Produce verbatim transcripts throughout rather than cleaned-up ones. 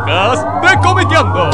podcast de Comiqueando.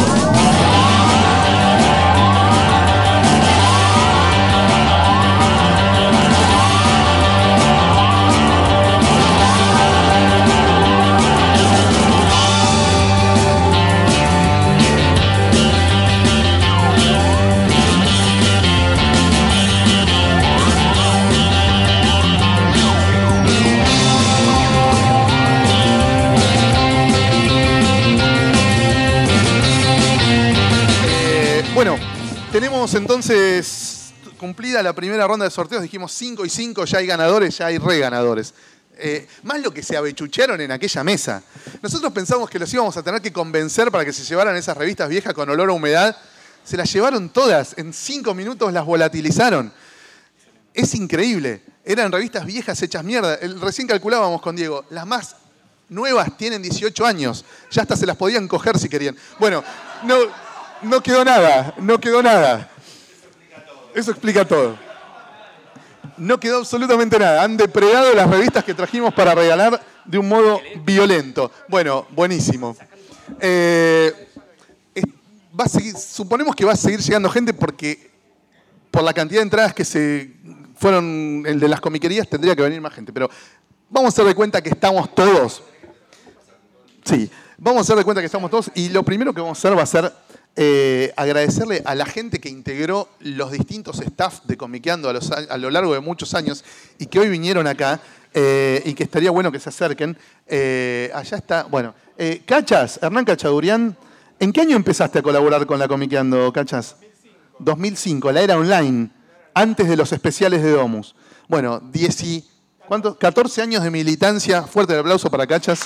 Bueno, tenemos entonces cumplida la primera ronda de sorteos. Dijimos cinco y cinco, ya hay ganadores, ya hay reganadores. Eh, más lo que se avechuchearon en aquella mesa. Nosotros pensamos que los íbamos a tener que convencer para que se llevaran esas revistas viejas con olor a humedad. Se las llevaron todas. En cinco minutos las volatilizaron. Es increíble. Eran revistas viejas hechas mierda. El, recién calculábamos con Diego. Las más nuevas tienen dieciocho años. Ya hasta se las podían coger si querían. Bueno, no... No quedó nada, no quedó nada. Eso explica todo. No quedó absolutamente nada. Han depredado las revistas que trajimos para regalar de un modo violento. Bueno, buenísimo. Eh, va a seguir, suponemos que va a seguir llegando gente porque por la cantidad de entradas que se fueron, el de las comiquerías, tendría que venir más gente. Pero vamos a hacer de cuenta que estamos todos. Sí, vamos a hacer de cuenta que estamos todos. Y lo primero que vamos a hacer va a ser Eh, agradecerle a la gente que integró los distintos staff de Comiqueando a, los, a lo largo de muchos años y que hoy vinieron acá eh, y que estaría bueno que se acerquen. Eh, allá está, bueno. Eh, Cachas, Hernán Cachadurian, ¿en qué año empezaste a colaborar con la Comiqueando, Cachas? dos mil cinco, la era online, antes de los especiales de Domus. Bueno, diez y, ¿cuántos? catorce años de militancia. Fuerte el aplauso para Cachas.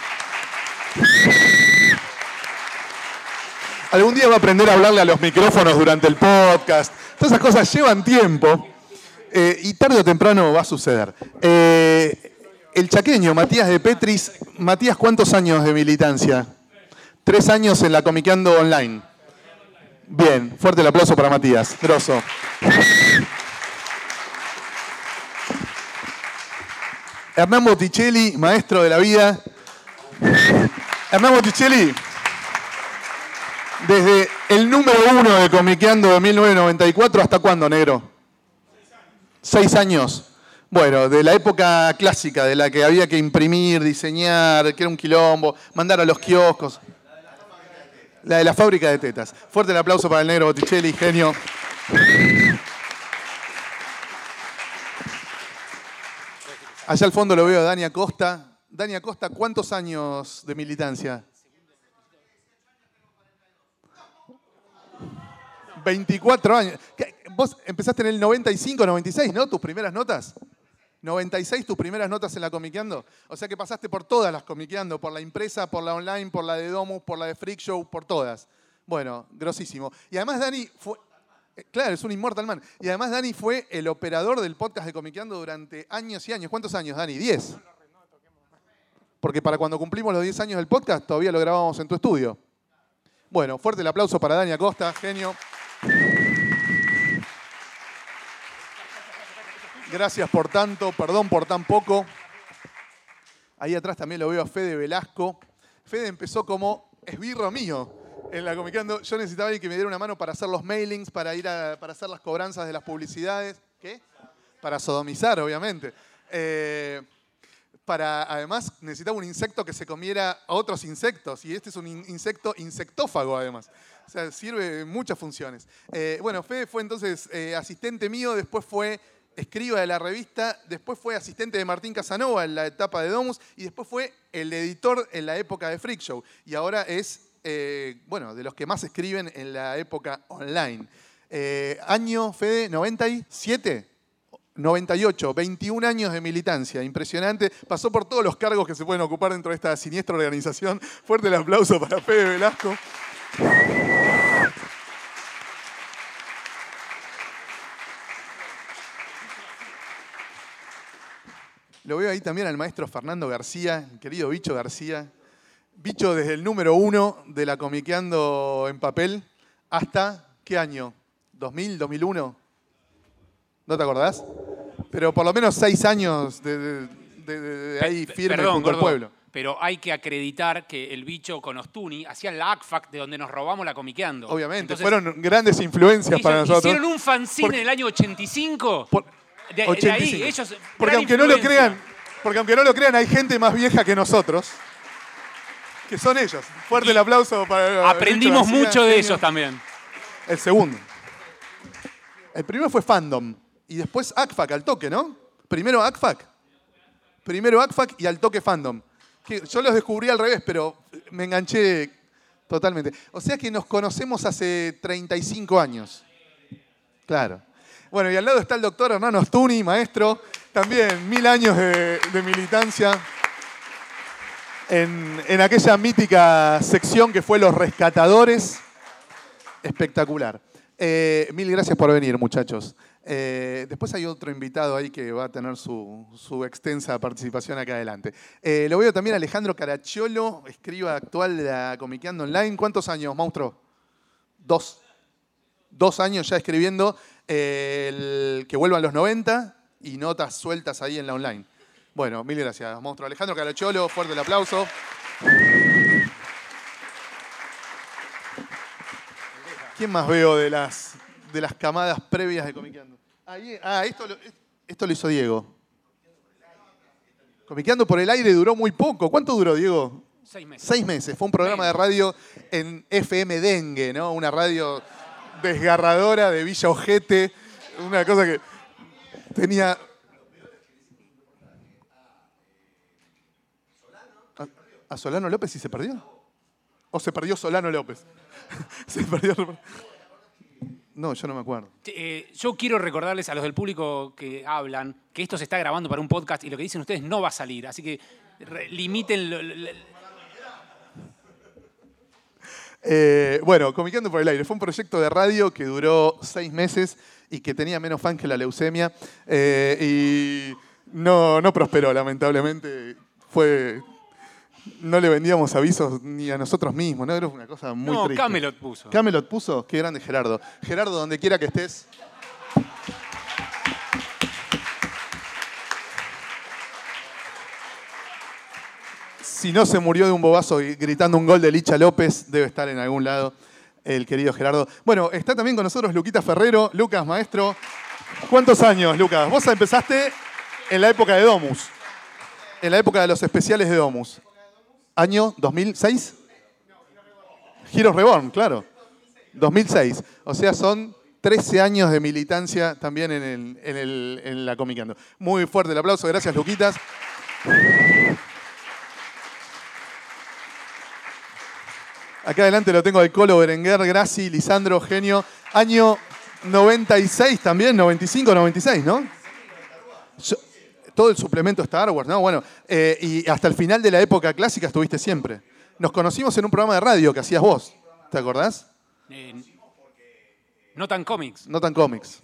Algún día va a aprender a hablarle a los micrófonos durante el podcast. Todas esas cosas llevan tiempo eh, y tarde o temprano va a suceder. Eh, el chaqueño, Matías de Petris. Matías, ¿cuántos años de militancia? Tres años en la Comiqueando Online. Bien, fuerte el aplauso para Matías. Grosso. Hernán Botticelli, maestro de la vida. Hernán Botticelli. Desde el número uno de Comiqueando de mil novecientos noventa y cuatro, ¿hasta cuándo, negro? Seis años. Bueno, de la época clásica, de la que había que imprimir, diseñar, que era un quilombo, mandar a los kioscos. La de la fábrica de tetas. Fuerte el aplauso para el negro Botticelli, genio. Allá al fondo lo veo a Dani Acosta. Dani Acosta, ¿cuántos años de militancia? veinticuatro años. Vos empezaste en el noventa y cinco, noventa y seis, ¿no? Tus primeras notas. noventa y seis, tus primeras notas en la Comiqueando. O sea que pasaste por todas las Comiqueando, por la impresa, por la online, por la de Domus, por la de Freak Show, por todas. Bueno, grosísimo. Y además Dani fue... Claro, es un Immortal Man. Y además Dani fue el operador del podcast de Comiqueando durante años y años. ¿Cuántos años, Dani? ¿diez? Porque para cuando cumplimos los diez años del podcast, todavía lo grabamos en tu estudio. Bueno, fuerte el aplauso para Dani Acosta, genio. Gracias por tanto, perdón por tan poco. Ahí atrás también lo veo a Fede Velasco. Fede empezó como esbirro mío en la Comiqueando. Yo necesitaba alguien que me diera una mano para hacer los mailings, para ir a, para hacer las cobranzas de las publicidades. ¿Qué? Para sodomizar, obviamente. Eh, para, además, necesitaba un insecto que se comiera a otros insectos. Y este es un in- insecto insectófago, además. O sea, sirve en muchas funciones. Eh, bueno, Fede fue entonces eh, asistente mío, después fue escriba de la revista, después fue asistente de Martín Casanova en la etapa de Domus y después fue el editor en la época de Freak Show. Y ahora es, eh, bueno, de los que más escriben en la época online. Eh, año, Fede, ¿noventa y siete? noventa y ocho, veintiún años de militancia, impresionante. Pasó por todos los cargos que se pueden ocupar dentro de esta siniestra organización. Fuerte el aplauso para Fede Velasco. Lo veo ahí también al maestro Fernando García, querido Bicho García. Bicho desde el número uno de la Comiqueando en papel hasta, ¿qué año? ¿dos mil, dos mil uno? ¿No te acordás? Pero por lo menos seis años de, de, de, de ahí firme Perdón, junto al gordo. pueblo. pero hay que acreditar que el bicho con Ostuni hacían la A C F A C de donde nos robamos la Comiqueando. Obviamente, Entonces, fueron grandes influencias hizo, para nosotros. Hicieron un fanzine Porque, en el año ochenta y cinco. Por, de, ochenta y cinco. de ahí, ellos... Porque aunque no lo crean, porque aunque no lo crean, hay gente más vieja que nosotros, que son ellos. Fuerte y el aplauso para... Aprendimos García, mucho de genio. Ellos también. El segundo. El primero fue Fandom. Y después A C F A C al toque, ¿no? Primero A C F A C. Primero A C F A C y al toque Fandom. Que yo los descubrí al revés, pero me enganché totalmente. O sea que nos conocemos hace treinta y cinco años. Claro. Bueno, y al lado está el doctor Hernán Ostuni, maestro. También mil años de, de militancia en, en aquella mítica sección que fue Los Rescatadores. Espectacular. Eh, mil gracias por venir, muchachos. Eh, después hay otro invitado ahí que va a tener su, su extensa participación acá adelante. Eh, lo veo también a Alejandro Caracciolo, escriba actual de la Comiqueando Online. ¿Cuántos años, monstruo? Dos. Dos años ya escribiendo eh, el que vuelvan los noventa y notas sueltas ahí en la online. Bueno, mil gracias, monstruo. Alejandro Caracciolo, fuerte el aplauso. ¿Quién más veo de las, de las camadas previas de Comiqueando? Ahí, ah, esto lo, esto lo hizo Diego. Comiqueando por el aire duró muy poco. ¿Cuánto duró, Diego? Seis meses. Seis meses. Fue un programa de radio en F M Dengue, ¿no? Una radio desgarradora de Villa Ojete. Una cosa que tenía... ¿A, a Solano López y se perdió? ¿O se perdió Solano López? Se perdió... No, yo no me acuerdo. Eh, yo quiero recordarles a los del público que hablan que esto se está grabando para un podcast y lo que dicen ustedes no va a salir. Así que re, limiten... Lo, lo, eh, bueno, Comiqueando por el aire. Fue un proyecto de radio que duró seis meses y que tenía menos fan que la leucemia. Eh, y no, no prosperó, lamentablemente. Fue... No le vendíamos avisos ni a nosotros mismos, ¿no? Era una cosa muy no, triste. Camelot puso. Camelot puso, qué grande Gerardo. Gerardo, donde quiera que estés. Si no se murió de un bobazo y gritando un gol de Licha López, debe estar en algún lado el querido Gerardo. Bueno, está también con nosotros Luquita Ferrero. Lucas, maestro. ¿Cuántos años, Lucas? Vos empezaste en la época de Domus. En la época de los especiales de Domus. ¿Año dos mil seis? Heroes Reborn, claro. dos mil seis. O sea, son trece años de militancia también en, el, en, el, en la Comiqueando. Muy fuerte el aplauso. Gracias, Luquitas. Acá adelante lo tengo al Colo, Berenguer, Graci, Lisandro, genio. Año noventa y seis también, noventa y cinco, noventa y seis, ¿no? Yo, todo el suplemento Star Wars, ¿no? Bueno, eh, y hasta el final de la época clásica estuviste siempre. Nos conocimos en un programa de radio que hacías vos, ¿te acordás? Eh, no tan cómics. No tan cómics.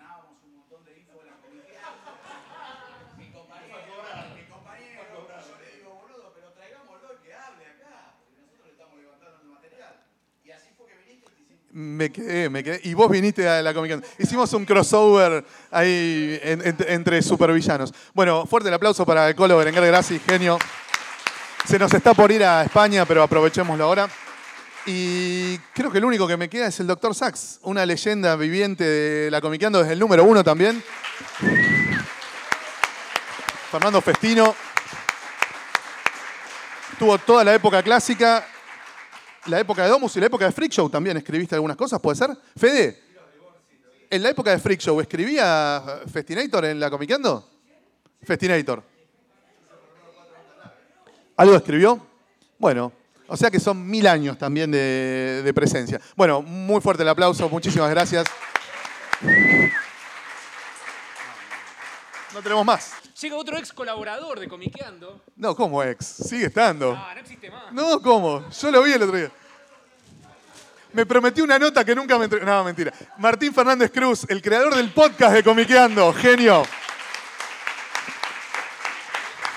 Me quedé, me quedé. Y vos viniste a la Comic Con. Hicimos un crossover ahí en, en, entre supervillanos. Bueno, fuerte el aplauso para el Colo Berenguer, Graci, genio. Se nos está por ir a España, pero aprovechémoslo ahora. Y creo que el único que me queda es el doctor Sachs, una leyenda viviente de la Comiqueando desde el número uno también. Fernando Festino. Tuvo toda la época clásica. La época de Domus y la época de Freak Show también escribiste algunas cosas, ¿puede ser? Fede, ¿en la época de Freak Show escribía Festinator en la Comiqueando? Festinator. ¿Algo escribió? Bueno, o sea que son mil años también de, de presencia. Bueno, muy fuerte el aplauso, muchísimas gracias. No tenemos más. Llega otro ex colaborador de Comiqueando. No, ¿cómo ex? Sigue estando. Ah, no existe más. No, ¿cómo? Yo lo vi el otro día. Me prometió una nota que nunca me entregó. No, mentira. Martín Fernández Cruz, el creador del podcast de Comiqueando. Genio.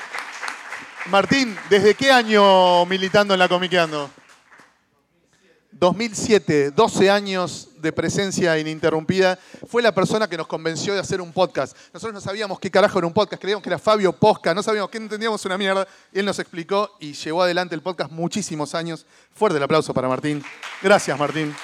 Martín, ¿desde qué año militando en la Comiqueando? dos mil siete, doce años de presencia ininterrumpida, fue la persona que nos convenció de hacer un podcast. Nosotros no sabíamos qué carajo era un podcast, creíamos que era Fabio Posca, no sabíamos qué, entendíamos una mierda. Él nos explicó y llevó adelante el podcast muchísimos años. Fuerte el aplauso para Martín. Gracias, Martín.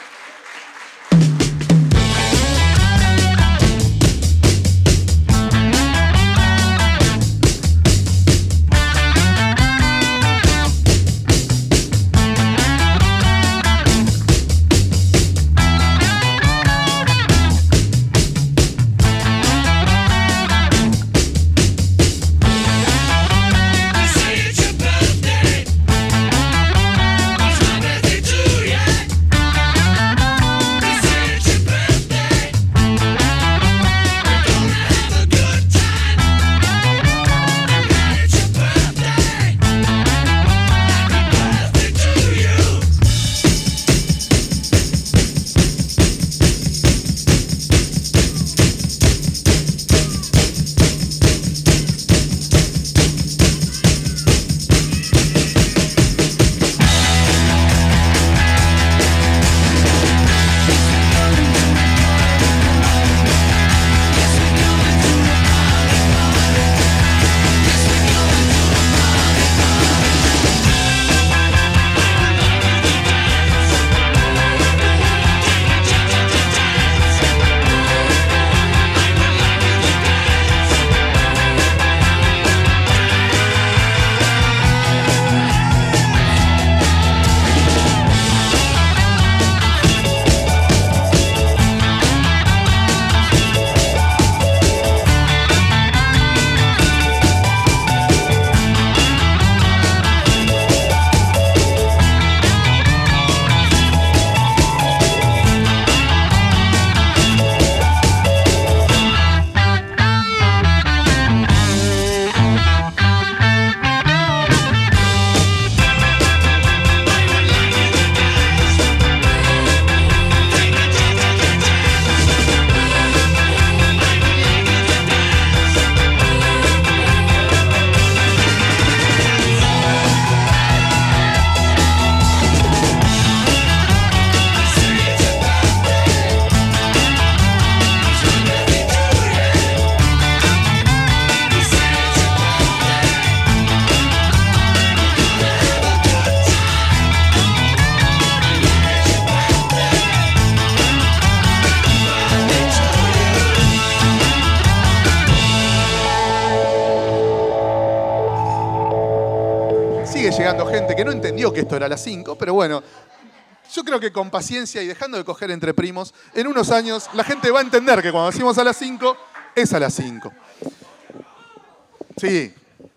Llegando gente que no entendió que esto era a las cinco, pero bueno, yo creo que con paciencia y dejando de coger entre primos, en unos años la gente va a entender que cuando decimos a las cinco, es a las cinco. Sí.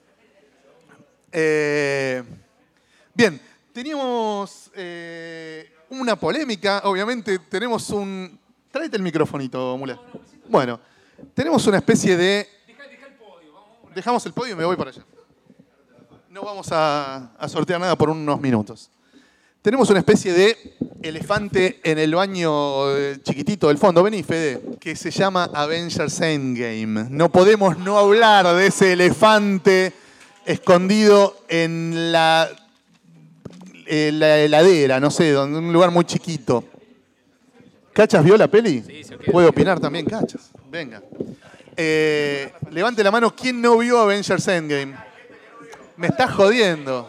Eh, bien, teníamos eh, una polémica, obviamente tenemos un... Tráete el microfonito, Mula. Bueno, tenemos una especie de... Dejamos el podio y me voy para allá. No vamos a, a sortear nada por unos minutos. Tenemos una especie de elefante en el baño chiquitito del fondo. Vení, Fede, que se llama Avengers Endgame. No podemos no hablar de ese elefante escondido en la, en la heladera, no sé, en un lugar muy chiquito. ¿Cachas vio la peli? Sí, se Puede opinar también, Cachas. Venga. Eh, levante la mano, ¿quién no vio Avengers Endgame? Me estás jodiendo.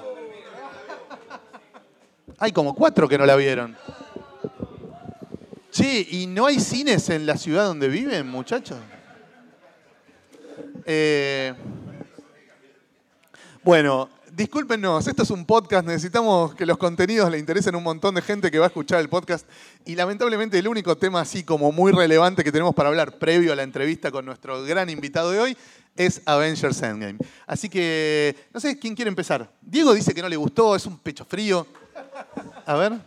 Hay como cuatro que no la vieron. Che, ¿y no hay cines en la ciudad donde viven, muchachos? Eh, bueno, discúlpenos, esto es un podcast, necesitamos que los contenidos le interesen a un montón de gente que va a escuchar el podcast y lamentablemente el único tema así como muy relevante que tenemos para hablar previo a la entrevista con nuestro gran invitado de hoy es Avengers Endgame. Así que, no sé, ¿quién quiere empezar? Diego dice que no le gustó, es un pecho frío. A ver.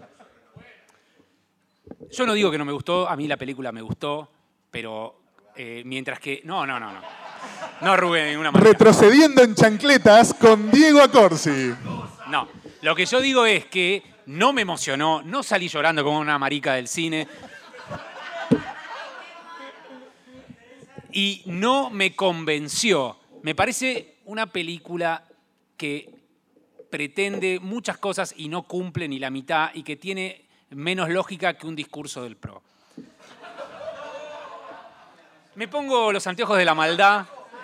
Yo no digo que no me gustó, a mí la película me gustó, pero eh, mientras que... No, no, no, no. No arrugué de ninguna manera. Retrocediendo en chancletas con Diego Accorsi. No, lo que yo digo es que no me emocionó, no salí llorando como una marica del cine. Y no me convenció. Me parece una película que pretende muchas cosas y no cumple ni la mitad y que tiene menos lógica que un discurso del P R O. Me pongo los anteojos de la maldad.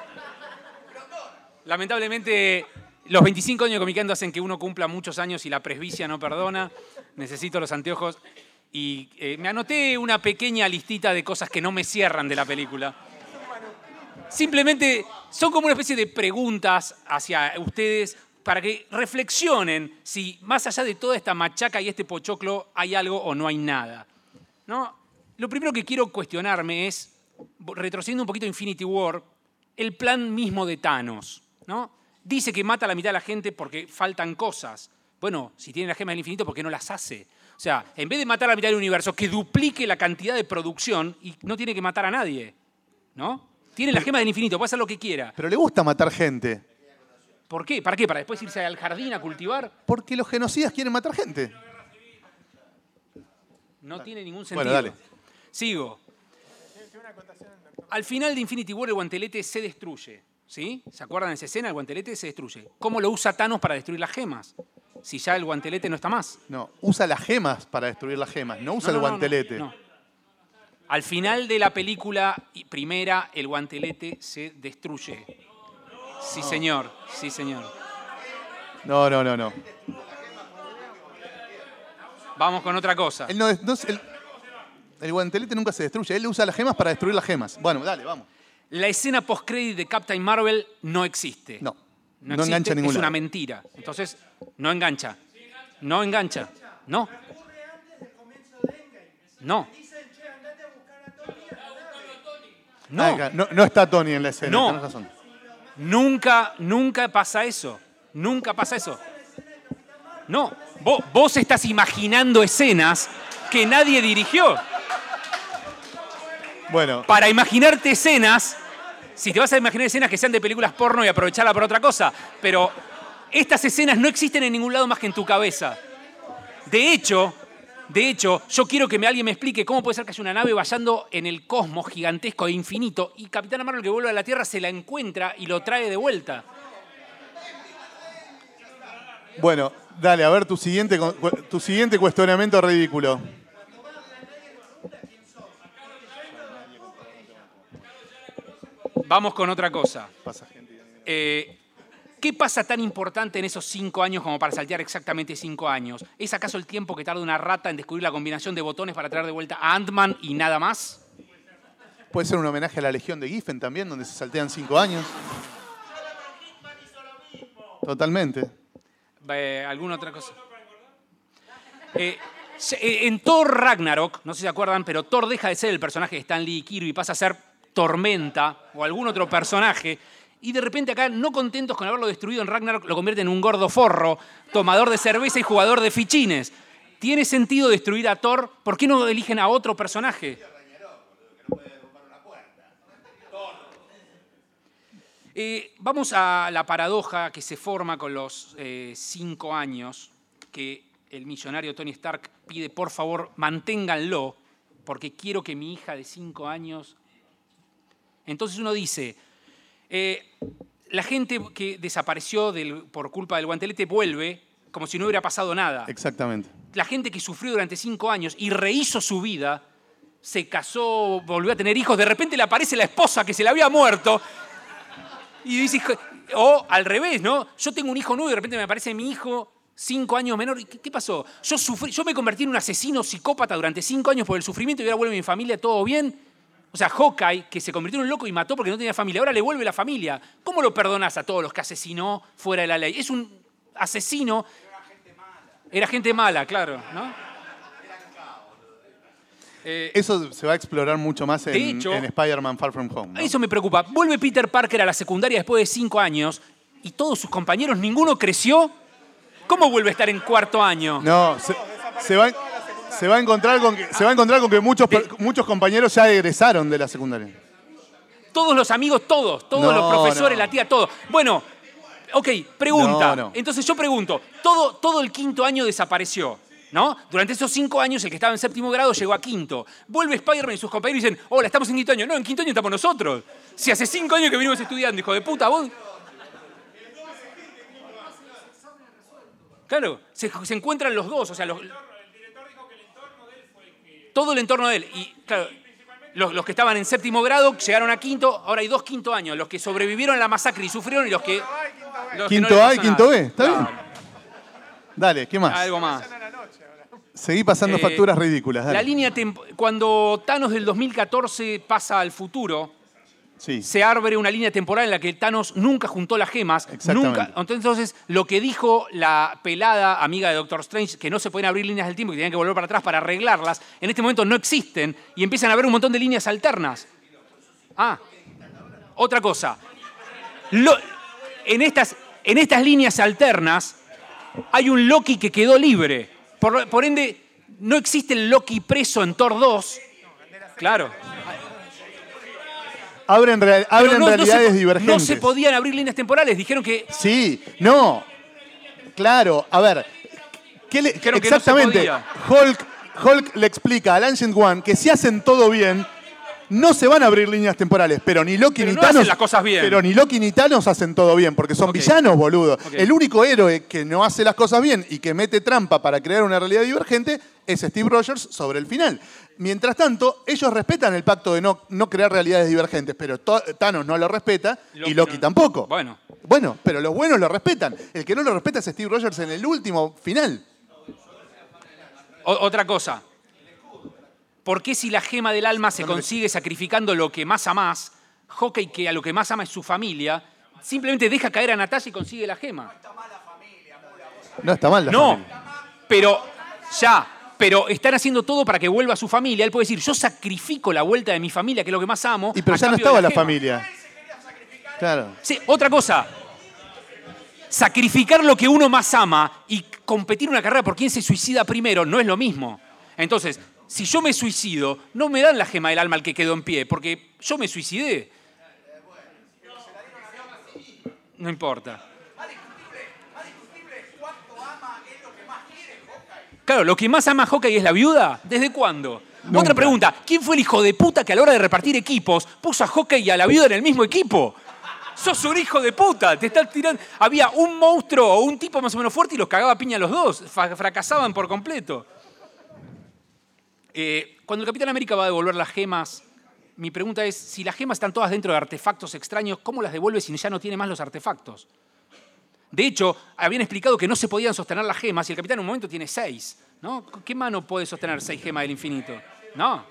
Lamentablemente, los veinticinco años de Comiqueando hacen que uno cumpla muchos años y la presbicia no perdona. Necesito los anteojos. Y eh, me anoté una pequeña listita de cosas que no me cierran de la película. Simplemente son como una especie de preguntas hacia ustedes para que reflexionen si más allá de toda esta machaca y este pochoclo hay algo o no hay nada, ¿no? Lo primero que quiero cuestionarme es, retrocediendo un poquito a Infinity War, el plan mismo de Thanos, ¿no? Dice que mata a la mitad de la gente porque faltan cosas. Bueno, si tiene las gemas del infinito, ¿por qué no las hace? O sea, en vez de matar a la mitad del universo, que duplique la cantidad de producción y no tiene que matar a nadie, ¿no? Tiene las gemas del infinito, puede hacer lo que quiera. Pero le gusta matar gente. ¿Por qué? ¿Para qué? ¿Para después irse al jardín a cultivar? Porque los genocidas quieren matar gente. No tiene ningún sentido. Bueno, dale. Sigo. Al final de Infinity War el guantelete se destruye, ¿sí? ¿Se acuerdan de esa escena? El guantelete se destruye. ¿Cómo lo usa Thanos para destruir las gemas? Si ya el guantelete no está más. No, usa las gemas para destruir las gemas, no usa No, no, el guantelete. no, no. Al final de la película primera, el guantelete se destruye. Sí, señor. Sí, señor. No, no, no, no. Vamos con otra cosa. Él no, no, el, el guantelete nunca se destruye. Él usa las gemas para destruir las gemas. Bueno, dale, vamos. La escena post-credit de Captain Marvel no existe. No. No, No existe, engancha a ningún es una lado. mentira. Entonces, no engancha. No engancha. No. No. No. Ah, no, no está Tony en la escena. No. Tenés razón. Nunca, nunca pasa eso. Nunca pasa eso. No. Vos, vos estás imaginando escenas que nadie dirigió. Bueno, Para imaginarte escenas, si te vas a imaginar escenas que sean de películas porno y aprovecharla para otra cosa, pero estas escenas no existen en ningún lado más que en tu cabeza. De hecho, de hecho, yo quiero que me, alguien me explique cómo puede ser que haya una nave vallando en el cosmos gigantesco e infinito y Capitana Marvel que vuelve a la Tierra se la encuentra y lo trae de vuelta. bueno, dale, a ver tu siguiente, tu siguiente cuestionamiento ridículo. Vamos con otra cosa. Pasa gente. Eh, ¿Qué pasa tan importante en esos cinco años como para saltear exactamente cinco años? ¿Es acaso el tiempo que tarda una rata en descubrir la combinación de botones para traer de vuelta a Ant-Man y nada más? Puede ser un homenaje a la Legión de Giffen también, donde se saltean cinco años. Totalmente. Eh, ¿Alguna otra cosa? Eh, en Thor Ragnarok, no sé si se acuerdan, pero Thor deja de ser el personaje de Stan Lee y Kirby y pasa a ser Tormenta o algún otro personaje. Y de repente acá, no contentos con haberlo destruido en Ragnarok, lo convierten en un gordo forro, tomador de cerveza y jugador de fichines. ¿Tiene sentido destruir a Thor? ¿Por qué no eligen a otro personaje? Eh, vamos a la paradoja que se forma con los eh, cinco años, que el millonario Tony Stark pide, por favor, manténganlo, porque quiero que mi hija de cinco años... Entonces uno dice... Eh, la gente que desapareció del, por culpa del guantelete vuelve como si no hubiera pasado nada. Exactamente. La gente que sufrió durante cinco años y rehizo su vida, se casó, volvió a tener hijos, de repente le aparece la esposa que se le había muerto y dice, o al revés, ¿no? Yo tengo un hijo nuevo y de repente me aparece mi hijo cinco años menor. ¿Qué, qué pasó? Yo, sufrí, yo me convertí en un asesino psicópata durante cinco años por el sufrimiento y ahora vuelve mi familia, ¿todo bien? O sea, Hawkeye, que se convirtió en un loco y mató porque no tenía familia, ahora le vuelve la familia. ¿Cómo lo perdonás a todos los que asesinó fuera de la ley? Es un asesino. Era gente mala. Era gente mala, claro, ¿no? Eh, Eso se va a explorar mucho más en, hecho, en Spider-Man Far From Home, ¿no? Eso me preocupa. Vuelve Peter Parker a la secundaria después de cinco años y todos sus compañeros, ninguno creció. ¿Cómo vuelve a estar en cuarto año? No, se, se va... Se va a encontrar con que, se va a encontrar con que muchos, De, muchos compañeros ya egresaron de la secundaria. Todos los amigos, todos. Todos no, los profesores, no. la tía, todos. Bueno, ok, pregunta. No, no. Entonces yo pregunto, todo, todo el quinto año desapareció, ¿no? Durante esos cinco años el que estaba en séptimo grado llegó a quinto. Vuelve Spider-Man y sus compañeros y dicen, hola, estamos en quinto año. No, en quinto año estamos nosotros. Si hace cinco años que venimos estudiando, hijo de puta, vos... Claro, se, se encuentran los dos, o sea, los... todo el entorno de él. Y claro, los, los que estaban en séptimo grado llegaron a quinto, ahora hay dos quinto años. Los que sobrevivieron a la masacre y sufrieron y los que... los que no Quinto les A y pasó quinto nada. B, ¿está Claro. bien? Dale, ¿qué más? Algo más. Seguí pasando Eh, facturas ridículas. Dale. La línea temp- cuando Thanos del dos mil catorce pasa al futuro, Sí. se abre una línea temporal en la que Thanos nunca juntó las gemas. Exactamente. Nunca, entonces, lo que dijo la pelada amiga de Doctor Strange, que no se pueden abrir líneas del tiempo y que tenían que volver para atrás para arreglarlas, en este momento no existen y empiezan a haber un montón de líneas alternas. Ah, otra cosa. Lo- en, estas, en estas líneas alternas hay un Loki que quedó libre. Por, por ende, no existe el Loki preso en Thor dos. Claro. Abren, real- abren Pero no- no se realidades po- divergentes. No se podían abrir líneas temporales. Dijeron que Sí, no. Claro, a ver. ¿qué le- Creo que no se exactamente. podía. Hulk, Hulk le explica al Ancient One que si hacen todo bien, no se van a abrir líneas temporales. Pero ni Loki Pero ni no Thanos. hacen las cosas bien. Pero ni Loki ni Thanos hacen todo bien, porque son Ok. villanos, boludo. Ok. El único héroe que no hace las cosas bien y que mete trampa para crear una realidad divergente es Steve Rogers sobre el final. Mientras tanto, ellos respetan el pacto de no, no crear realidades divergentes, pero to- Thanos no lo respeta Loki y Loki no. tampoco. Bueno. Bueno, pero los buenos lo respetan. El que no lo respeta es Steve Rogers en el último final. O- otra cosa. ¿Por qué si la gema del alma se consigue sacrificando lo que más amás, Hawkeye, que a lo que más ama es su familia, simplemente deja caer a Natasha y consigue la gema? No está mal la No, familia. pero ya, pero están haciendo todo para que vuelva a su familia. Él puede decir, yo sacrifico la vuelta de mi familia, que es lo que más amo. Y pero a ya no cambio de estaba la, gema. familia. Claro. Sí, otra cosa. Sacrificar lo que uno más ama y competir una carrera por quién se suicida primero no es lo mismo. Entonces, si yo me suicido, no me dan la gema del alma al que quedó en pie, porque yo me suicidé. No importa. Claro, lo que más ama a Hawkeye es la viuda. ¿Desde cuándo? Nunca. Otra pregunta. ¿Quién fue el hijo de puta que a la hora de repartir equipos puso a Hawkeye y a la viuda en el mismo equipo? Sos un hijo de puta. Te están tirando. Había un monstruo o un tipo más o menos fuerte y los cagaba a piña a los dos. Fa- fracasaban por completo. Eh, cuando el Capitán América va a devolver las gemas, mi pregunta es, si las gemas están todas dentro de artefactos extraños, ¿cómo las devuelve si ya no tiene más los artefactos? De hecho, habían explicado que no se podían sostener las gemas y el Capitán en un momento tiene seis. ¿No? ¿Qué mano puede sostener seis gemas del infinito? No.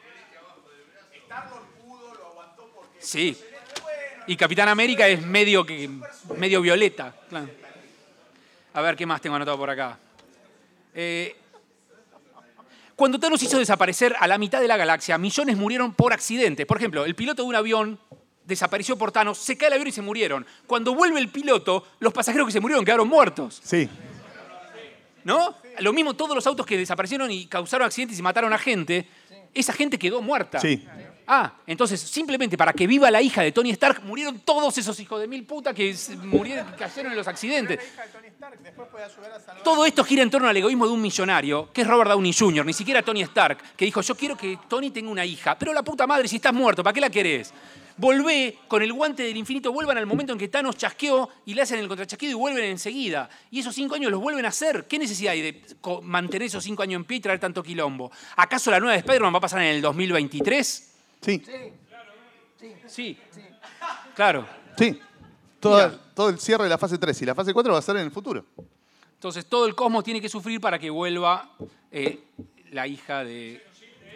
Sí. Y Capitán América es medio, que, medio violeta. Claro. A ver, ¿qué más tengo anotado por acá? Eh, cuando Thanos hizo desaparecer a la mitad de la galaxia, millones murieron por accidente. Por ejemplo, el piloto de un avión desapareció por Thanos, se cae el avión y se murieron. Cuando vuelve el piloto, los pasajeros que se murieron quedaron muertos. Sí. ¿No? Lo mismo todos los autos que desaparecieron y causaron accidentes y mataron a gente, esa gente quedó muerta. Sí. Ah, entonces simplemente para que viva la hija de Tony Stark murieron todos esos hijos de mil puta que se murieron, que cayeron en los accidentes. Todo esto gira en torno al egoísmo de un millonario, que es Robert Downey junior, ni siquiera Tony Stark, que dijo, yo quiero que Tony tenga una hija, pero la puta madre, si estás muerto, ¿para qué la querés? Volvé con el guante del infinito, vuelvan al momento en que Thanos chasqueó y le hacen el contrachasquido y vuelven enseguida. Y esos cinco años los vuelven a hacer. ¿Qué necesidad hay de co- mantener esos cinco años en pie y traer tanto quilombo? ¿Acaso la nueva de Spider-Man va a pasar en el dos mil veintitrés? Sí. Sí. Claro. Sí. Todo, Mira. todo el cierre de la fase tres y la fase cuatro va a ser en el futuro. Entonces todo el cosmos tiene que sufrir para que vuelva eh, la hija de...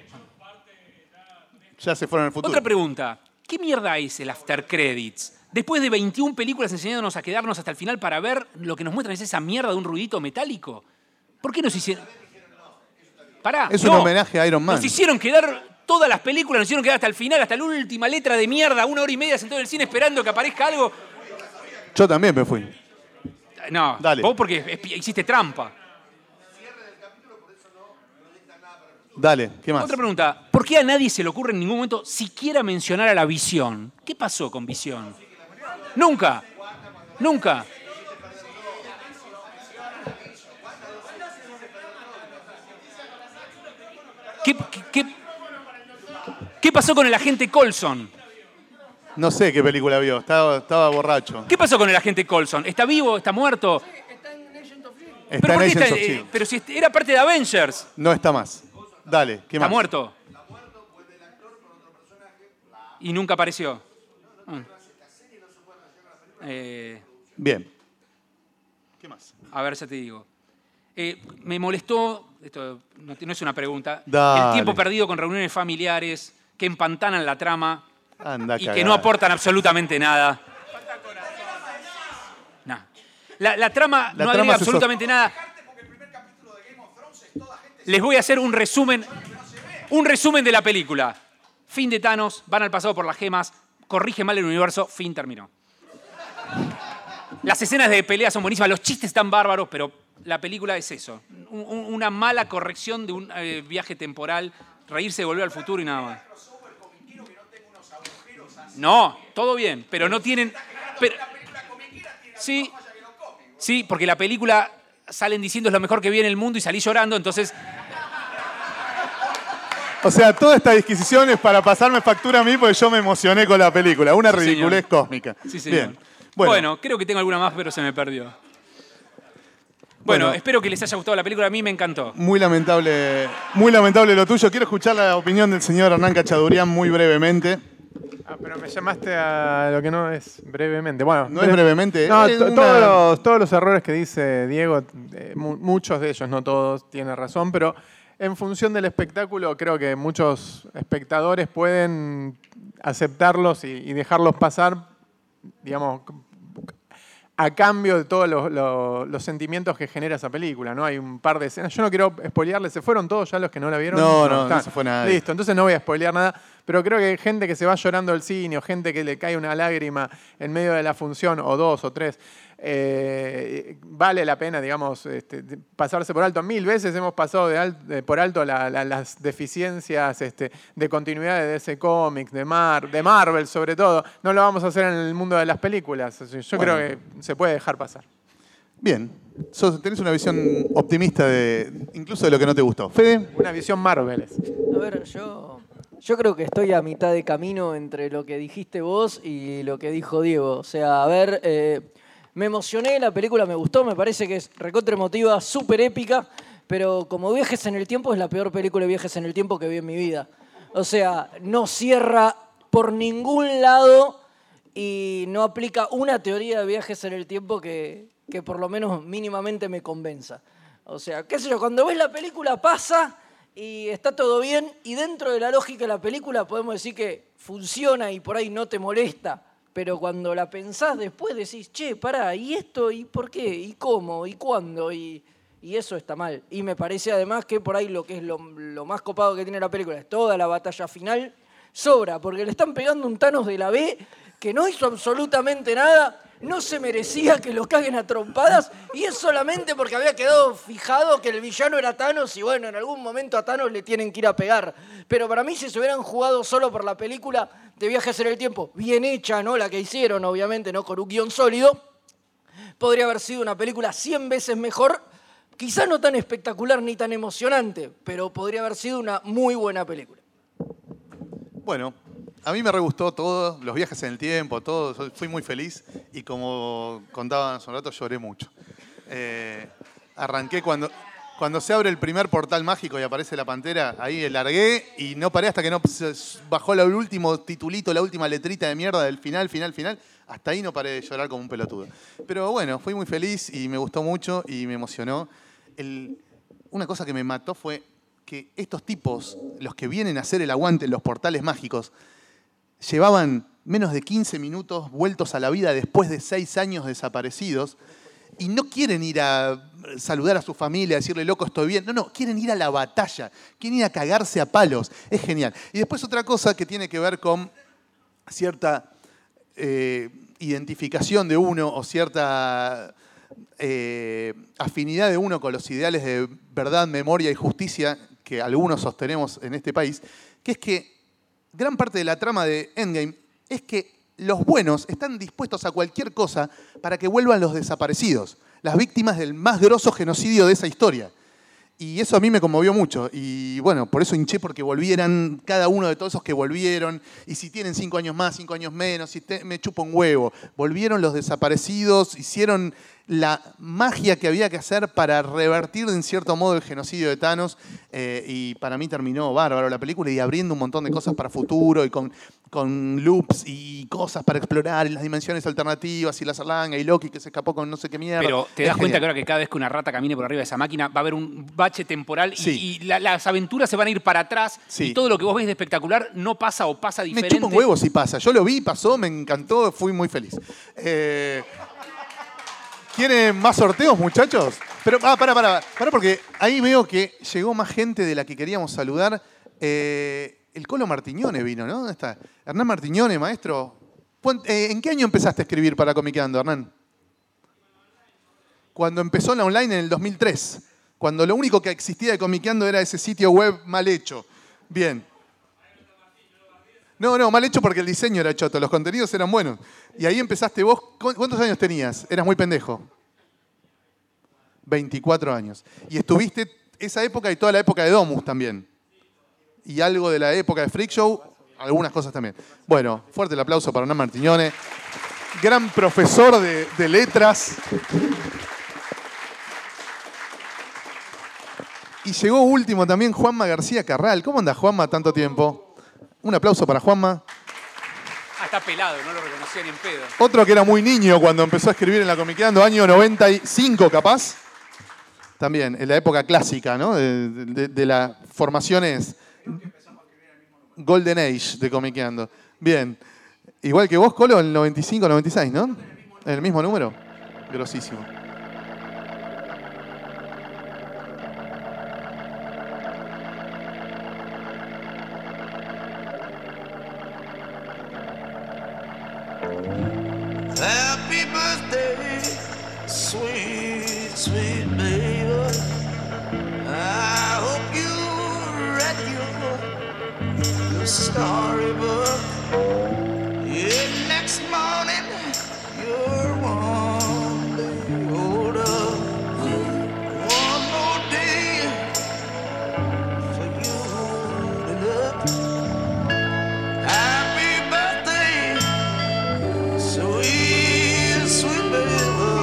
Ya se fueron en el futuro. Otra pregunta. ¿Qué mierda es el After Credits? Después de veintiuna películas enseñándonos a quedarnos hasta el final para ver, lo que nos muestran es esa mierda de un ruidito metálico. ¿Por qué nos hicieron...? Pará, Es un no. homenaje a Iron Man. Nos hicieron quedar todas las películas, nos hicieron quedar hasta el final, hasta la última letra de mierda, una hora y media sentado en el cine esperando que aparezca algo. Yo también me fui. No, Dale. vos porque espi- hiciste trampa. Dale, ¿qué más? Otra pregunta. ¿Por qué a nadie se le ocurre en ningún momento siquiera mencionar a la Visión? ¿Qué pasó con Visión? Nunca. Nunca. ¿Qué, qué, qué, qué pasó con el agente Coulson? No sé qué película vio, estaba, estaba borracho. ¿Qué pasó con el agente Coulson? ¿Está vivo? ¿Está muerto? Está ¿Pero, en por qué Agents está- of eh, Shield. pero si era parte de Avengers. No está más. Dale, ¿qué ¿Está más? muerto? Y nunca apareció. Ah. Eh, Bien. ¿Qué más? a ver, ya te digo. Eh, me molestó, esto no, no es una pregunta, Dale. el tiempo perdido con reuniones familiares que empantanan la trama Anda a y cagar. que no aportan absolutamente nada. No. La, la trama La no trama agrega se absolutamente nada. Les voy a hacer un resumen, un resumen de la película. Fin de Thanos, van al pasado por las gemas, corrige mal el universo, fin, terminó. Las escenas de pelea son buenísimas, los chistes están bárbaros, pero la película es eso. Un, un, una mala corrección de un eh, viaje temporal, reírse de Volver al Futuro y nada más. No, todo bien, pero no tienen... Pero, sí, sí, porque la película salen diciendo es lo mejor que vi en el mundo y salí llorando, entonces... O sea, toda esta disquisición es para pasarme factura a mí porque yo me emocioné con la película. Una Sí, ridiculez señor. cósmica. Sí, señor. Bien. Bueno. Bueno, creo que tengo alguna más, pero se me perdió. Bueno. Bueno, espero que les haya gustado la película. A mí me encantó. muy lamentable, muy lamentable lo tuyo. Quiero escuchar la opinión del señor Hernán Cachadurian muy brevemente. Ah, pero me llamaste a lo que no es brevemente. Bueno, No es brevemente, No, es to- una- todos, los, todos los errores que dice Diego, eh, mu- muchos de ellos, no todos, tiene razón, pero en función del espectáculo creo que muchos espectadores pueden aceptarlos y, y dejarlos pasar, digamos, a cambio de todos los, los- los sentimientos que genera esa película, ¿no? Hay un par de escenas. Yo no quiero spoilearles, ¿se fueron todos ya los que no la vieron? No, no, no están. se fue nadie. Listo, entonces no voy a spoilear nada, pero creo que hay gente que se va llorando del cine o gente que le cae una lágrima en medio de la función, o dos o tres. Eh, vale la pena, digamos, este, pasarse por alto. Mil veces hemos pasado de al- de por alto la- la- las deficiencias este, de continuidad de D C Comics, de, Mar, de Marvel sobre todo. No lo vamos a hacer en el mundo de las películas. Yo Bueno. creo que se puede dejar pasar. Bien. Sos- tenés una visión optimista de incluso de lo que no te gustó. Fede, Una visión Marvel. es. A ver, yo, yo creo que estoy a mitad de camino entre lo que dijiste vos y lo que dijo Diego. O sea, a ver, eh, me emocioné, la película me gustó, me parece que es recontra emotiva, súper épica, pero como Viajes en el Tiempo es la peor película de viajes en el tiempo que vi en mi vida. O sea, no cierra por ningún lado y no aplica una teoría de viajes en el tiempo que, que por lo menos mínimamente me convenza. O sea, qué sé yo, cuando ves la película pasa y está todo bien y dentro de la lógica de la película podemos decir que funciona y por ahí no te molesta, pero cuando la pensás después decís, che, pará, ¿y esto? ¿Y por qué? ¿Y cómo? ¿Y cuándo? Y, y eso está mal. Y me parece además que por ahí lo que es lo, lo más copado que tiene la película es toda la batalla final, sobra, porque le están pegando un Thanos de la B que no hizo absolutamente nada, no se merecía que lo caguen a trompadas y es solamente porque había quedado fijado que el villano era Thanos y bueno, en algún momento a Thanos le tienen que ir a pegar. Pero para mí si se hubieran jugado solo por la película de Viajes en el Tiempo, bien hecha, ¿no? La que hicieron, obviamente, no con un guión sólido, podría haber sido una película cien veces mejor, quizás no tan espectacular ni tan emocionante, pero podría haber sido una muy buena película. bueno, a mí me re gustó todo, los viajes en el tiempo, todo, soy- fui muy feliz y como contaban hace un rato, lloré mucho. Eh, arranqué cuando, cuando se abre el primer portal mágico y aparece la pantera, ahí largué y no paré hasta que no se bajó el último titulito, la última letrita de mierda del final, final, final. Hasta ahí no paré de llorar como un pelotudo. Pero bueno, fui muy feliz y me gustó mucho y me emocionó. El- una cosa que me mató fue que estos tipos, los que vienen a hacer el aguante en los portales mágicos, llevaban menos de quince minutos vueltos a la vida después de seis años desaparecidos y no quieren ir a saludar a su familia, a decirle, loco, estoy bien. No, no, quieren ir a la batalla, quieren ir a cagarse a palos. Es genial. Y después otra cosa que tiene que ver con cierta eh, identificación de uno o cierta eh, afinidad de uno con los ideales de verdad, memoria y justicia que algunos sostenemos en este país, que es que gran parte de la trama de Endgame es que los buenos están dispuestos a cualquier cosa para que vuelvan los desaparecidos, las víctimas del más grosso genocidio de esa historia. Y eso a mí me conmovió mucho. Y bueno, por eso hinché porque volvieran cada uno de todos esos que volvieron. Y si tienen cinco años más, cinco años menos, si te- me chupo un huevo. Volvieron los desaparecidos, hicieron la magia que había que hacer para revertir en cierto modo el genocidio de Thanos. Eh, y para mí terminó bárbaro la película y abriendo un montón de cosas para futuro y con, con loops y cosas para explorar y las dimensiones alternativas y la Zarlanga y Loki que se escapó con no sé qué mierda. Pero te Es das cuenta genial. que ahora que cada vez que una rata camine por arriba de esa máquina va a haber un bache temporal y- Sí. y, la- las aventuras se van a ir para atrás Sí. y todo lo que vos ves de espectacular no pasa o pasa Me diferente. chupa un huevo si pasa. Yo lo vi, pasó, me encantó, fui muy feliz. Eh, ¿Quieren más sorteos, muchachos? Pero, ah, para, para, para, porque ahí veo que llegó más gente de la que queríamos saludar. Eh, el Colo Martiñone vino, ¿no? ¿Dónde está? Hernán Martiñone, maestro. ¿Cuán- eh, ¿En qué año empezaste a escribir para Comiqueando, Hernán? Cuando empezó la online en el dos mil tres. Cuando lo único que existía de Comiqueando era ese sitio web mal hecho. Bien. No, no, mal hecho porque el diseño era choto, los contenidos eran buenos. Y ahí empezaste vos. ¿cu- ¿Cuántos años tenías? Eras muy pendejo. veinticuatro años. Y estuviste esa época y toda la época de Domus también. Y algo de la época de Freak Show, algunas cosas también. Bueno, fuerte el aplauso para Hernán Martiñone. Gran profesor de, de letras. Y llegó último también Juanma García Carral. ¿Cómo anda Juanma tanto tiempo? Un aplauso para Juanma. Ah, está pelado, no lo reconocía ni en pedo. Otro que era muy niño cuando empezó a escribir en la Comiqueando, año noventa y cinco capaz. También, en la época clásica, ¿no? De, de- de las formaciones Golden Age de Comiqueando. Bien. Igual que vos, Colo, en el noventa y cinco, noventa y seis, ¿no? ¿En el mismo número? Grosísimo. Happy birthday, sweet, sweet baby. I hope you read your, your storybook. Yeah, next morning you're one day older. One more day for you to look. Happy birthday. Sweet, sweet baby,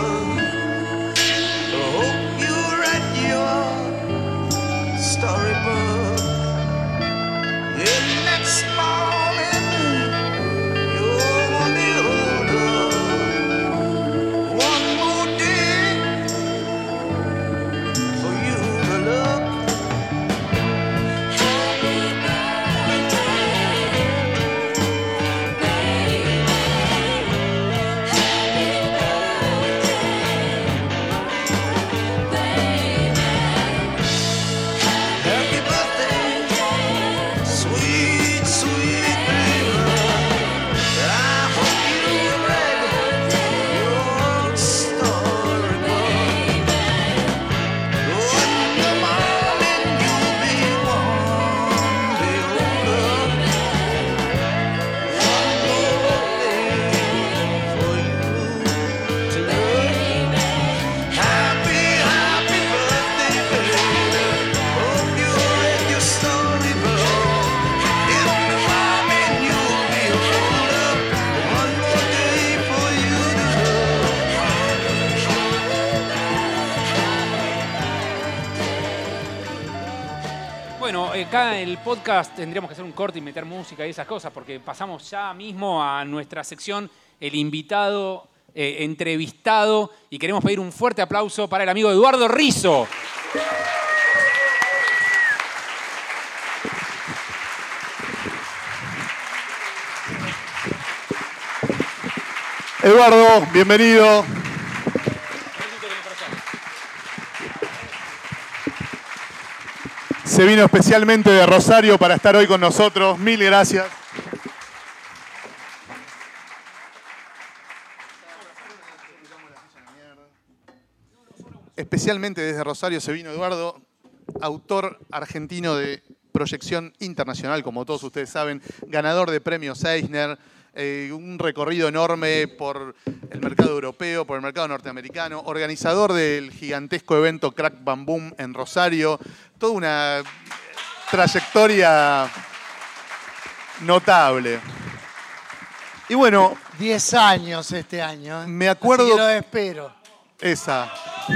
I hope you read your storybook. And next morning, you're one day older. One more day for you to look. Happy birthday, sweet, sweet baby. I hope you read your storybook. In the morning you'll be one day older. One more day for you to look. Happy, happy birthday, baby. Hope you read your storybook. In the morning you'll be older. One more day for you to look. Bueno, acá en el podcast tendríamos que hacer un corte y meter música y esas cosas, porque pasamos ya mismo a nuestra sección, el invitado eh, entrevistado, y queremos pedir un fuerte aplauso para el amigo Eduardo Rizzo. Eduardo, bienvenido. Se vino especialmente de Rosario para estar hoy con nosotros. Mil gracias. Especialmente desde Rosario se vino Eduardo, autor argentino de proyección internacional, como todos ustedes saben, ganador de premios Eisner, eh, un recorrido enorme por el mercado europeo, por el mercado norteamericano, organizador del gigantesco evento Crack Bam Boom en Rosario, toda una trayectoria notable. Y bueno, diez años este año. ¿eh? Me acuerdo- Así que lo espero. Esa.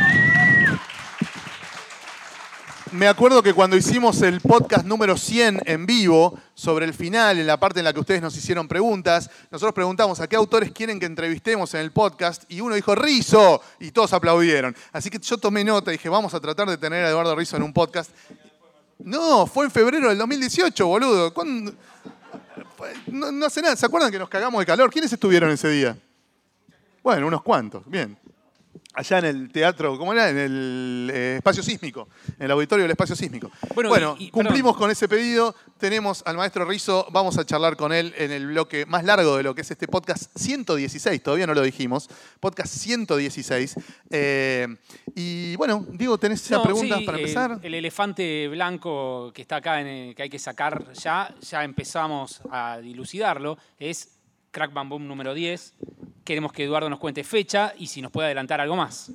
Me acuerdo que cuando hicimos el podcast número cien en vivo, sobre el final, en la parte en la que ustedes nos hicieron preguntas, nosotros preguntamos a qué autores quieren que entrevistemos en el podcast y uno dijo Rizzo y todos aplaudieron. Así que yo tomé nota y dije, vamos a tratar de tener a Eduardo Rizzo en un podcast. No, fue en febrero del dos mil dieciocho, boludo. ¿Cuándo? No, no hace nada. ¿Se acuerdan que nos cagamos de calor? ¿Quiénes estuvieron ese día? Bueno, unos cuantos. Bien. Allá en el teatro, ¿cómo era? En el eh, espacio sísmico, en el auditorio del espacio sísmico. Bueno, Bueno, y- y- cumplimos perdón. con ese pedido, tenemos al maestro Rizzo, vamos a charlar con él en el bloque más largo de lo que es este podcast ciento dieciséis, todavía no lo dijimos, podcast ciento dieciséis. Eh, y bueno, Diego, ¿tenés ya No, preguntas sí, para el- empezar? El, elefante blanco que está acá, en el- que hay que sacar ya, ya empezamos a dilucidarlo, es Crack Bam Boom número diez. Queremos que Eduardo nos cuente fecha y si nos puede adelantar algo más.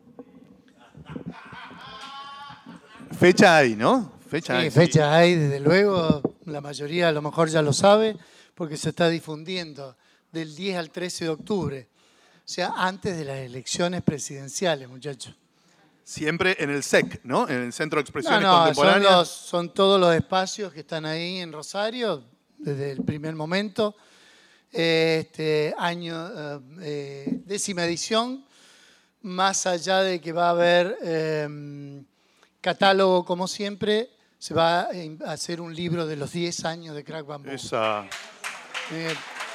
Fecha hay, ¿no? Fecha Sí, hay. fecha hay, desde luego, la mayoría a lo mejor ya lo sabe, porque se está difundiendo del diez al trece de octubre, o sea, antes de las elecciones presidenciales, muchachos. Siempre en el S E C, ¿no? En el Centro de No, Expresiones no, son, Contemporáneas. los- son todos los espacios que están ahí en Rosario desde el primer momento. Este año, eh, eh, décima edición, más allá de que va a haber eh, catálogo como siempre, se va a hacer un libro de los diez años de Crack Bam Boom. Esa. Eh,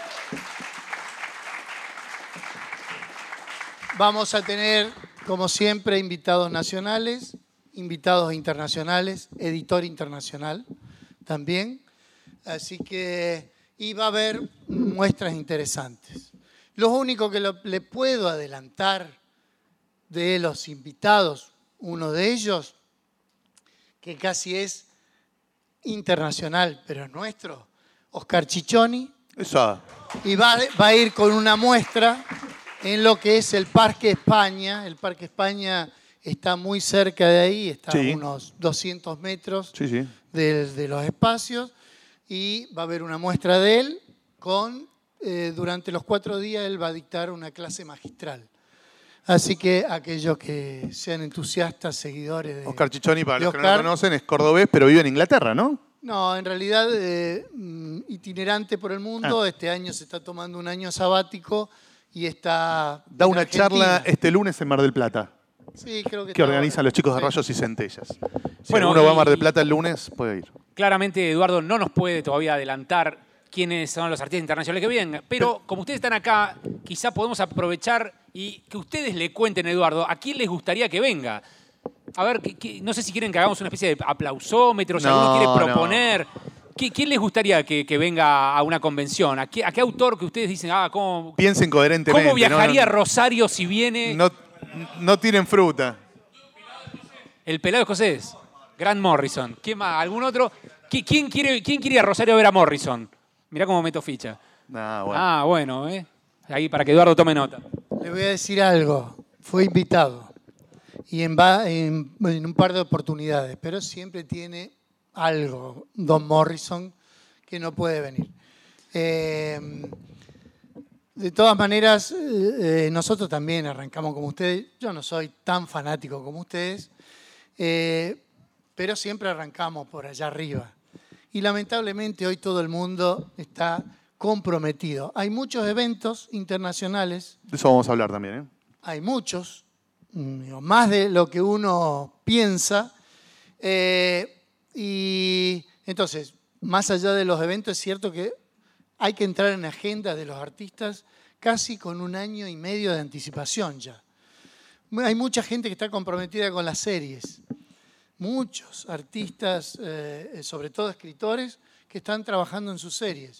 Vamos a tener, como siempre, invitados nacionales, invitados internacionales, editor internacional también. Así que, y va a haber muestras interesantes. Lo único que lo- le puedo adelantar de los invitados, uno de ellos, que casi es internacional, pero nuestro, Oscar Chichoni, Esa. y va, va a ir con una muestra en lo que es el Parque España. El Parque España está muy cerca de ahí, está Sí. a unos doscientos metros Sí, sí. de, de los espacios, y va a haber una muestra de él con, eh, durante los cuatro días él va a dictar una clase magistral. Así que aquellos que sean entusiastas, seguidores de... Oscar Chichoni, para de los que no lo Oscar. conocen, es cordobés, pero vive en Inglaterra, ¿no? No, en realidad eh, mm, itinerante por el mundo. Ah. Este año se está tomando un año sabático y está... Da en una Argentina. charla este lunes en Mar del Plata, Sí, creo que, que está- organizan los chicos de sí. Rayos y Centellas. Si Bueno, alguno va a y- Mar del Plata el lunes, puede ir. Claramente Eduardo no nos puede todavía adelantar quiénes son los artistas internacionales que vienen, pero como ustedes están acá, quizá podemos aprovechar y que ustedes le cuenten, Eduardo, a quién les gustaría que venga. A ver, que- que- no sé si quieren que hagamos una especie de aplausómetro, si No, alguno quiere no. proponer. ¿Qui- ¿Quién les gustaría que, que venga a una convención? ¿A qué, a qué autor que ustedes dicen, ah, cómo, Piensen coherentemente. cómo viajaría no, no, Rosario si viene no, no tiren fruta. el pelado escocés? Grant Morrison. ¿Quién más? ¿Algún otro? ¿Qui- ¿Quién quiere, quién quiere ir a Rosario a ver a Morrison? Mirá cómo meto ficha. Nah, bueno. Ah, bueno, ¿eh? Ahí para que Eduardo tome nota. Le voy a decir algo. Fue invitado y en, va- en- en un par de oportunidades, pero siempre tiene algo, Don Morrison, que no puede venir. Eh, de todas maneras, eh, eh, nosotros también arrancamos como ustedes. Yo no soy tan fanático como ustedes, eh, pero siempre arrancamos por allá arriba. Y lamentablemente hoy todo el mundo está comprometido. Hay muchos eventos internacionales, De eso vamos a hablar también, ¿eh? hay muchos, mm, más de lo que uno piensa. eh, y entonces, más allá de los eventos, es cierto que hay que entrar en agenda de los artistas casi con un año y medio de anticipación ya. Hay mucha gente que está comprometida con las series. Muchos artistas, eh, sobre todo escritores, que están trabajando en sus series.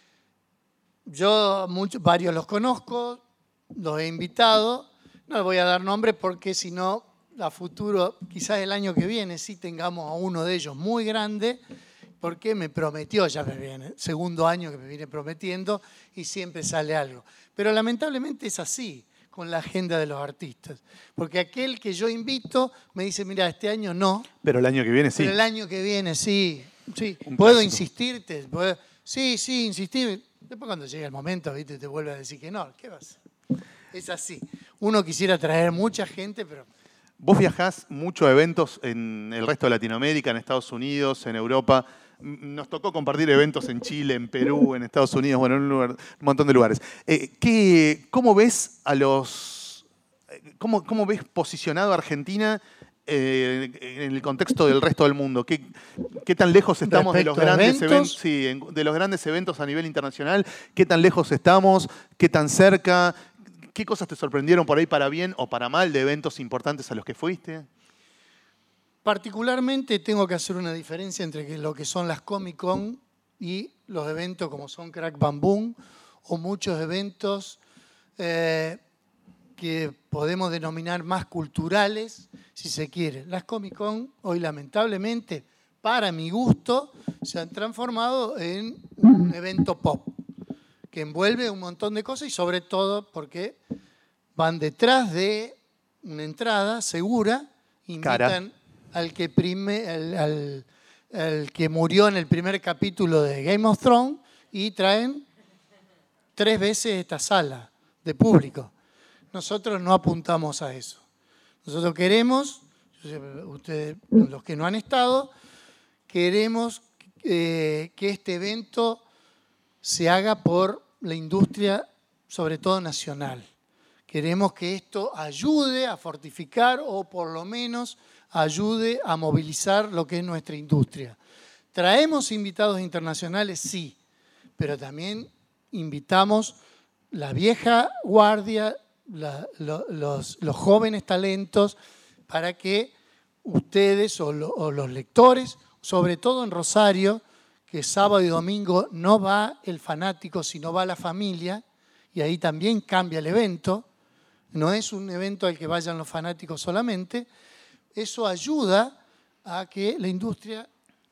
Yo muchos, varios los conozco, los he invitado. No les voy a dar nombre porque si no, a futuro, quizás el año que viene, sí tengamos a uno de ellos muy grande, porque me prometió, ya me viene, segundo año que me viene prometiendo y siempre sale algo. Pero lamentablemente es así con la agenda de los artistas. Porque aquel que yo invito me dice, mira, este año no, Pero el año que viene sí. pero el año que viene sí. sí. Un ¿Puedo clásico. insistirte? ¿Puedo? Sí, sí, insistir. Después cuando llega el momento, ¿viste? Te vuelve a decir que no. ¿Qué vas? Es así. Uno quisiera traer mucha gente, pero Vos viajás mucho a eventos en el resto de Latinoamérica, en Estados Unidos, en Europa. M- Nos tocó compartir eventos en Chile, en Perú, en Estados Unidos, bueno, en un, lugar- un montón de lugares. Eh, ¿qué- ¿Cómo ves a los... eh, ¿Cómo, cómo ves posicionado a Argentina eh, en el contexto del resto del mundo? ¿Qué, qué tan lejos estamos de los Respecto a grandes eventos. eventos? Sí, en- de los grandes eventos a nivel internacional. ¿Qué tan lejos estamos? ¿Qué tan cerca? ¿Qué cosas te sorprendieron por ahí para bien o para mal de eventos importantes a los que fuiste? particularmente tengo que hacer una diferencia entre que lo que son las Comic Con y los eventos como son Crack Bam Boom o muchos eventos eh, que podemos denominar más culturales, si se quiere. Las Comic Con hoy lamentablemente, para mi gusto, se han transformado en un evento pop que envuelve un montón de cosas y sobre todo porque van detrás de una entrada segura, invitan al que, prime, al, al- al que murió en el primer capítulo de Game of Thrones y traen tres veces esta sala de público. Nosotros no apuntamos a eso. Nosotros queremos, ustedes, los que no han estado, queremos eh, que este evento se haga por la industria, sobre todo nacional. Queremos que esto ayude a fortificar o por lo menos ayude a movilizar lo que es nuestra industria. ¿Traemos invitados internacionales? Sí, pero también invitamos la vieja guardia, la- lo- los, los jóvenes talentos, para que ustedes o, lo- o los lectores, sobre todo en Rosario, que sábado y domingo no va el fanático, sino va la familia, y ahí también cambia el evento. No es un evento al que vayan los fanáticos solamente. Eso ayuda a que la industria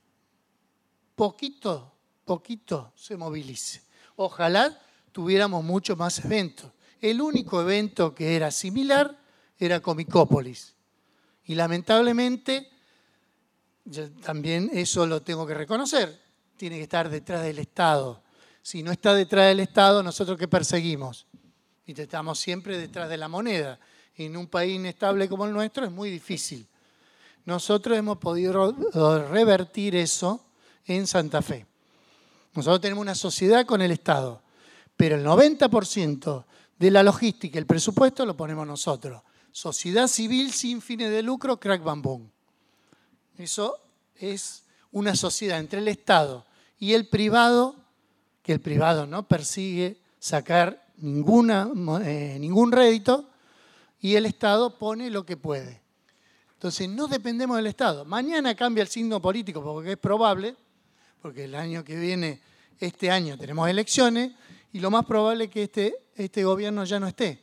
poquito, poquito se movilice. Ojalá tuviéramos muchos más eventos. El único evento que era similar era Comicópolis. Y lamentablemente, yo también eso lo tengo que reconocer, tiene que estar detrás del Estado. Si no está detrás del Estado, ¿nosotros qué perseguimos? Y estamos siempre detrás de la moneda. En un país inestable como el nuestro es muy difícil. Nosotros hemos podido revertir eso en Santa Fe. Nosotros tenemos una sociedad con el Estado, pero el noventa por ciento de la logística, el presupuesto lo ponemos nosotros. Sociedad civil sin fines de lucro, Crack Bam Boom. Eso es una sociedad entre el Estado y el privado, que el privado no persigue sacar ninguna, eh, ningún rédito, y el Estado pone lo que puede. Entonces no dependemos del Estado. Mañana cambia el signo político porque es probable, porque el año que viene, este año tenemos elecciones, y lo más probable es que este, este gobierno ya no esté.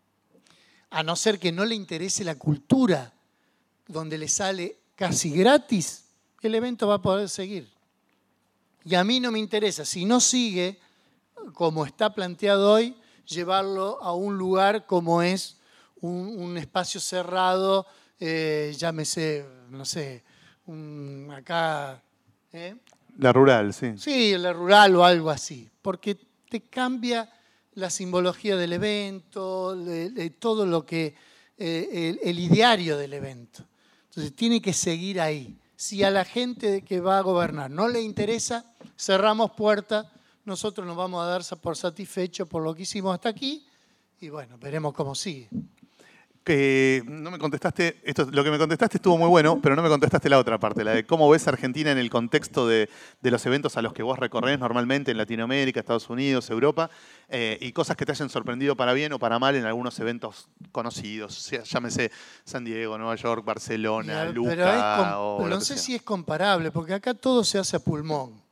A no ser que no le interese la cultura, donde le sale casi gratis, el evento va a poder seguir. Y a mí no me interesa, si no sigue, como está planteado hoy, llevarlo a un lugar como es un, un espacio cerrado, eh, llámese, no sé, un, acá, ¿eh? La rural, sí. Sí, la rural o algo así, porque te cambia la simbología del evento, de, de todo lo que, eh, el, el ideario del evento. Entonces tiene que seguir ahí. Si a la gente que va a gobernar no le interesa, cerramos puertas, nosotros nos vamos a dar por satisfechos por lo que hicimos hasta aquí y bueno, veremos cómo sigue. Que no me contestaste, esto, lo que me contestaste estuvo muy bueno, pero no me contestaste la otra parte, la de cómo ves a Argentina en el contexto de, de los eventos a los que vos recorres normalmente en Latinoamérica, Estados Unidos, Europa, eh, y cosas que te hayan sorprendido para bien o para mal en algunos eventos conocidos, sea, llámese San Diego, Nueva York, Barcelona, Ya, Luca, pero es com- o pero lo no que sé sea. si es comparable, porque acá todo se hace a pulmón.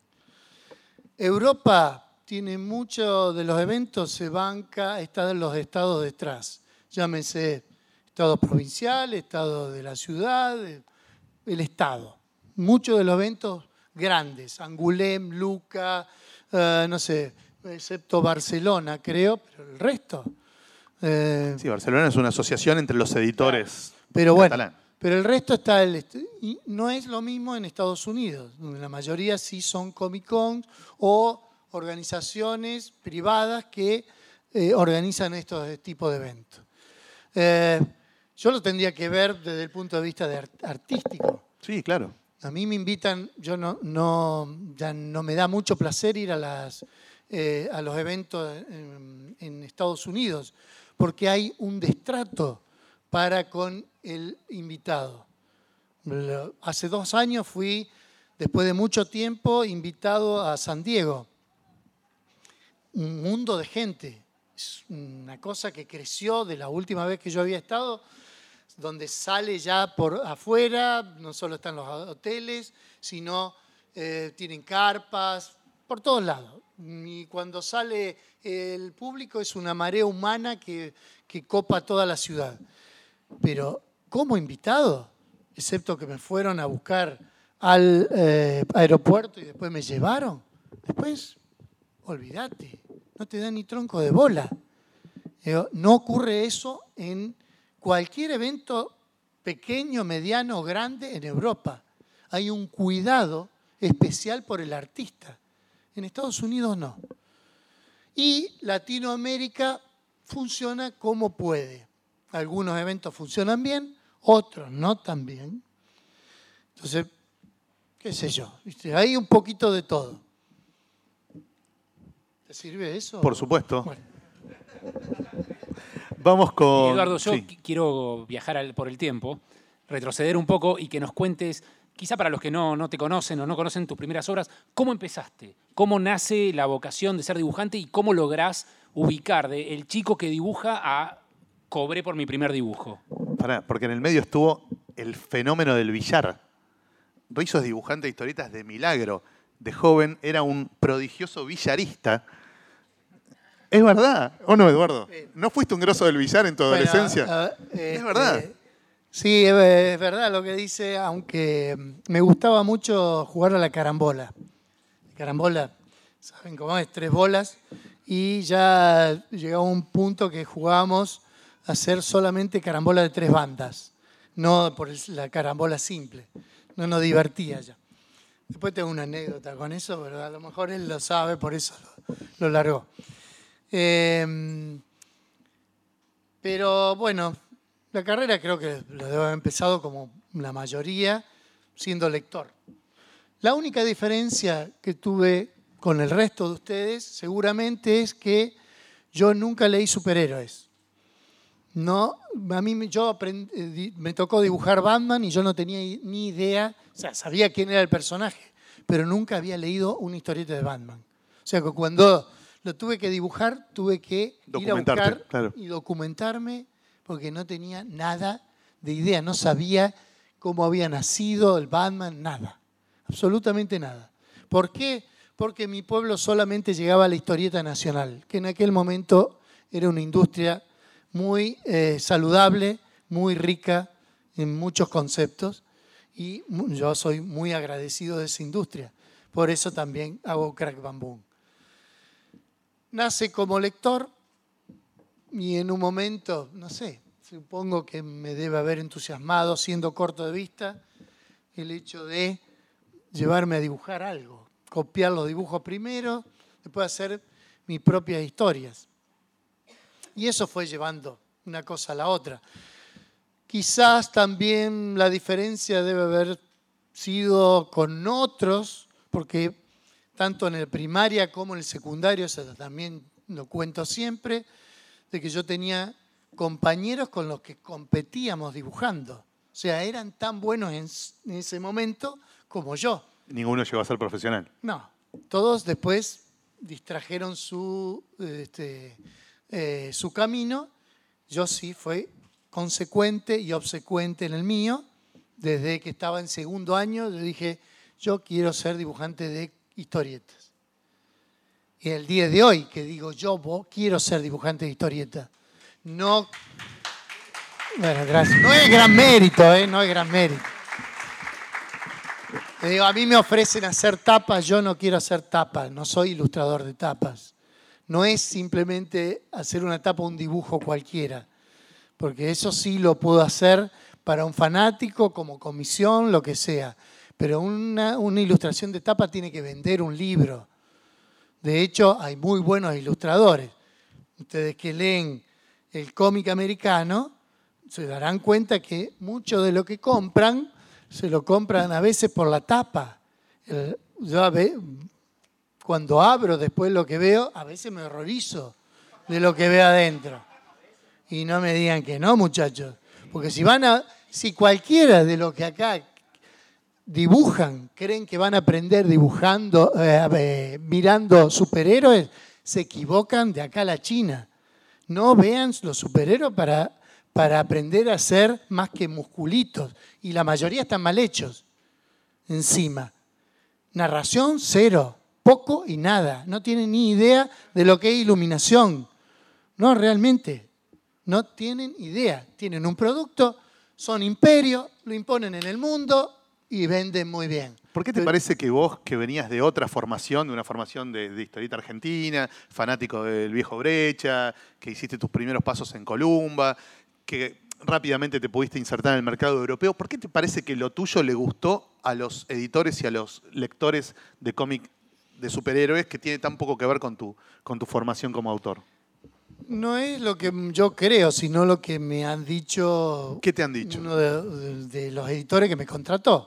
Europa tiene muchos de los eventos, se banca, están los estados detrás. Llámese estado provincial, estado de la ciudad, el estado. Muchos de los eventos grandes, Angulem, Luca, eh, no sé, excepto Barcelona, creo, pero el resto. eh, Sí, Barcelona es una asociación entre los editores Pero bueno, catalanes. pero el resto está el est- y no es lo mismo en Estados Unidos, donde la mayoría sí son Comic Con o organizaciones privadas que eh, organizan estos tipos de eventos. Eh, yo lo tendría que ver desde el punto de vista de art- artístico. Sí, claro. A mí me invitan, yo no, no, ya no me da mucho placer ir a, las, eh, a los eventos en, en Estados Unidos, porque hay un destrato para con el invitado. Lo- Hace dos años fui, después de mucho tiempo, invitado a San Diego. Un mundo de gente. Es una cosa que creció de la última vez que yo había estado, donde sale ya por afuera, no solo están los hoteles, sino eh, tienen carpas, por todos lados. Y cuando sale el público es una marea humana que, que copa toda la ciudad. Pero como invitado, excepto que me fueron a buscar al eh, aeropuerto y después me llevaron, después, olvídate, no te dan ni tronco de bola. Digo, no ocurre eso en cualquier evento pequeño, mediano o grande en Europa. Hay un cuidado especial por el artista. En Estados Unidos no. Y Latinoamérica funciona como puede. Algunos eventos funcionan bien, otros no tan bien. Entonces, qué sé yo, ¿viste? Hay un poquito de todo. ¿Te sirve eso? Por supuesto. Bueno. Vamos con... Eduardo, yo sí. qui- quiero viajar al- por el tiempo, retroceder un poco y que nos cuentes, quizá para los que no, no te conocen o no conocen tus primeras obras, ¿cómo empezaste? ¿Cómo nace la vocación de ser dibujante y cómo lográs ubicar de el chico que dibuja a cobré por mi primer dibujo? Pará, porque en el medio estuvo el fenómeno del billar. Rizzo es dibujante de historietas de milagro. De joven era un prodigioso billarista. Es verdad, ¿o no, Eduardo? ¿No fuiste un grosso del billar en tu Bueno, adolescencia? ah, Es este, verdad. Sí, es es verdad lo que dice, aunque me gustaba mucho jugar a la carambola. Carambola, ¿saben cómo es? Tres bolas. Y ya llegaba un punto que jugábamos a hacer solamente carambola de tres bandas, no por el- la carambola simple. No nos divertía ya. Después tengo una anécdota con eso, pero a lo mejor él lo sabe, por eso lo, lo largó. Eh, pero bueno, la carrera creo que lo debo haber empezado como la mayoría, siendo lector. La única diferencia que tuve con el resto de ustedes seguramente es que yo nunca leí superhéroes. No, a mí me- yo aprendí- eh, di- me tocó dibujar Batman y yo no tenía i- ni idea, o sea, sabía quién era el personaje, pero nunca había leído una historieta de Batman. O sea, que cuando lo tuve que dibujar, tuve que ir a Documentarte, buscar claro. y documentarme porque no tenía nada de idea, no sabía cómo había nacido el Batman, nada, absolutamente nada. ¿Por qué? Porque en mi pueblo solamente llegaba la historieta nacional, que en aquel momento era una industria muy eh, saludable, muy rica en muchos conceptos y mu- yo soy muy agradecido de esa industria. Por eso también hago Crack Bamboo. Nace como lector y en un momento, no sé, supongo que me debe haber entusiasmado, siendo corto de vista, el hecho de llevarme a dibujar algo, copiar los dibujos primero, después hacer mis propias historias. Y eso fue llevando una cosa a la otra. Quizás también la diferencia debe haber sido con otros, porque tanto en el primaria como en el secundario, eso también lo cuento siempre, de que yo tenía compañeros con los que competíamos dibujando. O sea, eran tan buenos en, en ese momento como yo. Ninguno llegó a ser profesional. No, todos después distrajeron su, este, eh, su camino. Yo sí fui consecuente y obsecuente en el mío. Desde que estaba en segundo año, yo dije, yo quiero ser dibujante de historietas. Y el día de hoy que digo, yo vos, quiero ser dibujante de historietas. No, bueno, gracias. No es gran mérito, ¿eh? No es gran mérito. Le digo, a mí me ofrecen hacer tapas, yo no quiero hacer tapas, no soy ilustrador de tapas. No es simplemente hacer una tapa, un dibujo cualquiera, porque eso sí lo puedo hacer para un fanático, como comisión, lo que sea. Pero una, una ilustración de tapa tiene que vender un libro. De hecho, hay muy buenos ilustradores. Ustedes que leen el cómic americano, se darán cuenta que mucho de lo que compran se lo compran a veces por la tapa. El- yo a ve- cuando abro después lo que veo, a veces me horrorizo de lo que veo adentro. Y no me digan que no, muchachos. Porque si van a, si cualquiera de lo que acá dibujan, creen que van a aprender dibujando, eh, eh, mirando superhéroes, se equivocan de acá a la China. No vean los superhéroes para, para aprender a ser más que musculitos. Y la mayoría están mal hechos encima. Narración, cero. Poco y nada. No tienen ni idea de lo que es iluminación. No, realmente. No tienen idea. Tienen un producto, son imperio, lo imponen en el mundo y venden muy bien. ¿Por qué te parece que vos, que venías de otra formación, de una formación de, de historieta argentina, fanático del viejo Brecha, que hiciste tus primeros pasos en Columba, que rápidamente te pudiste insertar en el mercado europeo, ¿por qué te parece que lo tuyo le gustó a los editores y a los lectores de cómic de superhéroes que tiene tan poco que ver con tu, con tu formación como autor? No es lo que yo creo, sino lo que me han dicho, ¿Qué te han dicho? uno de, de- de los editores que me contrató.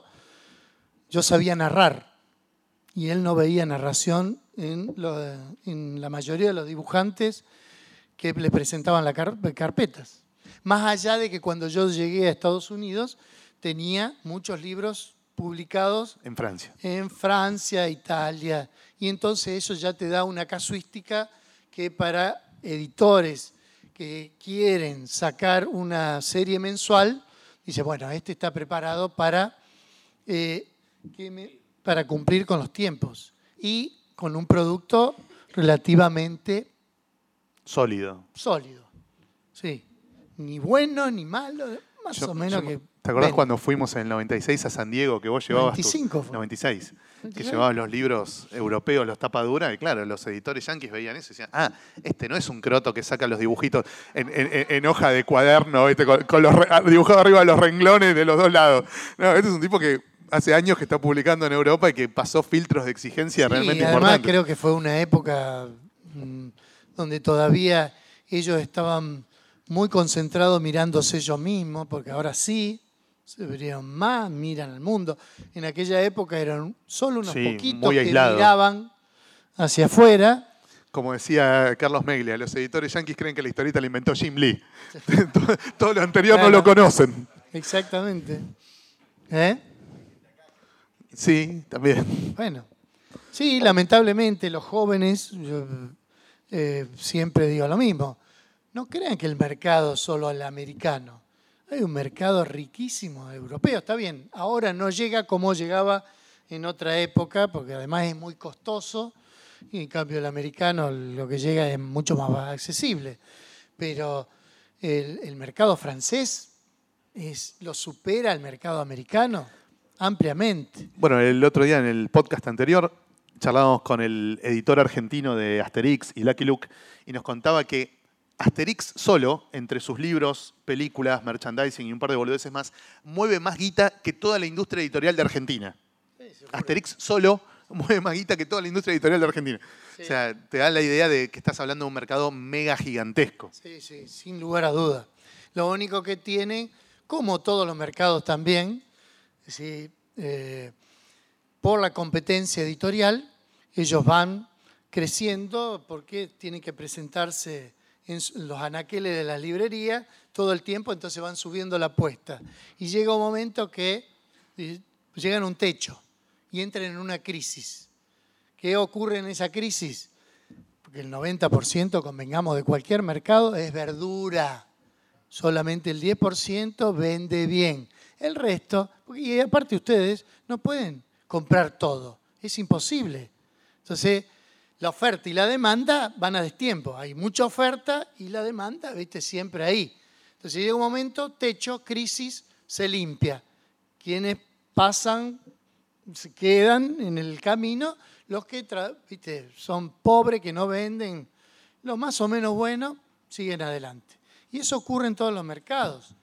Yo sabía narrar y él no veía narración en, lo- en la mayoría de los dibujantes que le presentaban las carpetas. Más allá de que cuando yo llegué a Estados Unidos tenía muchos libros publicados En Francia. en Francia, Italia, y entonces eso ya te da una casuística que para editores que quieren sacar una serie mensual, dice, bueno, este está preparado para, eh, que me- para cumplir con los tiempos y con un producto relativamente Sólido. sólido. Sí, ni bueno ni malo, más Yo- o menos yo- que... ¿Te acordás vende. cuando fuimos en el noventa y seis a San Diego, que vos llevabas tus- noventa y cinco fue. noventa y seis, que noventa y seis. llevabas los libros europeos, los tapaduras, y claro, los editores yanquis veían eso y decían, ah, este no es un croto que saca los dibujitos en, en- en- en hoja de cuaderno, ¿viste? con, con los re- dibujado arriba de los renglones de los dos lados. No, este es un tipo que hace años que está publicando en Europa y que pasó filtros de exigencia Sí, realmente y además importantes. creo que fue una época mm, donde todavía ellos estaban muy concentrados mirándose ellos mismos, porque ahora sí se verían más, miran al mundo. En aquella época eran solo unos Sí, poquitos muy que aislado. miraban hacia afuera. Como decía Carlos Meglia, los editores yanquis creen que la historieta la inventó Jim Lee. todo, todo lo anterior no Claro. lo conocen. Exactamente. ¿Eh? Sí, también. Bueno, sí, lamentablemente los jóvenes, yo eh, siempre digo lo mismo, no crean que el mercado es solo el americano. Hay un mercado riquísimo europeo, está bien, ahora no llega como llegaba en otra época, porque además es muy costoso, y en cambio el americano lo que llega es mucho más accesible. Pero el, el mercado francés es, lo supera al mercado americano ampliamente. Bueno, el otro día en el podcast anterior charlábamos con el editor argentino de Asterix y Lucky Luke y nos contaba que Asterix solo, entre sus libros, películas, merchandising y un par de boludeces más, mueve más guita que toda la industria editorial de Argentina. Asterix solo mueve más guita que toda la industria editorial de Argentina. O sea, te da la idea de que estás hablando de un mercado mega gigantesco. Sí, sí, sin lugar a duda. Lo único que tiene, como todos los mercados también, sí, eh, por la competencia editorial, ellos van creciendo porque tienen que presentarse en los anaqueles de la librería todo el tiempo, entonces van subiendo la apuesta. Y llega un momento que eh, llegan a un techo y entran en una crisis. ¿Qué ocurre en esa crisis? Porque el noventa por ciento, convengamos, de cualquier mercado es verdura. Solamente el diez por ciento vende bien. El resto, y aparte ustedes, no pueden comprar todo. Es imposible. Entonces, la oferta y la demanda van a destiempo. Hay mucha oferta y la demanda, viste, siempre ahí. Entonces llega un momento, techo, crisis, se limpia. Quienes pasan, se quedan en el camino, los que tra- viste, son pobres, que no venden, los más o menos buenos, siguen adelante. Y eso ocurre en todos los mercados.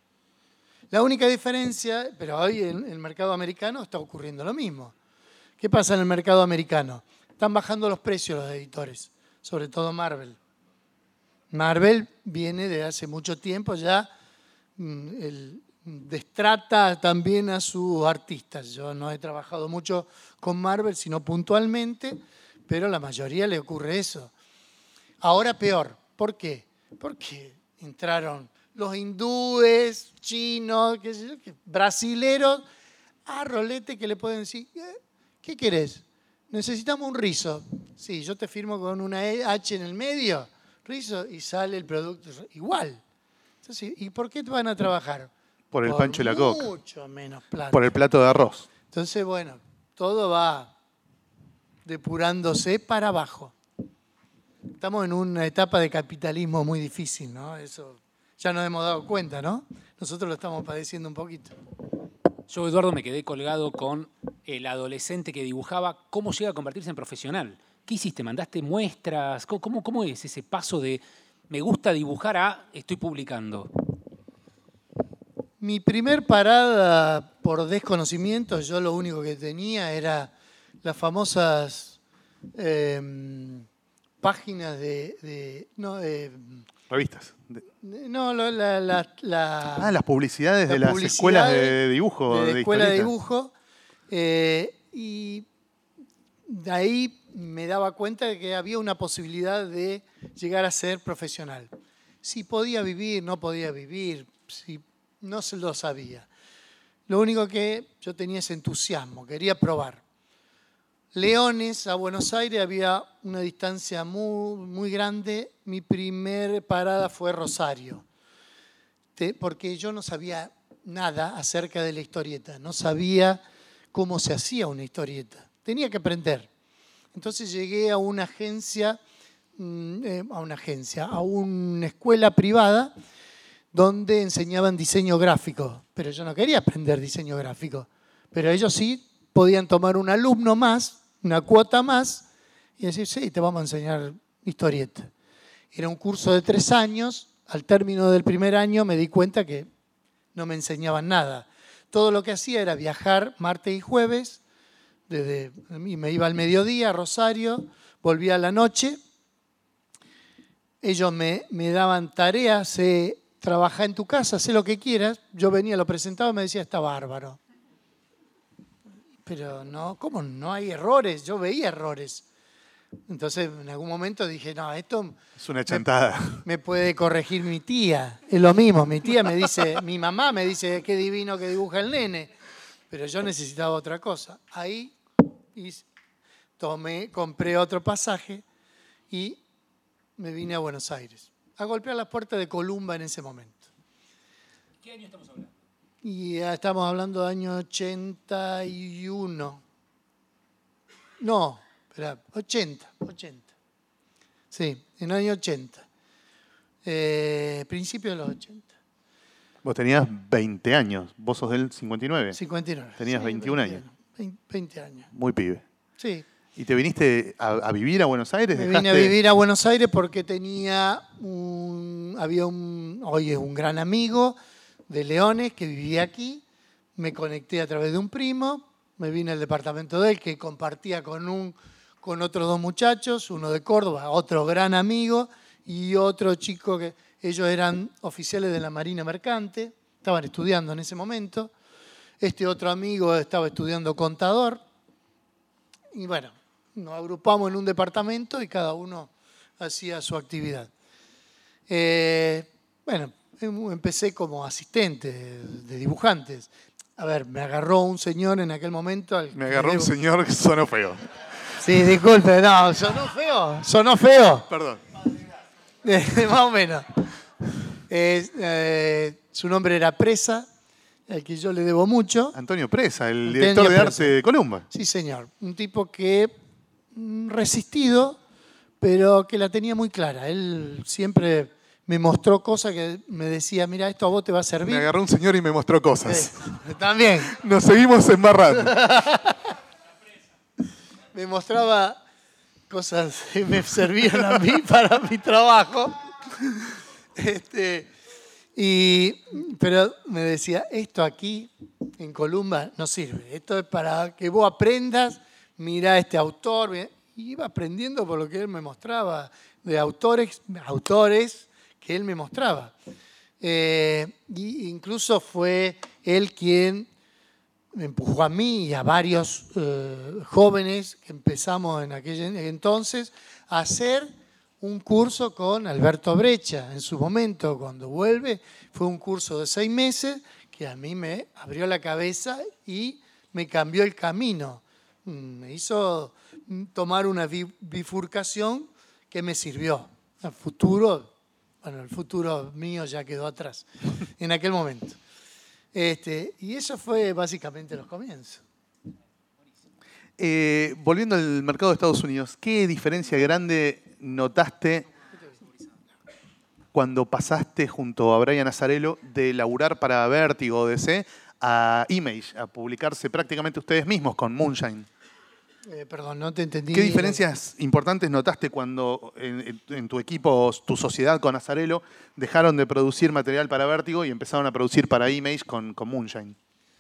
La única diferencia, pero hoy en el mercado americano está ocurriendo lo mismo. ¿Qué pasa en el mercado americano? Están bajando los precios los editores, sobre todo Marvel. Marvel viene de hace mucho tiempo ya mm, él destrata también a sus artistas. Yo no he trabajado mucho con Marvel, sino puntualmente, pero a la mayoría le ocurre eso. Ahora peor. ¿Por qué? Porque entraron los hindúes, chinos, qué sé yo, qué- brasileros, a rolete que le pueden decir, "Eh, ¿qué querés? Necesitamos un rizo. Sí, yo te firmo con una E- H en el medio, rizo, y sale el producto igual. Entonces, ¿y por qué te van a trabajar? Por el pancho y la coca. Mucho menos plata. Por el plato de arroz. Entonces, bueno, todo va depurándose para abajo. Estamos en una etapa de capitalismo muy difícil, ¿no? Eso ya nos hemos dado cuenta, ¿no? Nosotros lo estamos padeciendo un poquito. Yo, Eduardo, me quedé colgado con el adolescente que dibujaba. ¿Cómo llega a convertirse en profesional? ¿Qué hiciste? ¿Mandaste muestras? ¿Cómo, cómo, cómo es ese paso de me gusta dibujar a estoy publicando? Mi primer parada por desconocimiento, yo lo único que tenía era las famosas eh, páginas de... de- no, de- Revistas. De- de- no, la, la- la- la- Ah, las publicidades de las las escuelas publicidades de dibujo. de De, la escuela de historieta. dibujo. eh, y de ahí me daba cuenta de que había una posibilidad de llegar a ser profesional. Si podía vivir, no podía vivir, si no se lo sabía. Lo único que yo tenía ese entusiasmo, quería probar. Leones a Buenos Aires había una distancia muy, muy grande. Mi primer parada fue Rosario, Te- porque yo no sabía nada acerca de la historieta, no sabía cómo se hacía una historieta. Tenía que aprender. Entonces llegué a una agencia, mm, eh, a una agencia, a una escuela privada donde enseñaban diseño gráfico, pero yo no quería aprender diseño gráfico. Pero ellos sí podían tomar un alumno más, una cuota más, y decir, sí, te vamos a enseñar historieta. Era un curso de tres años. Al término del primer año me di cuenta que no me enseñaban nada. Todo lo que hacía era viajar martes y jueves, desde, y me iba al mediodía a Rosario, volvía a la noche. Ellos me, me daban tareas, eh, trabajá en tu casa, haz lo que quieras. Yo venía, lo presentaba y me decía, está bárbaro. Pero no, ¿cómo? No hay errores. Yo veía errores. Entonces, en algún momento dije, no, esto Es una chantada. me puede corregir mi tía. Es lo mismo, mi tía me dice, mi mamá me dice, qué divino que dibuja el nene. Pero yo necesitaba otra cosa. Ahí hice- tomé, compré otro pasaje y me vine a Buenos Aires. A golpear las puertas de Columba en ese momento. ¿Qué año estamos hablando? Y ya estamos hablando del año ochenta y uno. No, espera, ochenta, ochenta. Sí, en el año ochenta. Eh, principio de los ochenta. Vos tenías veinte años. Vos sos del cincuenta y nueve. cincuenta y nueve. Tenías veintiún años. veinte, veinte años. Muy pibe. Sí. ¿Y te viniste a, a vivir a Buenos Aires? Me vine a ¿Dejaste- vivir a Buenos Aires porque tenía un, había un, hoy es un gran amigo de Leones que vivía aquí. Me conecté a través de un primo, me vine al departamento de él que compartía con, un, con otros dos muchachos, uno de Córdoba, otro gran amigo y otro chico que ellos eran oficiales de la Marina Mercante, estaban estudiando en ese momento. Este otro amigo estaba estudiando contador. Y bueno, nos agrupamos en un departamento y cada uno hacía su actividad. Eh, bueno, em- empecé como asistente de, de dibujantes. A ver, me agarró un señor en aquel momento. al Me que agarró un debo- señor que sonó feo. Sí, disculpe, no, sonó feo. Sonó feo. Perdón. Más o menos. Es, eh, su nombre era Presa, al que yo le debo mucho. Antonio Presa, el Antonio director de Presa. arte de Columba. Sí, señor. Un tipo que mm, resistido, pero que la tenía muy clara. Él siempre me mostró cosas que me decía, mira, esto a vos te va a servir. Me agarró un señor y me mostró cosas. Eh, también. Nos seguimos embarrando. Me mostraba cosas que me servían a mí para mi trabajo. Este, y, pero me decía, esto aquí en Columba no sirve. Esto es para que vos aprendas, mirá a este autor. Y iba aprendiendo por lo que él me mostraba, de autores, autores que él me mostraba. Eh, y incluso fue él quien me empujó a mí y a varios eh, jóvenes que empezamos en aquel entonces a hacer un curso con Alberto Brecha. En su momento, cuando vuelve, fue un curso de seis meses que a mí me abrió la cabeza y me cambió el camino. Me hizo tomar una bifurcación que me sirvió. El futuro, bueno, el futuro mío ya quedó atrás en aquel momento. Este, y eso fue básicamente los comienzos. Eh, volviendo al mercado de Estados Unidos, ¿qué diferencia grande notaste cuando pasaste junto a Brian Azzarello de laburar para Vértigo o D C a Image, a publicarse prácticamente ustedes mismos con Moonshine? Eh, perdón, no te entendí. ¿Qué diferencias importantes notaste cuando en, en tu equipo, tu sociedad con Azzarello, dejaron de producir material para Vértigo y empezaron a producir para Image con, con Moonshine?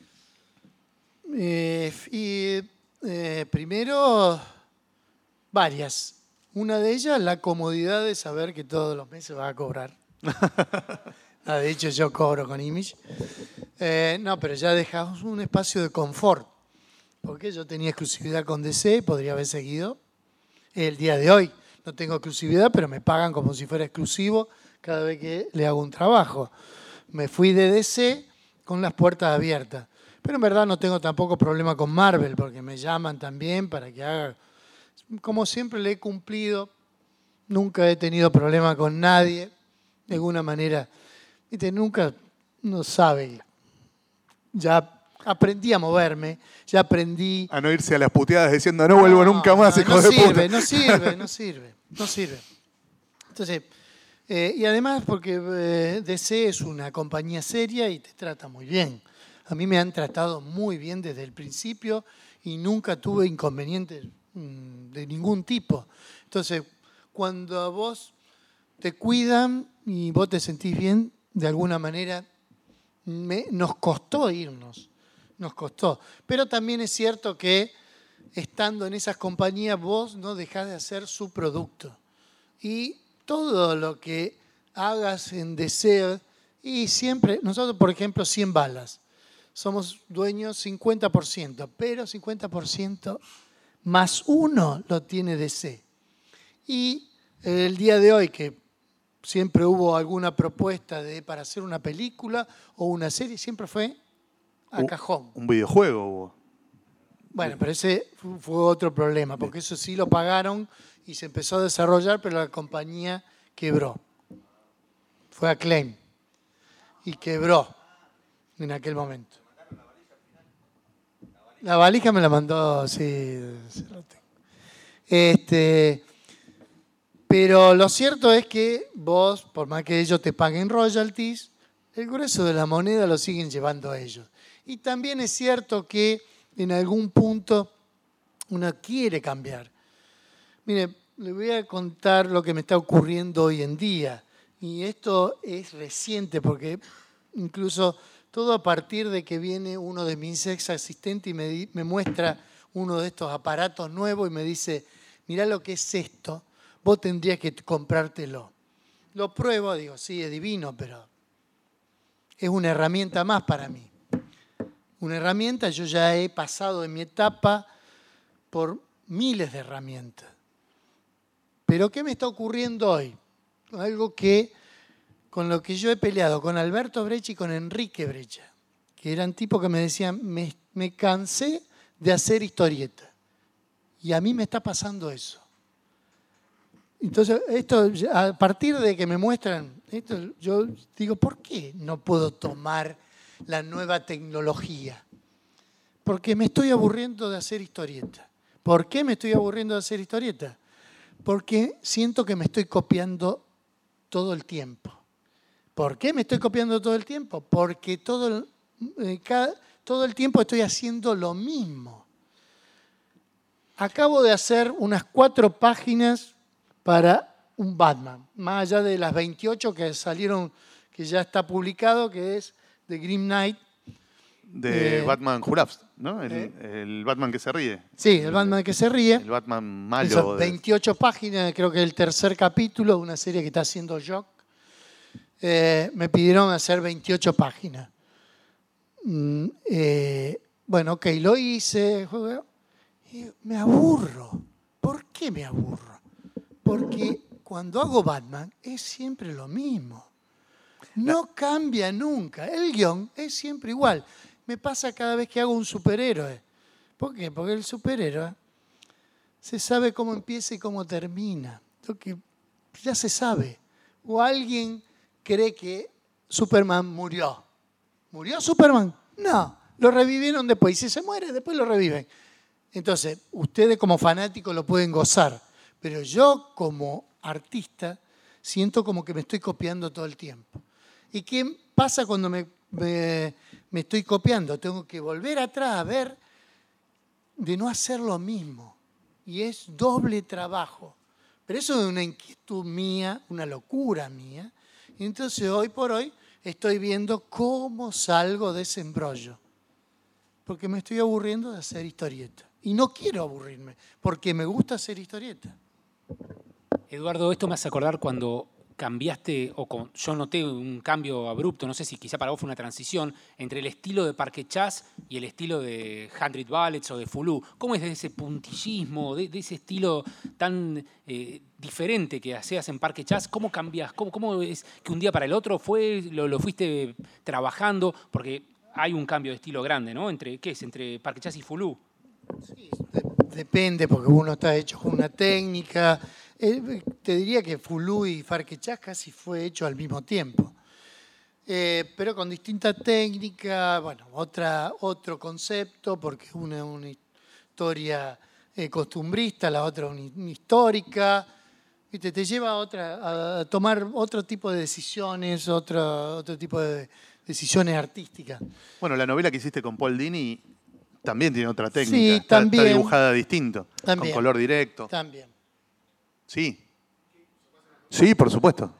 Eh, y eh, primero, varias. Una de ellas, la comodidad de saber que todos los meses vas a cobrar. Ah, de hecho, yo cobro con Image. Eh, no, pero ya dejamos un espacio de confort. Porque yo tenía exclusividad con D C, podría haber seguido. El día de hoy no tengo exclusividad, pero me pagan como si fuera exclusivo cada vez que le hago un trabajo. Me fui de D C con las puertas abiertas. Pero en verdad no tengo tampoco problema con Marvel, porque me llaman también para que haga... Como siempre le he cumplido, nunca he tenido problema con nadie, de alguna manera. ¿Viste? Nunca, no sabe, ya... Aprendí a moverme, ya aprendí... A no irse a las puteadas diciendo no vuelvo No, nunca más, no, hijo no de sirve, puta. No sirve, no sirve, no sirve. Entonces, eh, y además porque eh, D C es una compañía seria y te trata muy bien. A mí me han tratado muy bien desde el principio y nunca tuve inconvenientes mmm, de ningún tipo. Entonces, cuando a vos te cuidan y vos te sentís bien, de alguna manera me, nos costó irnos. Nos costó. Pero también es cierto que estando en esas compañías vos no dejás de hacer su producto. Y todo lo que hagas en D C, y siempre, nosotros por ejemplo cien balas, somos dueños cincuenta por ciento, pero cincuenta por ciento más uno lo tiene D C. Y el día de hoy que siempre hubo alguna propuesta de, para hacer una película o una serie, siempre fue a cajón. Un videojuego hubo. Bueno, pero ese fue otro problema, porque eso sí lo pagaron y se empezó a desarrollar, pero la compañía quebró. Fue Acclaim. Y quebró en aquel momento. La valija me la mandó, sí, se lo tengo. Este, pero lo cierto es que vos, por más que ellos te paguen royalties, el grueso de la moneda lo siguen llevando a ellos. Y también es cierto que en algún punto uno quiere cambiar. Mire, le voy a contar lo que me está ocurriendo hoy en día. Y esto es reciente porque incluso todo a partir de que viene uno de mis ex asistentes y me, di, me muestra uno de estos aparatos nuevos y me dice, mirá lo que es esto, vos tendrías que comprártelo. Lo pruebo, digo, sí, es divino, pero es una herramienta más para mí. Una herramienta, yo ya he pasado en mi etapa por miles de herramientas. Pero ¿qué me está ocurriendo hoy? Algo que, con lo que yo he peleado con Alberto Brecha y con Enrique Brecha, que eran tipos que me decían, me, me cansé de hacer historietas. Y a mí me está pasando eso. Entonces, esto, a partir de que me muestran esto, yo digo, ¿por qué no puedo tomar la nueva tecnología? Porque me estoy aburriendo de hacer historietas. ¿Por qué me estoy aburriendo de hacer historietas? Porque siento que me estoy copiando todo el tiempo. ¿Por qué me estoy copiando todo el tiempo? Porque todo el, eh, cada, todo el tiempo estoy haciendo lo mismo. Acabo de hacer unas cuatro páginas para un Batman, más allá de las veintiocho que salieron, que ya está publicado, que es The Grim Knight. De Eh, Batman Who Laughs, ¿no? El, eh. el Batman que se ríe. Sí, el Batman que se ríe. El Batman malo. Esas de- veintiocho páginas, creo que el tercer capítulo, una serie que está haciendo Jock. eh, me pidieron hacer veintiocho páginas. Mm, eh, bueno, ok, lo hice. Y me aburro. ¿Por qué me aburro? Porque cuando hago Batman es siempre lo mismo. No cambia nunca. El guión es siempre igual. Me pasa cada vez que hago un superhéroe. ¿Por qué? Porque el superhéroe se sabe cómo empieza y cómo termina. Lo que ya se sabe. O alguien cree que Superman murió. ¿Murió Superman? No. Lo revivieron después. Y si se muere, después lo reviven. Entonces, ustedes como fanáticos lo pueden gozar. Pero yo como artista siento como que me estoy copiando todo el tiempo. ¿Y qué pasa cuando me, me, me estoy copiando? Tengo que volver atrás a ver de no hacer lo mismo. Y es doble trabajo. Pero eso es una inquietud mía, una locura mía. Y entonces hoy por hoy estoy viendo cómo salgo de ese embrollo. Porque me estoy aburriendo de hacer historietas. Y no quiero aburrirme, porque me gusta hacer historietas. Eduardo, esto me hace acordar cuando cambiaste, o con, yo noté un cambio abrupto, no sé si quizá para vos fue una transición, entre el estilo de Parque Chas y el estilo de Hundred Bullets o de Fulú. ¿Cómo es de ese puntillismo, de, de ese estilo tan eh, diferente que hacías en Parque Chas? ¿Cómo cambias? ¿Cómo, cómo es que un día para el otro fue, lo, lo fuiste trabajando? Porque hay un cambio de estilo grande, ¿no? Entre, ¿qué es? Entre Parque Chas y Fulú. Sí, de- depende, porque uno está hecho con una técnica. Eh, te diría que Fulú y Farquechás casi fue hecho al mismo tiempo. Eh, pero con distinta técnica, bueno, otra, otro concepto, porque una es una historia eh, costumbrista, la otra una, una histórica. ¿Viste? Te lleva a, otra, a tomar otro tipo de decisiones, otro, otro tipo de decisiones artísticas. Bueno, la novela que hiciste con Paul Dini también tiene otra técnica. Sí, está, también. está dibujada distinto, También. con color directo. También. Sí. Sí, por supuesto.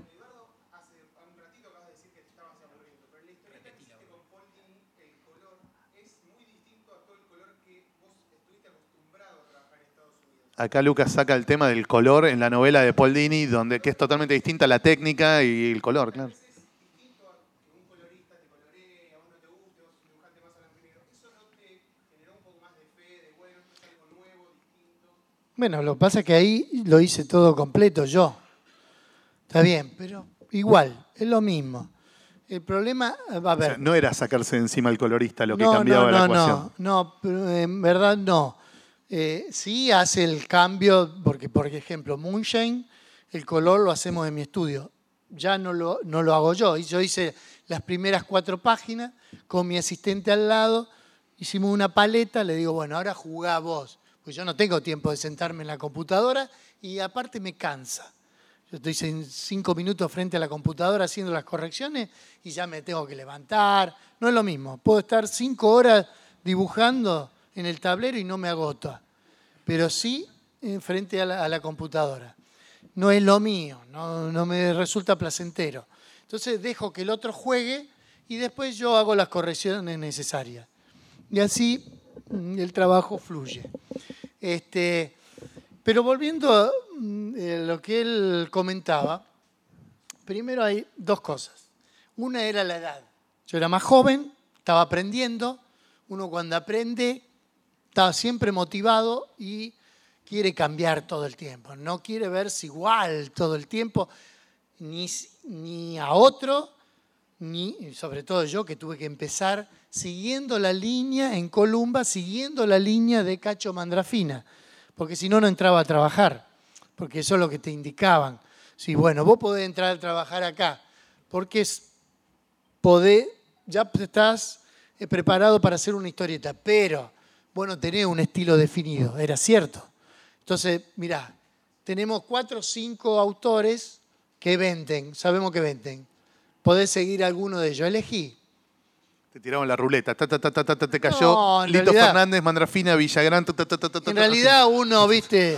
Acá Lucas saca el tema del color en la novela de Paul Dini, donde que es totalmente distinta la técnica y el color, claro. Bueno, lo que pasa es que ahí lo hice todo completo yo. Está bien, pero igual, es lo mismo. El problema, va a O ver. sea, no era sacarse de encima el colorista lo que no, cambiaba no, la no, ecuación. no, no, pero en verdad no. Eh, sí hace el cambio, porque por ejemplo, Moonshine, el color lo hacemos en mi estudio. Ya no lo, no lo hago yo. Yo hice las primeras cuatro páginas con mi asistente al lado, hicimos una paleta, le digo, bueno, ahora jugá vos. Pues yo no tengo tiempo de sentarme en la computadora y aparte me cansa. Yo estoy en cinco minutos frente a la computadora haciendo las correcciones y ya me tengo que levantar. No es lo mismo. Puedo estar cinco horas dibujando en el tablero y no me agota. Pero sí eh, frente a la, a la computadora. No es lo mío, no, no me resulta placentero. Entonces dejo que el otro juegue y después yo hago las correcciones necesarias. Y así mm, el trabajo fluye. Este, pero volviendo a mm, eh, lo que él comentaba, primero hay dos cosas. Una era la edad. Yo era más joven, estaba aprendiendo. Uno cuando aprende está siempre motivado y quiere cambiar todo el tiempo. No quiere verse igual todo el tiempo, ni, ni a otro, ni sobre todo yo que tuve que empezar siguiendo la línea en Columba, siguiendo la línea de Cacho Mandrafina, porque si no, no entraba a trabajar, porque eso es lo que te indicaban. Sí, bueno, vos podés entrar a trabajar acá, porque es, podés, ya estás preparado para hacer una historieta, pero vos no tenés un estilo definido, era cierto. Entonces, mirá, tenemos cuatro o cinco autores que venden, sabemos que venden. Podés seguir alguno de ellos, elegí. Te tiraban la ruleta, ta, ta, ta, ta, ta, te cayó No, en Lito realidad- Fernández, Mandrafina, Villagrán, ta, ta, ta, ta, ta, En ta. realidad uno, viste,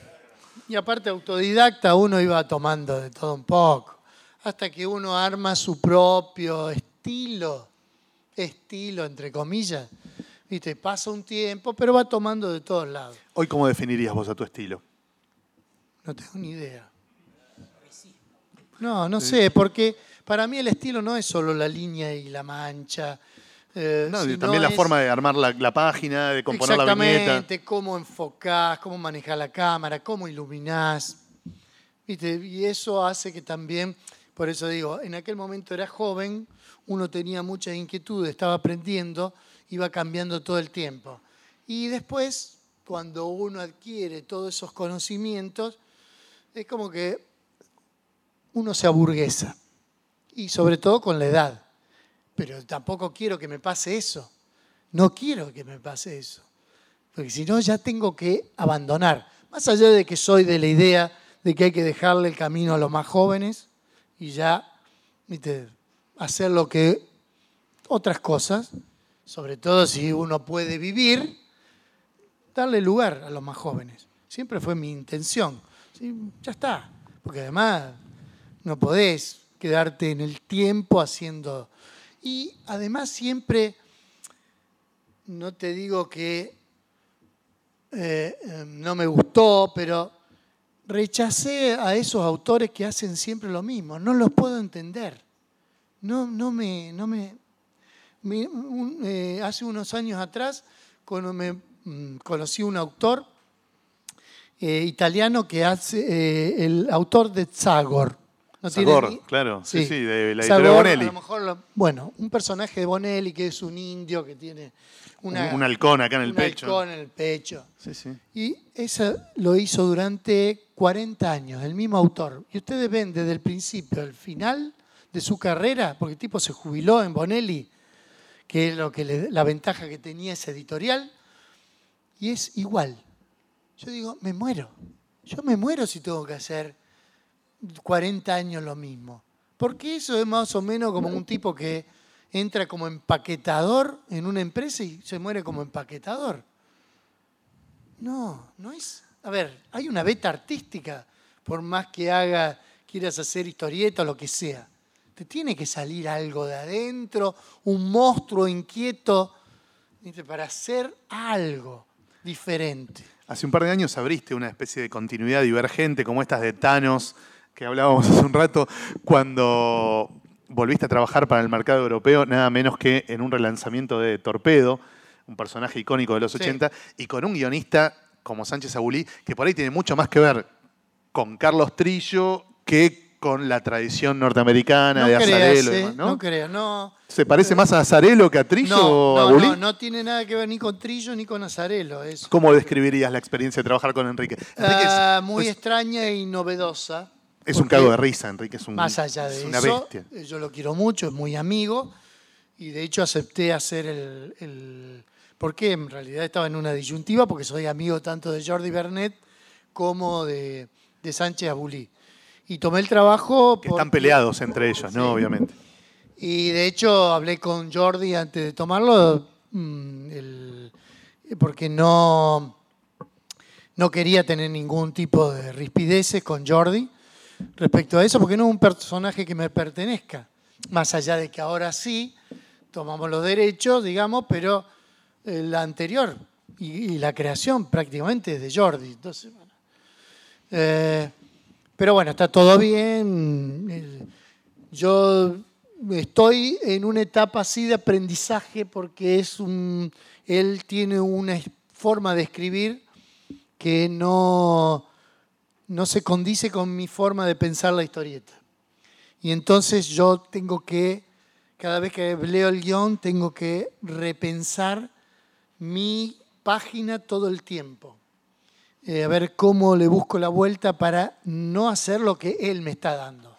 y aparte autodidacta, uno iba tomando de todo un poco, hasta que uno arma su propio estilo, estilo entre comillas, viste, pasa un tiempo, pero va tomando de todos lados. Hoy, ¿cómo definirías vos a tu estilo? No tengo ni idea. No, no sé, porque para mí el estilo no es solo la línea y la mancha. eh, No, y sino también la es forma de armar la, la página, de componer la viñeta. exactamente cómo enfocás, cómo manejás la cámara, cómo iluminás. ¿Viste? Y eso hace que también, por eso digo, en aquel momento era joven, uno tenía muchas inquietudes, estaba aprendiendo, iba cambiando todo el tiempo. Y después, cuando uno adquiere todos esos conocimientos, es como que uno se aburguesa. Y sobre todo con la edad. Pero tampoco quiero que me pase eso. No quiero que me pase eso. Porque si no, ya tengo que abandonar. Más allá de que soy de la idea de que hay que dejarle el camino a los más jóvenes y ya, ¿viste?, hacer lo que otras cosas, sobre todo si uno puede vivir, darle lugar a los más jóvenes. Siempre fue mi intención. ¿Sí? Ya está. Porque además no podés quedarte en el tiempo haciendo... Y además siempre, no te digo que eh, eh, no me gustó, pero rechacé a esos autores que hacen siempre lo mismo. No los puedo entender. No, no me... No me, me un, eh, hace unos años atrás, cuando me mm, conocí un autor eh, italiano que hace, eh, el autor de Zagor. ¿No tiene Zagor, ni- claro. Sí, sí, de la editorial Zagor, Bonelli. a lo mejor lo- bueno, un personaje de Bonelli que es un indio que tiene una, Un- un halcón acá en el un pecho. halcón en el pecho. Sí, sí. Y eso lo hizo durante cuarenta años, el mismo autor. Y ustedes ven desde el principio al final de su carrera, porque el tipo se jubiló en Bonelli, que es lo que le- la ventaja que tenía ese editorial, y es igual. Yo digo, me muero. Yo me muero si tengo que hacer cuarenta años lo mismo. Porque eso es más o menos como un tipo que entra como empaquetador en una empresa y se muere como empaquetador. No, no es... A ver, hay una beta artística, por más que haga, quieras hacer historieta o lo que sea. Te tiene que salir algo de adentro, un monstruo inquieto, ¿viste?, para hacer algo diferente. Hace un par de años abriste una especie de continuidad divergente como estas de Thanos, que hablábamos hace un rato, cuando volviste a trabajar para el mercado europeo, nada menos que en un relanzamiento de Torpedo, un personaje icónico de los Sí. ochenta, y con un guionista como Sánchez Abulí, que por ahí tiene mucho más que ver con Carlos Trillo que con la tradición norteamericana No de creas, Azarelo. y ¿eh? demás, ¿no? No creas, no. ¿Se parece más a Azarelo que a Trillo No, o a no, Abulí? no, no tiene nada que ver ni con Trillo ni con Azarelo. Es ¿Cómo describirías la experiencia de trabajar con Enrique? Enrique es- ah, muy es, extraña y novedosa. es un porque cago de risa, Enrique es, un, Más allá de es una eso, bestia. eh, yo lo quiero mucho, es muy amigo. Y de hecho acepté hacer el, el... Porque en realidad estaba en una disyuntiva, porque soy amigo tanto de Jordi Bernet como de, de Sánchez Abulí. Y tomé el trabajo... Que están porque- peleados entre ellos, ¿no? Obviamente. Y de hecho hablé con Jordi antes de tomarlo, mm, el- porque no, no quería tener ningún tipo de rispideces con Jordi respecto a eso, porque no es un personaje que me pertenezca. Más allá de que ahora sí tomamos los derechos, digamos, pero eh, la anterior y, y la creación prácticamente es de Jordi. Entonces, bueno. Eh, pero bueno, está todo bien. El- Yo estoy en una etapa así de aprendizaje porque es un, él tiene una es- forma de escribir que no, no se condice con mi forma de pensar la historieta. Y entonces yo tengo que, cada vez que leo el guión, tengo que repensar mi página todo el tiempo. Eh, a ver cómo le busco la vuelta para no hacer lo que él me está dando.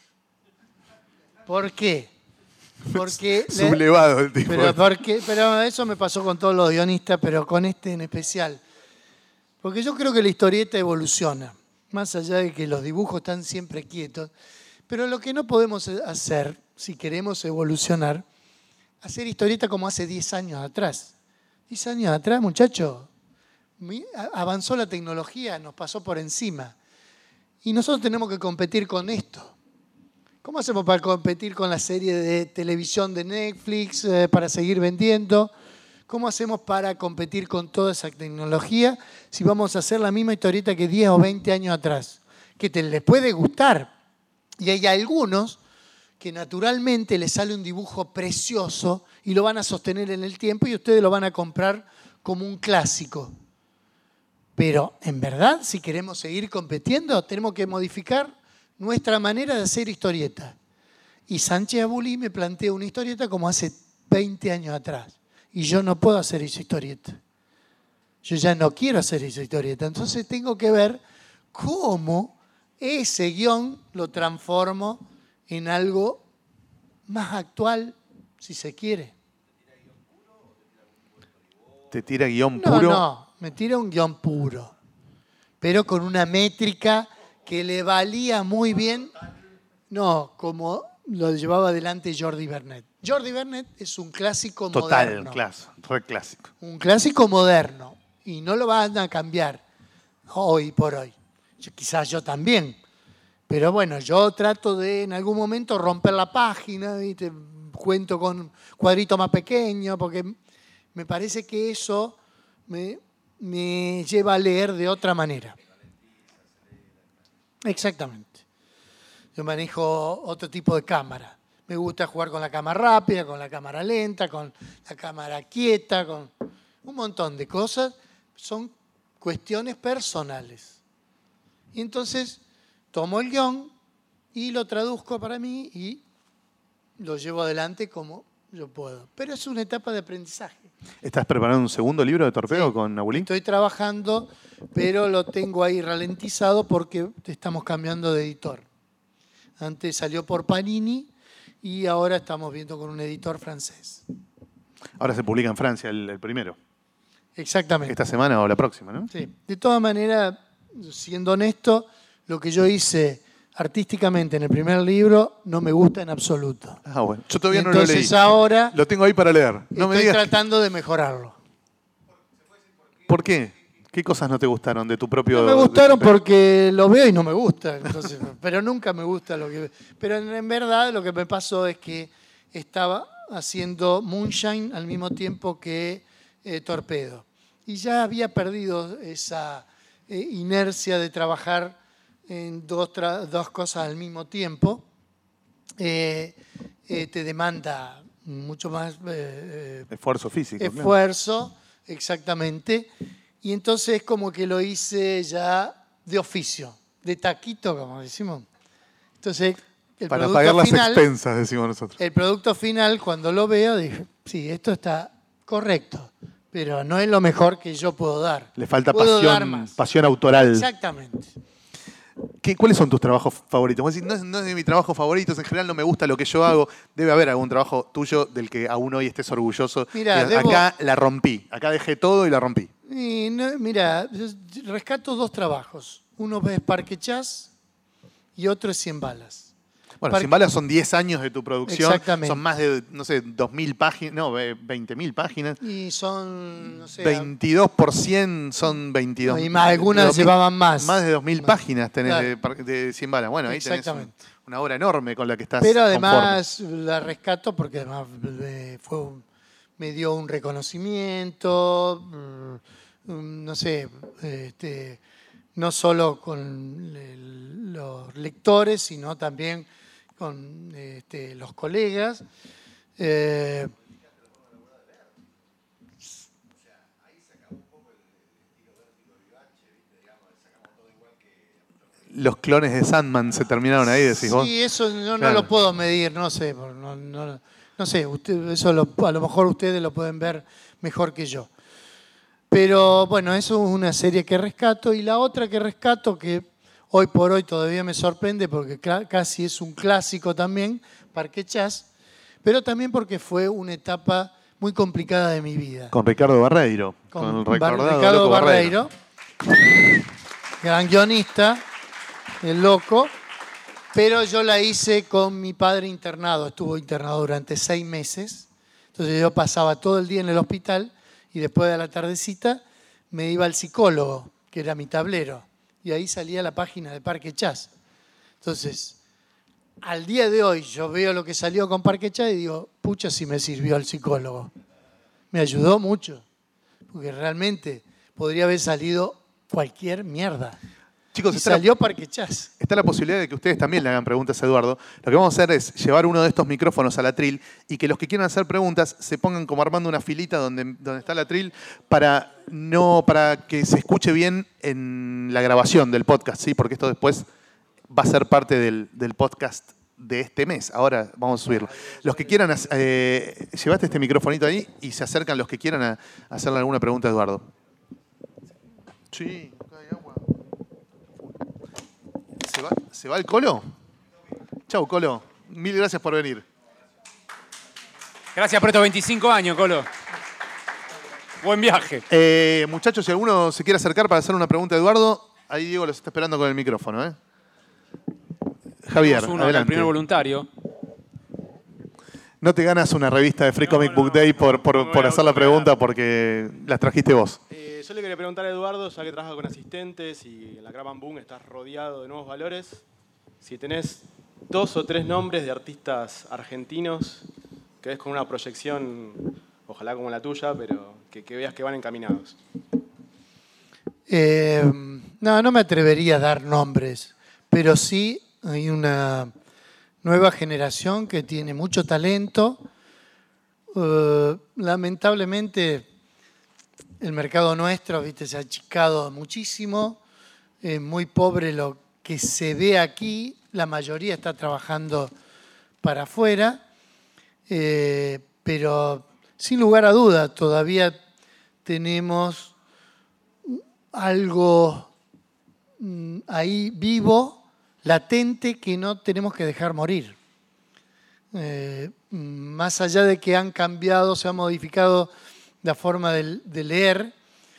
¿Por qué? Porque le- Sublevado el tipo. pero, porque, pero eso me pasó con todos los guionistas, pero con este en especial. Porque yo creo que la historieta evoluciona, más allá de que los dibujos están siempre quietos. Pero lo que no podemos hacer, si queremos evolucionar, hacer historieta como hace diez años atrás. diez años atrás, muchachos, mi- a- avanzó la tecnología, nos pasó por encima. Y nosotros tenemos que competir con esto. ¿Cómo hacemos para competir con la serie de televisión de Netflix, eh, para seguir vendiendo? ¿Cómo hacemos para competir con toda esa tecnología si vamos a hacer la misma historieta que diez o veinte años atrás? Que te les puede gustar. Y hay algunos que naturalmente le sale un dibujo precioso y lo van a sostener en el tiempo y ustedes lo van a comprar como un clásico. Pero en verdad, si queremos seguir compitiendo, tenemos que modificar nuestra manera de hacer historieta. Y Sánchez Abulí me plantea una historieta como hace veinte años atrás. Y yo no puedo hacer esa historieta. Yo ya no quiero hacer esa historieta. Entonces tengo que ver cómo ese guión lo transformo en algo más actual, si se quiere. ¿Te tira guión No, puro? no, me tira un guión puro, pero con una métrica que le valía muy bien, no, como lo llevaba adelante Jordi Bernet. Jordi Bernet es un clásico Total, moderno. clásico, re clásico. Un clásico moderno, y no lo van a cambiar hoy por hoy. Yo- quizás yo también, pero bueno, yo trato de en algún momento romper la página, ¿viste? Cuento con cuadrito más pequeño, porque me parece que eso me, me lleva a leer de otra manera. Exactamente. Yo manejo otro tipo de cámara. Me gusta jugar con la cámara rápida, con la cámara lenta, con la cámara quieta, con un montón de cosas. Son cuestiones personales. Y entonces tomo el guión y lo traduzco para mí y lo llevo adelante como yo puedo. Pero es una etapa de aprendizaje. ¿Estás preparando un segundo libro de Torpedo Sí. con Abulí? Estoy trabajando, pero lo tengo ahí ralentizado porque estamos cambiando de editor. Antes salió por Panini y ahora estamos viendo con un editor francés. Ahora se publica en Francia el, el primero. Exactamente. Esta semana o la próxima, ¿no? Sí. De todas maneras, siendo honesto, lo que yo hice artísticamente en el primer libro no me gusta en absoluto. Ah, bueno. Yo todavía no lo leí. Entonces ahora Lo tengo ahí para leer. No me estoy digas. tratando de mejorarlo. ¿Por qué? ¿Qué cosas no te gustaron de tu propio...? No me gustaron porque lo veo y no me gusta. Entonces, pero nunca me gusta lo que veo. Pero en, en verdad lo que me pasó es que estaba haciendo Moonshine al mismo tiempo que eh, Torpedo. Y ya había perdido esa eh, inercia de trabajar en dos, tra- dos cosas al mismo tiempo. Eh, eh, te demanda mucho más eh, eh, Esfuerzo físico. claro. esfuerzo, exactamente. Y entonces como que lo hice ya de oficio, de taquito, como decimos. Entonces, el Para producto pagar las final, expensas, decimos nosotros. el producto final, cuando lo veo, dije, sí, esto está correcto, pero no es lo mejor que yo puedo dar. Le falta Puedo dar pasión, más. pasión autoral. Exactamente. ¿Qué- ¿Cuáles son tus trabajos favoritos? Vos decís, no es, no es de mis trabajos favoritos, en general no me gusta lo que yo hago. Debe haber algún trabajo tuyo del que aún hoy estés orgulloso. Mirá, Digas, debo- acá la rompí, acá dejé todo y la rompí. Y no- mira, yo rescato dos trabajos. Uno es Parque Chas y otro es Cien Balas. Bueno, Parque- Sin Balas son diez años de tu producción. Exactamente. Son más de, no sé, dos mil páginas, no, veinte mil páginas. Y son, no sé, veintidós por ciento son veintidós. No, y más, algunas dos mil llevaban más. Más de dos mil Más. páginas tenés Claro. de, par- de Cien Balas. Bueno, ahí tenés un- Exactamente. una obra enorme con la que estás pero conforme. además la rescato porque además eh, fue un- me dio un reconocimiento, mm, mm, no sé, este, no solo con el- los lectores, sino también con este, los colegas. Eh, Los clones de Sandman se terminaron ahí, decís vos. Sí, eso yo no Claro. lo puedo medir, no sé, por- no, no- no sé, usted- eso lo- a lo mejor ustedes lo pueden ver mejor que yo. Pero bueno, eso es una serie que rescato y la otra que rescato que hoy por hoy todavía me sorprende porque cla- casi es un clásico también, Parque Chas, pero también porque fue una etapa muy complicada de mi vida. Con Ricardo Barreiro. Con, Con el Bar- recordado Ricardo Loco Barreiro. Barreiro, gran guionista, el loco, pero yo la hice con mi padre internado, estuvo internado durante seis meses, entonces yo pasaba todo el día en el hospital y después de la tardecita me iba al psicólogo, que era mi tablero, y ahí salía la página de Parque Chas. Entonces, al día de hoy yo veo lo que salió con Parque Chas y digo, pucha si me sirvió el psicólogo. Me ayudó mucho, porque realmente podría haber salido cualquier mierda. Chicos, y está la- salió Parque Chas. Está la posibilidad de que ustedes también le hagan preguntas a Eduardo. Lo que vamos a hacer es llevar uno de estos micrófonos al atril y que los que quieran hacer preguntas se pongan como armando una filita donde, donde está el atril para, no, para que se escuche bien en la grabación del podcast, ¿sí? Porque esto después va a ser parte del, del podcast de este mes. Ahora vamos a subirlo. Los que quieran, eh, llevaste este microfonito ahí y se acercan los que quieran a, a hacerle alguna pregunta a Eduardo. Sí, acá hay agua. ¿Se va, ¿Se va el Colo? Chau, Colo. Mil gracias por venir. Gracias por estos veinticinco años, Colo. Buen viaje. Eh, muchachos, si alguno se quiere acercar para hacer una pregunta a Eduardo, ahí Diego los está esperando con el micrófono. ¿eh? Javier, Tenemos uno, el adelante. primer voluntario. No te ganas una revista de Free No, Comic no, Book Day por, por- no me por voy a hacer la autoregalar. pregunta porque las trajiste vos. Eh, yo le quería preguntar a Eduardo, ya que trabajas con asistentes y en la Grab Boom estás rodeado de nuevos valores, si tenés dos o tres nombres de artistas argentinos que ves con una proyección, ojalá como la tuya, pero que, que veas que van encaminados. Eh, no, no me atrevería a dar nombres, pero sí hay una nueva generación que tiene mucho talento. Eh, lamentablemente el mercado nuestro, viste, se ha achicado muchísimo, es muy pobre lo que se ve aquí, la mayoría está trabajando para afuera, eh, pero sin lugar a duda todavía tenemos algo mm, ahí vivo, latente, que no tenemos que dejar morir. Eh, más allá de que han cambiado, se ha modificado la forma de, de leer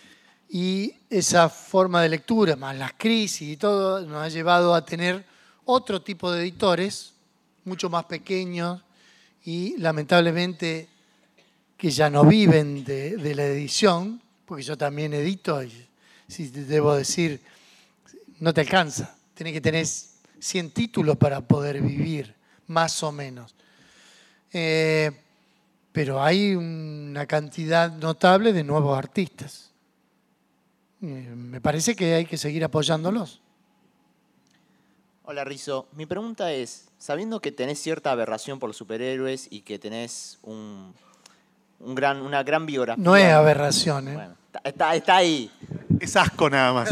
y esa forma de lectura, más las crisis y todo, nos ha llevado a tener otro tipo de editores, mucho más pequeños y lamentablemente que ya no viven de, de la edición, porque yo también edito y si te debo decir, no te alcanza. Tenés que tener cien títulos para poder vivir, más o menos. Eh, pero hay una cantidad notable de nuevos artistas. Eh, me parece que hay que seguir apoyándolos. Hola Rizo, mi pregunta es, sabiendo que tenés cierta aberración por los superhéroes y que tenés un, un gran, una gran biografía... No es aberración, ¿eh? Bueno, está, está, está ahí. Es asco nada más.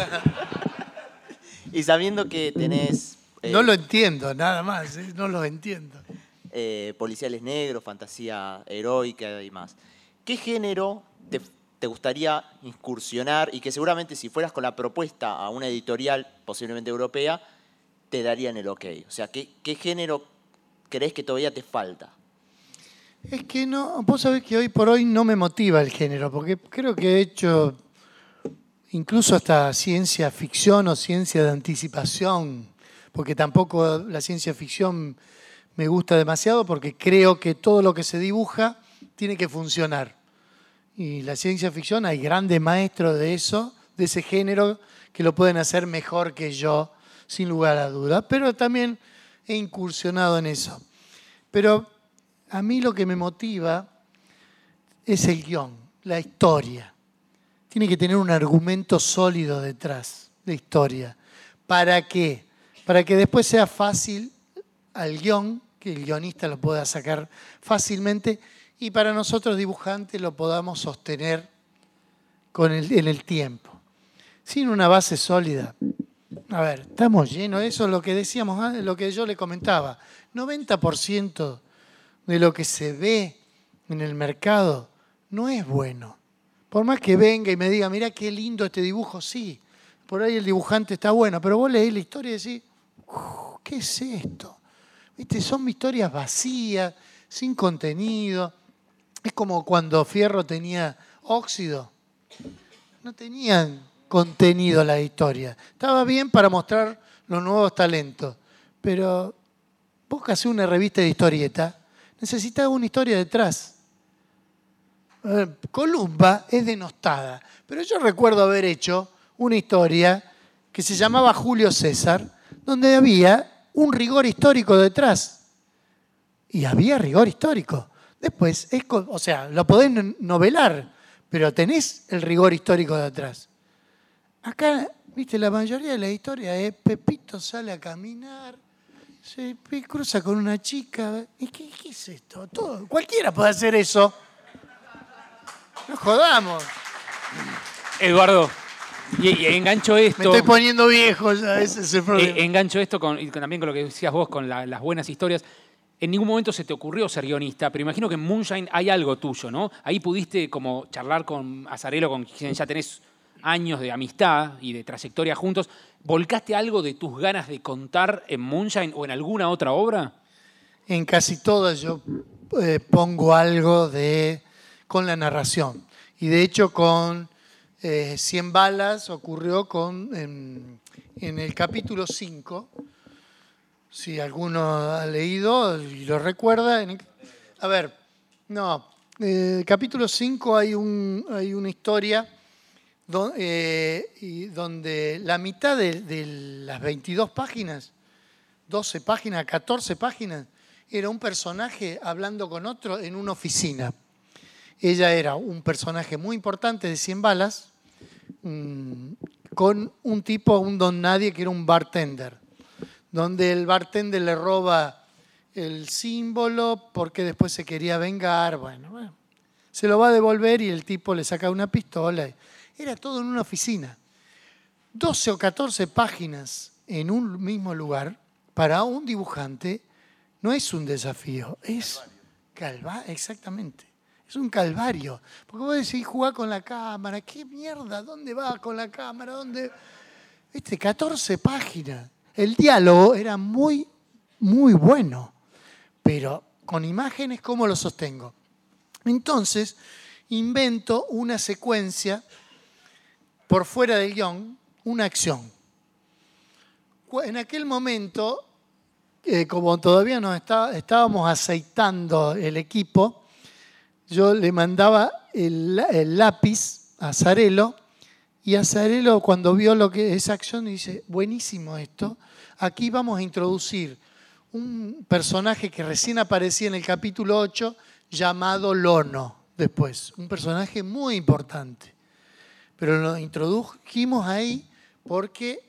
Y sabiendo que tenés eh, No lo entiendo, nada más, ¿eh? No lo entiendo. eh, policiales negros, fantasía heroica y más, ¿qué género te, te gustaría incursionar y que seguramente si fueras con la propuesta a una editorial, posiblemente europea, te darían el ok? O sea, ¿qué, qué género crees que todavía te falta? Es que no, vos sabés que hoy por hoy no me motiva el género, porque creo que he hecho incluso hasta ciencia ficción o ciencia de anticipación, porque tampoco la ciencia ficción me gusta demasiado, porque creo que todo lo que se dibuja tiene que funcionar. Y la ciencia ficción, hay grandes maestros de eso, de ese género, que lo pueden hacer mejor que yo, sin lugar a duda, pero también he incursionado en eso. Pero a mí lo que me motiva es el guión, la historia. Tiene que tener un argumento sólido detrás de historia. ¿Para qué? Para que después sea fácil al guión, que el guionista lo pueda sacar fácilmente y para nosotros dibujantes lo podamos sostener con el, en el tiempo. Sin una base sólida. A ver, estamos llenos, eso es lo que decíamos, ¿eh? Lo que yo le comentaba. noventa por ciento de lo que se ve en el mercado no es bueno. Por más que venga y me diga, mira qué lindo este dibujo, sí, por ahí el dibujante está bueno, pero vos leés la historia y decís, ¿qué es esto? ¿Viste? Son historias vacías, sin contenido. Es como cuando Fierro tenía Óxido. No tenían contenido la historia. Estaba bien para mostrar los nuevos talentos, pero vos que hacés una revista de historieta, necesitas una historia detrás. Eh, Columba es denostada, pero yo recuerdo haber hecho una historia que se llamaba Julio César, donde había un rigor histórico detrás. Y había rigor histórico. Después, es, co- o sea, lo podés novelar, pero tenés el rigor histórico detrás. Acá Viste, la mayoría de la historia es Pepito sale a caminar, se cruza con una chica. ¿Y qué, qué es esto? Todo, cualquiera puede hacer eso. No jodamos. Eduardo, y, y engancho esto. Me estoy poniendo viejo ya, ese es el problema. Eh, engancho esto con, y con- también con lo que decías vos, con la- las buenas historias. En ningún momento se te ocurrió ser guionista, pero imagino que en Moonshine hay algo tuyo, ¿no? Ahí pudiste como charlar con Azarelo, con quien ya tenés años de amistad y de trayectoria juntos. ¿Volcaste algo de tus ganas de contar en Moonshine o en alguna otra obra? En casi todas yo eh, pongo algo de con la narración. Y de hecho con eh, cien balas ocurrió con en, en el capítulo cinco. Si alguno ha leído y lo recuerda. En el- a ver, no. Eh, capítulo cinco hay, un, hay una historia do- eh, y donde la mitad de, de las veintidós páginas, doce páginas, catorce páginas, era un personaje hablando con otro en una oficina. Ella era un personaje muy importante de cien balas, mm, con un tipo, un don nadie, que era un bartender, donde el bartender le roba el símbolo porque después se quería vengar. Bueno, bueno, se lo va a devolver y el tipo le saca una pistola. Era todo en una oficina. doce o catorce páginas en un mismo lugar, para un dibujante, no es un desafío, es calvario, exactamente. Es un calvario. Porque vos decís, jugar con la cámara, ¿qué mierda? ¿Dónde va con la cámara? ¿Dónde? Viste, catorce páginas. El diálogo era muy, muy bueno, pero con imágenes, ¿cómo lo sostengo? Entonces, invento una secuencia por fuera del guión, una acción. Cu- En aquel momento, eh, como todavía nos está- estábamos aceitando el equipo, yo le mandaba el, la- el lápiz a Zarelo, y a Zarelo, cuando vio lo que esa acción, dice, buenísimo esto, aquí vamos a introducir un personaje que recién aparecía en el capítulo ocho, llamado Lono, después, un personaje muy importante. Pero lo introdujimos ahí porque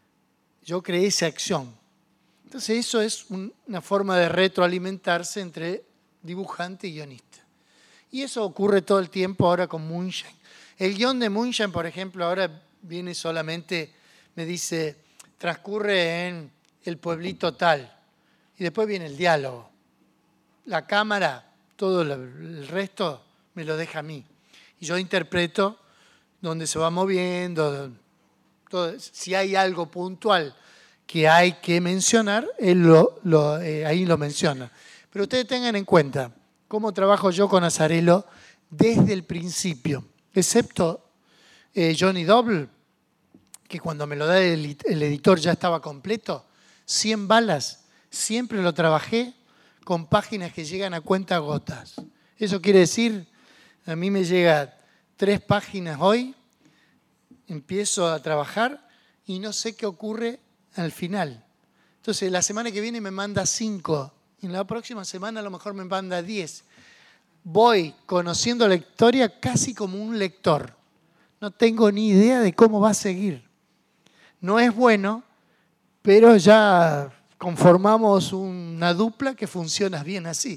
yo creé esa acción. Entonces eso es un- una forma de retroalimentarse entre dibujante y guionista. Y eso ocurre todo el tiempo ahora con Moonshine. El guión de Moonshine, por ejemplo, ahora viene solamente, me dice, transcurre en el pueblito tal. Y después viene el diálogo. La cámara, todo lo- el resto me lo deja a mí. Y yo interpreto donde se va moviendo. Todo. Si hay algo puntual que hay que mencionar, él lo, lo, eh, ahí lo menciona. Pero ustedes tengan en cuenta cómo trabajo yo con Azarelo desde el principio, excepto eh, Johnny Double, que cuando me lo da el, el editor ya estaba completo. cien balas, siempre lo trabajé con páginas que llegan a cuentagotas. Eso quiere decir, a mí me llega tres páginas hoy, empiezo a trabajar y no sé qué ocurre al final. Entonces, la semana que viene me manda cinco, y en la próxima semana a lo mejor me manda diez. Voy conociendo la historia casi como un lector. No tengo ni idea de cómo va a seguir. No es bueno, pero ya conformamos una dupla que funciona bien así.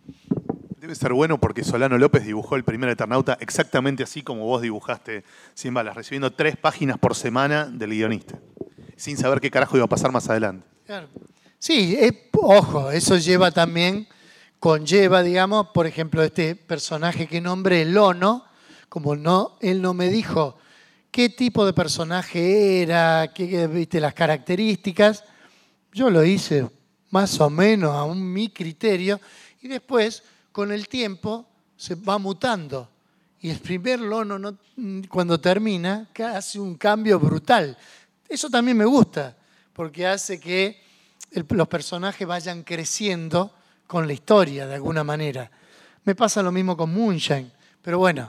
Debe ser bueno porque Solano López dibujó el primer Eternauta exactamente así como vos dibujaste Cien balas, recibiendo tres páginas por semana del guionista, sin saber qué carajo iba a pasar más adelante. Claro. Sí, eh, ojo, eso lleva también, conlleva, digamos, por ejemplo, este personaje que nombré, Lono, como no, él no me dijo qué tipo de personaje era, qué, viste, las características, yo lo hice más o menos a un mi criterio, y después, con el tiempo, se va mutando. Y el primer Lono, no, cuando termina, hace un cambio brutal. Eso también me gusta, porque hace que el- los personajes vayan creciendo con la historia, de alguna manera. Me pasa lo mismo con Moonshine, pero bueno,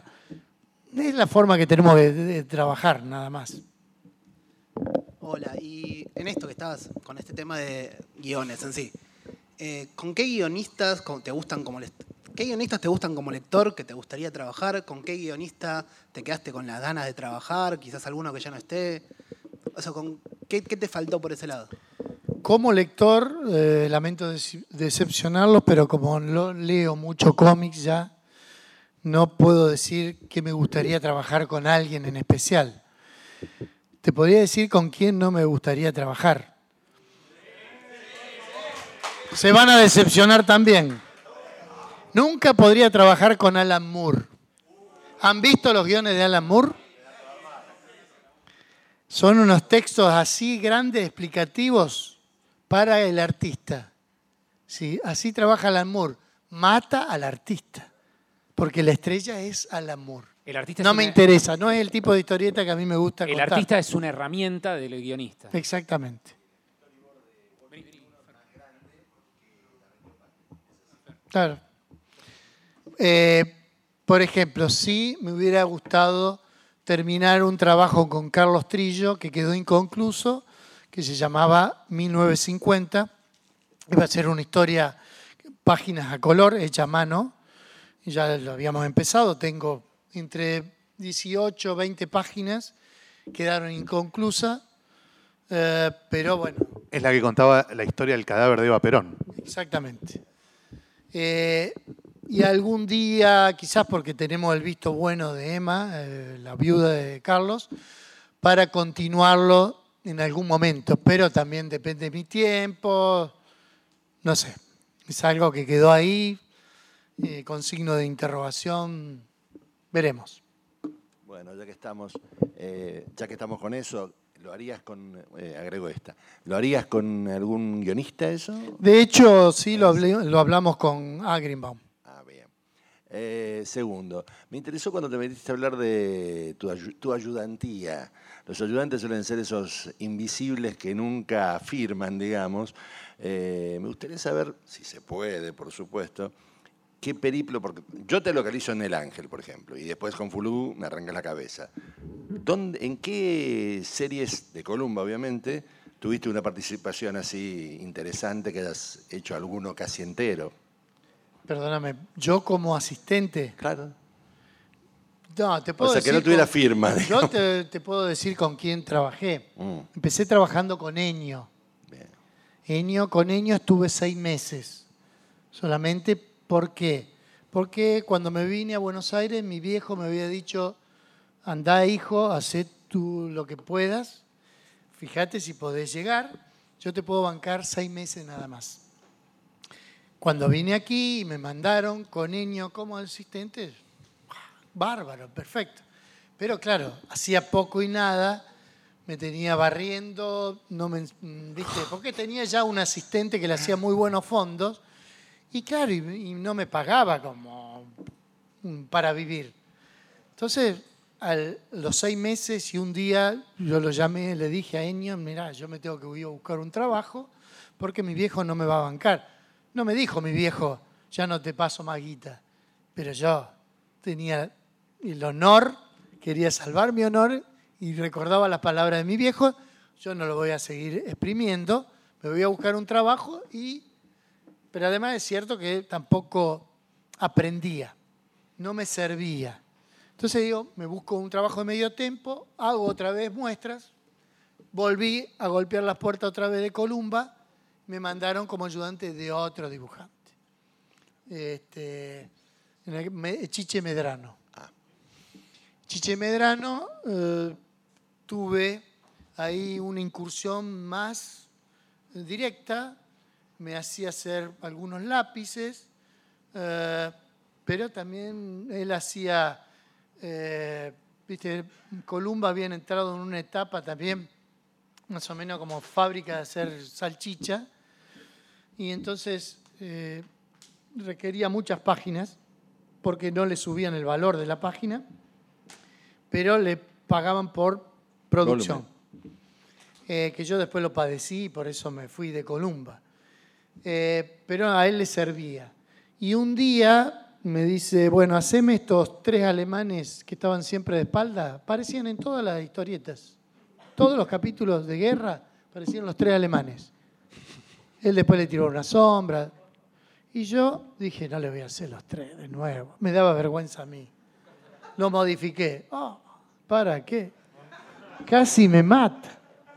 es la forma que tenemos de, de trabajar, nada más. Hola, y en esto que estabas, con este tema de guiones en sí, eh, ¿con qué guionistas con- te gustan como lec- qué guionistas te gustan como lector que te gustaría trabajar? ¿Con qué guionista te quedaste con las ganas de trabajar? Quizás alguno que ya no esté. O sea, con, ¿qué, ¿qué te faltó por ese lado? Como lector, eh, lamento dece- decepcionarlos, pero como lo, leo mucho cómics ya, no puedo decir que me gustaría trabajar con alguien en especial. Te podría decir con quién no me gustaría trabajar. Se van a decepcionar también. Nunca podría trabajar con Alan Moore. ¿Han visto los guiones de Alan Moore? Son unos textos así grandes, explicativos para el artista. Sí, así trabaja Alan Moore. Mata al artista. Porque la estrella es Alan Moore. El artista No es me una- interesa, no es el tipo de historieta que a mí me gusta El contar. artista es una herramienta del guionista. Exactamente. Claro. Eh, por ejemplo, sí me hubiera gustado terminar un trabajo con Carlos Trillo que quedó inconcluso, que se llamaba mil novecientos cincuenta. Iba a ser una historia, páginas a color, hecha a mano. Ya lo habíamos empezado, tengo entre dieciocho, veinte páginas, quedaron inconclusas, eh, pero bueno, Es la que contaba la historia del cadáver de Eva Perón. exactamente. Eh, y algún día, quizás porque tenemos el visto bueno de Emma, eh, la viuda de Carlos, para continuarlo en algún momento, pero también depende de mi tiempo, no sé, es algo que quedó ahí, eh, con signo de interrogación, veremos. Bueno, ya que estamos, eh, ya que estamos con eso, ¿lo harías con, eh, agrego esta, ¿lo harías con algún guionista eso? De hecho, sí, lo, hablé- lo hablamos con Agrinbaum. Ah, bien. Eh, segundo, me interesó cuando te metiste a hablar de tu, ayu- tu ayudantía. Los ayudantes suelen ser esos invisibles que nunca firman, digamos. Eh, me gustaría saber, si se puede, por supuesto, qué periplo, porque yo te localizo en El Ángel, por ejemplo, y después con Fulú me arranca la cabeza. ¿Dónde, ¿En qué series de Columba, obviamente, tuviste una participación así interesante que hayas hecho alguno casi entero? Perdóname, yo como asistente. Claro. No, te puedo O sea, que decir no tuviera con- firma, Yo digamos. te, te puedo decir con quién trabajé. Mm. Empecé trabajando con Ennio. Ennio, con Ennio estuve seis meses. Solamente, ¿por qué? Porque cuando me vine a Buenos Aires, mi viejo me había dicho, andá hijo, hacé tú lo que puedas, fíjate si podés llegar, yo te puedo bancar seis meses nada más. Cuando vine aquí y me mandaron con Ennio como asistente, bárbaro, perfecto. Pero claro, hacía poco y nada, me tenía barriendo, no me, ¿viste? Porque tenía ya un asistente que le hacía muy buenos fondos y claro, y, y no me pagaba como mm, para vivir. Entonces, a los seis meses y un día yo lo llamé, le dije a Ennio, mirá, yo me tengo que ir a buscar un trabajo porque mi viejo no me va a bancar. No me dijo mi viejo, ya no te paso más guita, pero yo tenía el honor, quería salvar mi honor y recordaba las palabras de mi viejo, yo no lo voy a seguir exprimiendo, me voy a buscar un trabajo y... Pero además es cierto que tampoco aprendía, no me servía. Entonces digo, me busco un trabajo de medio tiempo, hago otra vez muestras, volví a golpear las puertas otra vez de Columba, me mandaron como ayudante de otro dibujante, este, en el- me- Chiche Medrano. Chiche Medrano, eh, tuve ahí una incursión más eh, directa, me hacía hacer algunos lápices, eh, pero también él hacía, eh, viste, Columba había entrado en una etapa también, más o menos como fábrica de hacer salchicha, y entonces eh, requería muchas páginas, porque no le subían el valor de la página, pero le pagaban por producción. Eh, que yo después lo padecí y por eso me fui de Columba. Eh, pero a él le servía. Y un día me dice, bueno, haceme estos tres alemanes que estaban siempre de espalda. Parecían en todas las historietas. Todos los capítulos de guerra parecían los tres alemanes. Él después le tiró una sombra. Y yo dije, no le voy a hacer los tres de nuevo. Me daba vergüenza a mí. Lo modifiqué. Oh, ¿para qué? Casi me mata.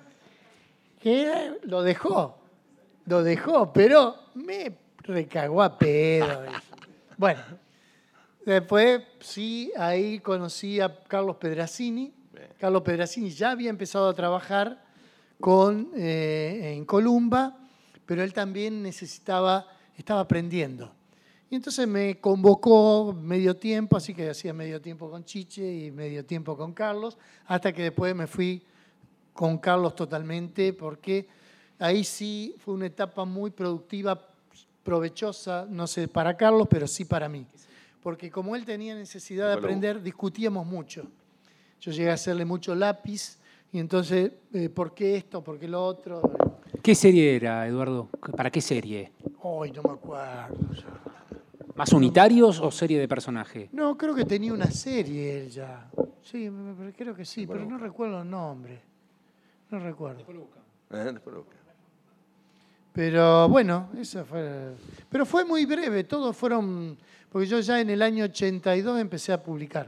que lo dejó, lo dejó, pero me recagó a pedo. Bueno, después sí, ahí conocí a Carlos Pedrazzini. Carlos Pedrazzini ya había empezado a trabajar con, eh, en Columba, pero él también necesitaba, estaba aprendiendo. Y entonces me convocó medio tiempo, así que hacía medio tiempo con Chiche y medio tiempo con Carlos, hasta que después me fui con Carlos totalmente, porque ahí sí fue una etapa muy productiva, provechosa, no sé para Carlos, pero sí para mí. Porque como él tenía necesidad de aprender, discutíamos mucho. Yo llegué a hacerle mucho lápiz, y entonces, eh, ¿por qué esto? ¿Por qué lo otro? ¿Qué serie era, Eduardo? ¿Para qué serie? Ay, no me acuerdo. ¿Más unitarios o serie de personaje? No, creo que tenía una serie él ya. Sí, me- me- creo que sí, pero no recuerdo el nombre. No recuerdo. Eh, después lo busca. Pero bueno, eso fue. Pero fue muy breve, todos fueron. Porque yo ya en el año ochenta y dos empecé a publicar.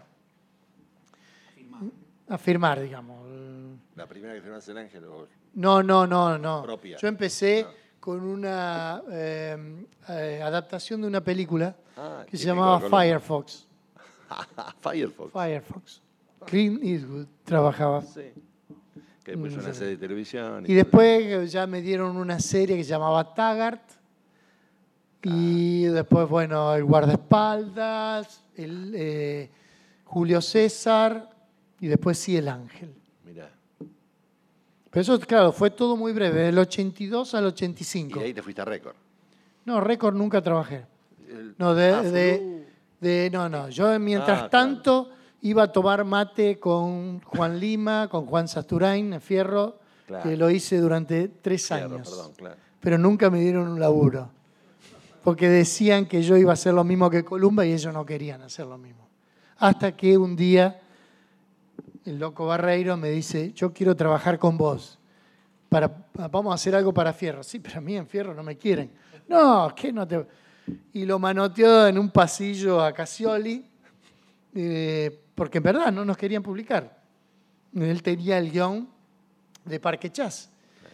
A firmar, digamos. La primera que firmaste el Ángel o No, no, no, no. propia. Yo empecé con una eh, eh, adaptación de una película Ah, que se típico llamaba de Columba. Firefox. Firefox. Firefox. Clint Eastwood trabajaba. Sí. Que después una serie de televisión. Y después eh, ya me dieron una serie que se llamaba Taggart. Y después, bueno, el guardaespaldas, el eh, Julio César y después sí el Ángel. Mirá. Pero eso, claro, fue todo muy breve, del ochenta y dos al ochenta y Y cinco. de ahí te fuiste a récord. No, récord nunca trabajé. El- No, de, Ah, de, de- no, no. Yo mientras Ah, claro. tanto iba a tomar mate con Juan Lima, con Juan Sasturain, en Fierro, Claro. que lo hice durante tres Fierro, años. perdón, claro. Pero nunca me dieron un laburo. Porque decían que yo iba a hacer lo mismo que Columba y ellos no querían hacer lo mismo. Hasta que un día el loco Barreiro me dice, yo quiero trabajar con vos. Para, vamos a hacer algo para Fierro. Sí, pero a mí en Fierro no me quieren. No, ¿qué no te...? Y lo manoteó en un pasillo a Cassioli, eh, porque en verdad no nos querían publicar. Él tenía el guión de Parque Chas.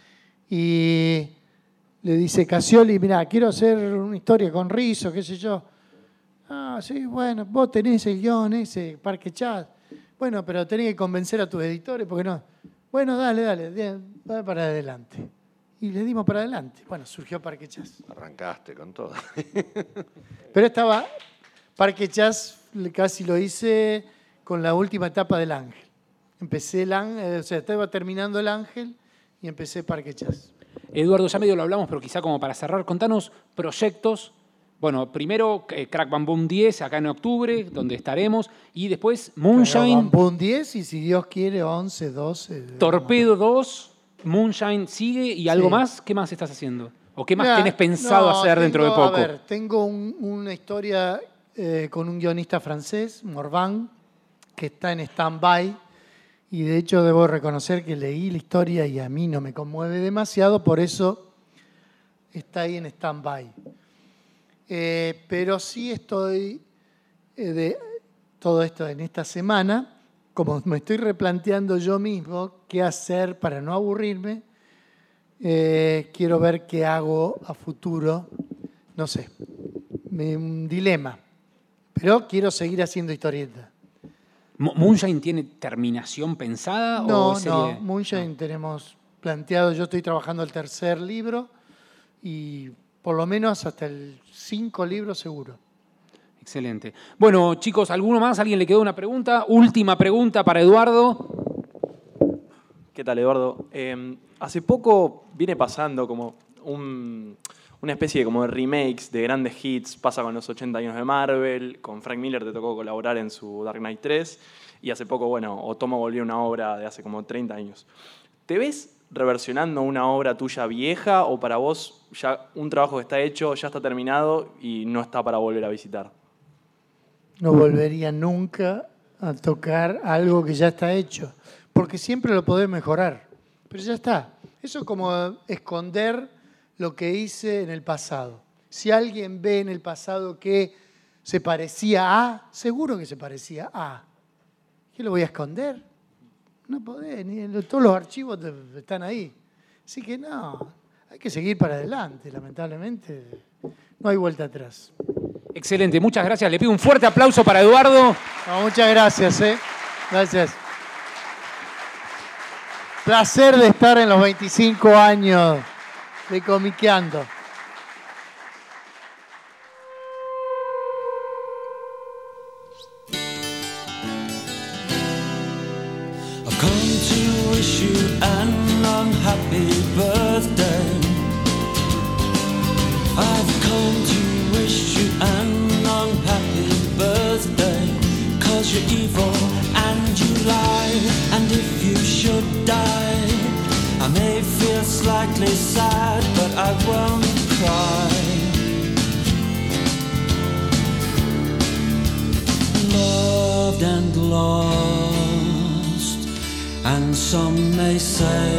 Y le dice Cassioli, mira, quiero hacer una historia con Rizzo, qué sé yo. Ah, sí, bueno, vos tenés el guión ese, Parque Chas. Bueno, pero tenés que convencer a tus editores, porque no. Bueno, dale, dale, de- va para adelante. Y le dimos para adelante. Bueno, surgió Parque Chas. Arrancaste con todo. Pero estaba, Parque Chas casi lo hice con la última etapa del Ángel. Empecé el Ángel, o sea, estaba terminando el Ángel y empecé Parque Chas. Eduardo, ya medio lo hablamos, pero quizá como para cerrar, contanos proyectos. Bueno, primero eh, Crack Bam Boom diez, acá en octubre, donde estaremos. Y después Moonshine, Boom diez y si Dios quiere once, doce. Torpedo dos, Moonshine sigue y algo Sí. más. ¿Qué más estás haciendo? ¿O qué más Mirá, tenés pensado no, hacer dentro de tengo- poco? A ver, tengo un- una historia eh, con un guionista francés, Morvan, que está en stand-by. Y de hecho debo reconocer que leí la historia y a mí no me conmueve demasiado, por eso está ahí en stand-by. Eh, pero sí estoy eh, de todo esto en esta semana, como me estoy replanteando yo mismo qué hacer para no aburrirme, eh, quiero ver qué hago a futuro, no sé, me- un dilema, pero quiero seguir haciendo historietas. Mo- ¿Moonshine tiene terminación pensada? No, o serie- no, Moonshine tenemos planteado, yo estoy trabajando el tercer libro y por lo menos hasta el cinco libros seguro. Excelente. Bueno, chicos, ¿alguno más? ¿Alguien le quedó una pregunta? Última pregunta para Eduardo. ¿Qué tal, Eduardo? Eh, hace poco viene pasando como un- una especie de, como de remakes de grandes hits. Pasa con los ochenta años de Marvel, con Frank Miller te tocó colaborar en su Dark Knight tres, y hace poco, bueno, Otomo volvió a una obra de hace como treinta años. ¿Te ves reversionando una obra tuya vieja o para vos ya un trabajo que está hecho, ya está terminado y no está para volver a visitar? No volvería nunca a tocar algo que ya está hecho, porque siempre lo podés mejorar, pero ya está. Eso es como esconder lo que hice en el pasado. Si alguien ve en el pasado que se parecía a, seguro que se parecía a. ¿Qué lo voy a esconder? No podés, ni todos los archivos te- están ahí. Así que no, hay que seguir para adelante, lamentablemente. No hay vuelta atrás. Excelente, muchas gracias. Le pido un fuerte aplauso para Eduardo. No, muchas gracias, ¿eh? Gracias. Placer de estar en los veinticinco años de Comiqueando. I've come to wish you an unhappy birthday. I've come to wish you an unhappy birthday. Cause you're evil and you lie. And if you should die, I may feel slightly sad, but I won't cry. Loved and lost, and some may say,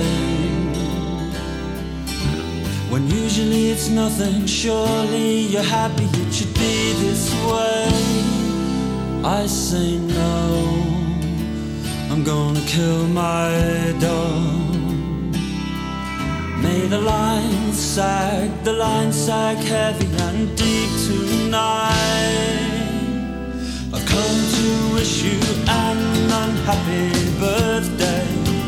when usually it's nothing, surely you're happy, it should be this way. I say no, I'm gonna kill my dog. May the lines sag, the lines sag heavy and deep tonight. I've come to wish you an unhappy birthday.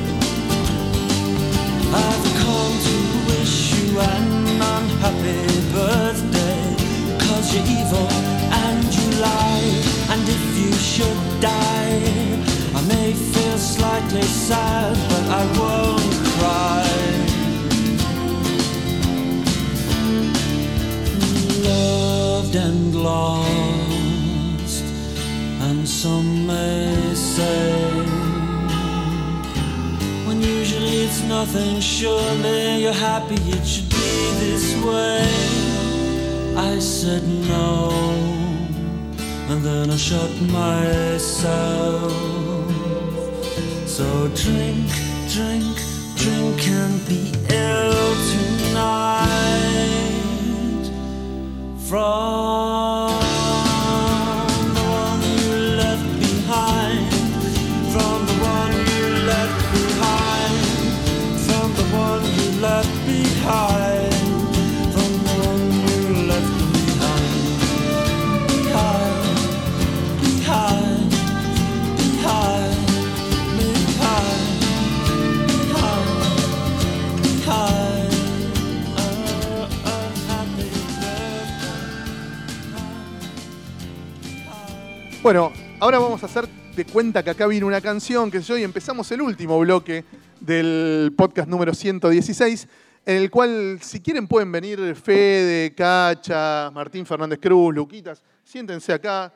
I've come to wish you an unhappy birthday. Cause you're evil and you lie. And if you should die, I may feel slightly sad, but I won't cry. Loved and lost, and some may say, when usually it's nothing, surely you're happy, it should be this way. I said no, and then I shut myself. So drink, drink, drink and be ill tonight. From the one you left behind, from the one you left behind, from the one you left behind, from the one you left behind. Behind, behind, behind, behind, behind, behind. Bueno, ahora vamos a hacer de cuenta que acá viene una canción, que sé yo, y empezamos el último bloque del podcast número ciento dieciséis, en el cual, si quieren, pueden venir Fede, Cacha, Martín Fernández Cruz, Luquitas, siéntense acá.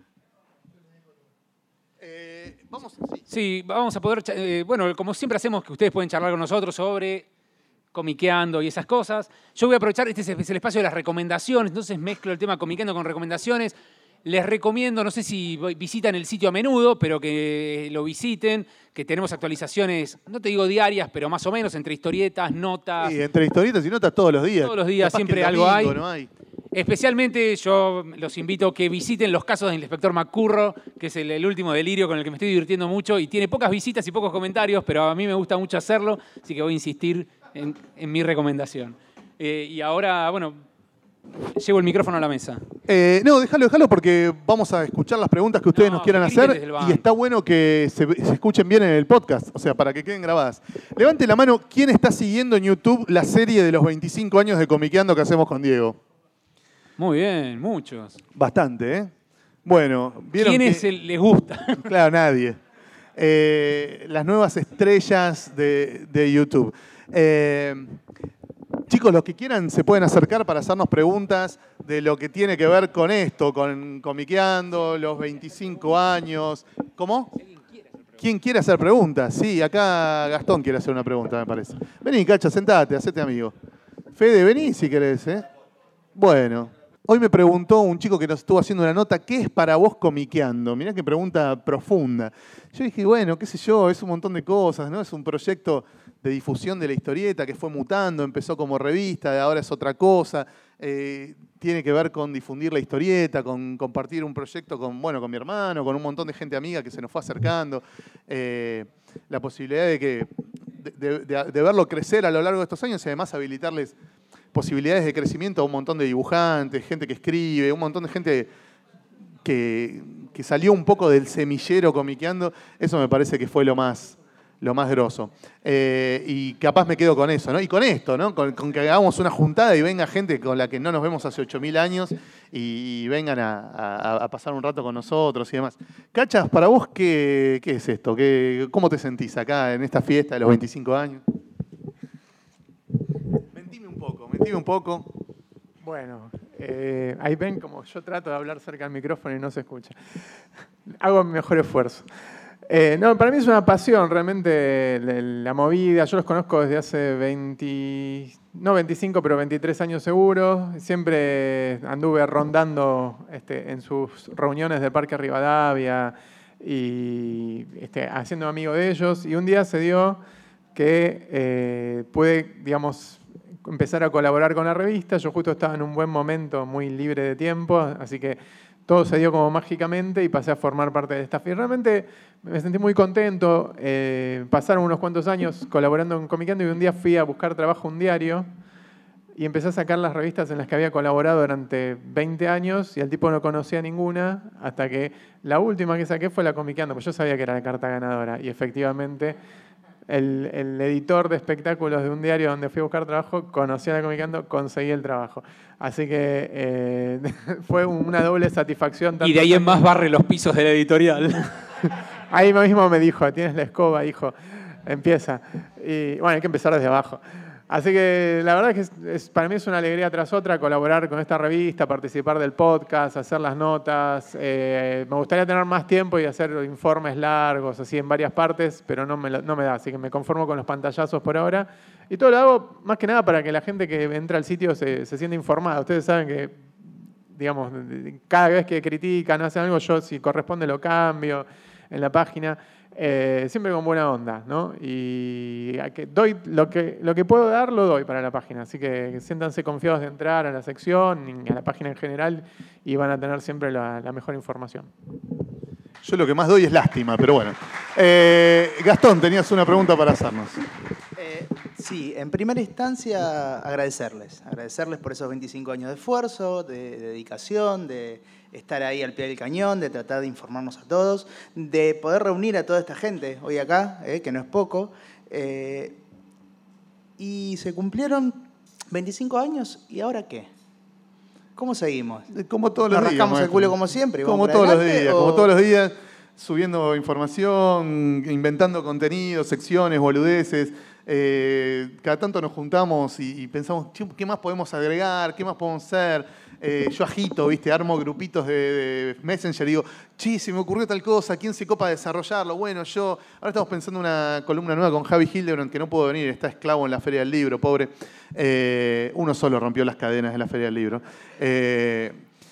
Eh, vamos, sí. Sí, vamos a poder, cha- eh, bueno, como siempre hacemos, que ustedes pueden charlar con nosotros sobre comiqueando y esas cosas. Yo voy a aprovechar, este es el es el espacio de las recomendaciones, entonces mezclo el tema comiqueando con recomendaciones. Les recomiendo, no sé si voy- visitan el sitio a menudo, pero que lo visiten, que tenemos actualizaciones, no te digo diarias, pero más o menos, entre historietas, notas. Sí, entre historietas y notas todos los días. Todos los días, Capaz que siempre el algo hay. domingo no hay. Especialmente yo los invito a que visiten los casos del inspector McCurro, que es el, el último delirio con el que me estoy divirtiendo mucho y tiene pocas visitas y pocos comentarios, pero a mí me gusta mucho hacerlo, así que voy a insistir en, en mi recomendación. Eh, y ahora, bueno, llevo el micrófono a la mesa. Eh, no, déjalo, déjalo porque vamos a escuchar las preguntas que ustedes No, nos quieran que griten hacer desde el banco. y está bueno que se, se escuchen bien en el podcast, o sea, para que queden grabadas. Levante la mano, ¿quién está siguiendo en YouTube la serie de los veinticinco años de Comiqueando que hacemos con Diego? Muy bien, muchos. Bastante, ¿eh? Bueno, ¿vieron ¿Quién que- es el les gusta? Claro, nadie. Eh, las nuevas estrellas de, de YouTube. Eh, chicos, los que quieran se pueden acercar para hacernos preguntas de lo que tiene que ver con esto, con Comiqueando, los veinticinco años. ¿Cómo? ¿Quién quiere hacer preguntas? Sí, acá Gastón quiere hacer una pregunta, me parece. Vení, Cacha, sentate, hacete amigo. Fede, vení si querés, ¿eh? Bueno. Hoy me preguntó un chico que nos estuvo haciendo una nota, ¿qué es para vos comiqueando? Mirá qué pregunta profunda. Yo dije, bueno, qué sé yo, es un montón de cosas, ¿no? Es un proyecto de difusión de la historieta que fue mutando, empezó como revista, ahora es otra cosa. Eh, tiene que ver con difundir la historieta, con compartir un proyecto con, bueno, con mi hermano, con un montón de gente amiga que se nos fue acercando. Eh, la posibilidad de que de, de, de verlo crecer a lo largo de estos años y además habilitarles posibilidades de crecimiento a un montón de dibujantes, gente que escribe, un montón de gente que, que salió un poco del semillero comiqueando. Eso me parece que fue lo más, lo más grosso. Eh, y capaz me quedo con eso, ¿no? Y con esto, ¿no? Con, con que hagamos una juntada y venga gente con la que no nos vemos hace ocho mil años y, y vengan a, a, a pasar un rato con nosotros y demás. Cachas, para vos, ¿qué, qué es esto? ¿Qué, ¿Cómo te sentís acá en esta fiesta de los veinticinco años? Mentime un poco, mentime un poco. Bueno, eh, ahí ven como yo trato de hablar cerca del micrófono y no se escucha. Hago mi mejor esfuerzo. Eh, no, para mí es una pasión realmente la, la movida. Yo los conozco desde hace veinte, no veinticinco, pero veintitrés años seguro. Siempre anduve rondando este, en sus reuniones del Parque Rivadavia y este, haciendo amigo de ellos. Y un día se dio que eh, pude, digamos, empezar a colaborar con la revista. Yo justo estaba en un buen momento, muy libre de tiempo, así que todo se dio como mágicamente y pasé a formar parte del staff. Y realmente me sentí muy contento. Eh, pasaron unos cuantos años colaborando en Comiqueando y un día fui a buscar trabajo a un diario y empecé a sacar las revistas en las que había colaborado durante veinte años y al tipo no conocía ninguna hasta que la última que saqué fue la Comiqueando, pues yo sabía que era la carta ganadora y efectivamente el, el editor de espectáculos de un diario donde fui a buscar trabajo conocía la Comiqueando, conseguí el trabajo. Así que eh, fue una doble satisfacción. Y de ahí en más barre los pisos de la editorial. Ahí mismo me dijo, tienes la escoba, hijo, empieza. Y bueno, hay que empezar desde abajo. Así que la verdad es que es, es, para mí es una alegría tras otra colaborar con esta revista, participar del podcast, hacer las notas. Eh, me gustaría tener más tiempo y hacer informes largos, así en varias partes, pero no me, no me da, así que me conformo con los pantallazos por ahora. Y todo lo hago más que nada para que la gente que entra al sitio se, se sienta informada. Ustedes saben que, digamos, cada vez que critican, hacen algo, yo si corresponde lo cambio en la página. Eh, siempre con buena onda, ¿no? Y que doy lo que, lo que puedo dar, lo doy para la página. Así que siéntanse confiados de entrar a la sección, a la página en general, y van a tener siempre la, la mejor información. Yo lo que más doy es lástima, pero bueno. Eh, Gastón, tenías una pregunta para hacernos. Eh, sí, en primera instancia agradecerles. Agradecerles por esos veinticinco años de esfuerzo, de, de dedicación, de estar ahí al pie del cañón, de tratar de informarnos a todos, de poder reunir a toda esta gente hoy acá, eh, que no es poco. Eh, y se cumplieron veinticinco años, ¿y ahora qué? ¿Cómo seguimos? Como todos los ¿Nos días. rascamos el maestro. culo como siempre? ¿Y vamos Como para todos los adelante, días, o- como todos los días, subiendo información, inventando contenido, secciones, boludeces. Eh, cada tanto nos juntamos y, y pensamos, "Che, ¿qué más podemos agregar? ¿Qué más podemos hacer? Eh, yo agito, ¿viste? Armo grupitos de, de Messenger y digo, che, se me ocurrió tal cosa, ¿quién se copa de desarrollarlo? Bueno, yo. Ahora estamos pensando en una columna nueva con Javi Hildebrand, que no pudo venir, está esclavo en la Feria del Libro, pobre. Eh, uno solo rompió las cadenas de la Feria del Libro. Eh,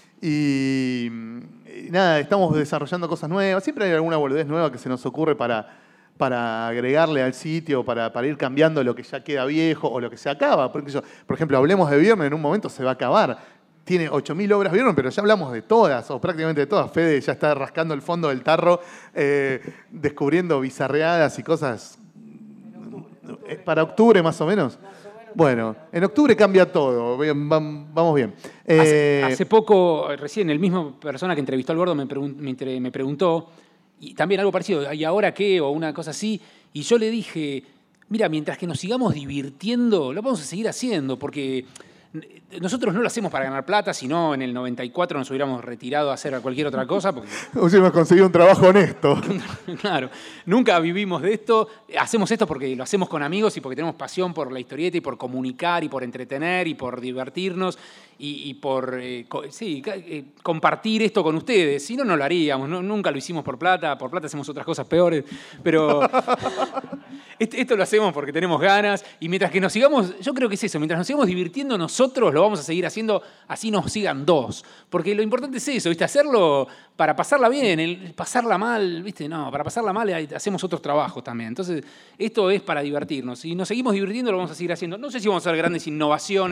y, y nada, estamos desarrollando cosas nuevas. Siempre hay alguna boludez nueva que se nos ocurre para, para agregarle al sitio, para, para ir cambiando lo que ya queda viejo o lo que se acaba. Por ejemplo, por ejemplo, hablemos de Viernes, en un momento se va a acabar. Tiene ocho mil obras Viernes, pero ya hablamos de todas, o prácticamente de todas. Fede ya está rascando el fondo del tarro, eh, descubriendo bizarreadas y cosas. Eh, ¿Para octubre más o menos? Bueno, en octubre cambia todo. Bien, vam- vamos bien. Hace, Eh, hace poco, recién, el mismo persona que entrevistó al gordo me, pregun- me entre- me preguntó, y también algo parecido, ¿y ahora qué? O una cosa así. Y yo le dije, mira, mientras que nos sigamos divirtiendo, lo vamos a seguir haciendo, porque nosotros no lo hacemos para ganar plata, sino en el noventa y cuatro nos hubiéramos retirado a hacer cualquier otra cosa. Porque, Hubiéramos conseguido un trabajo honesto. claro, nunca vivimos de esto. Hacemos esto porque lo hacemos con amigos y porque tenemos pasión por la historieta y por comunicar y por entretener y por divertirnos y, y por eh, co- sí, ca- eh, compartir esto con ustedes. Si no, no lo haríamos. No- nunca lo hicimos por plata. Por plata hacemos otras cosas peores. Pero este- esto lo hacemos porque tenemos ganas. Y mientras que nos sigamos, yo creo que es eso, mientras nos sigamos divirtiendo nosotros, lo vamos a seguir haciendo, así nos sigan dos. Porque lo importante es eso, ¿viste? Hacerlo para pasarla bien, el pasarla mal, ¿viste? No, para pasarla mal hay- hacemos otros trabajos también. Entonces, esto es para divertirnos. Si nos seguimos divirtiendo, lo vamos a seguir haciendo. No sé si vamos a hacer grandes innovaciones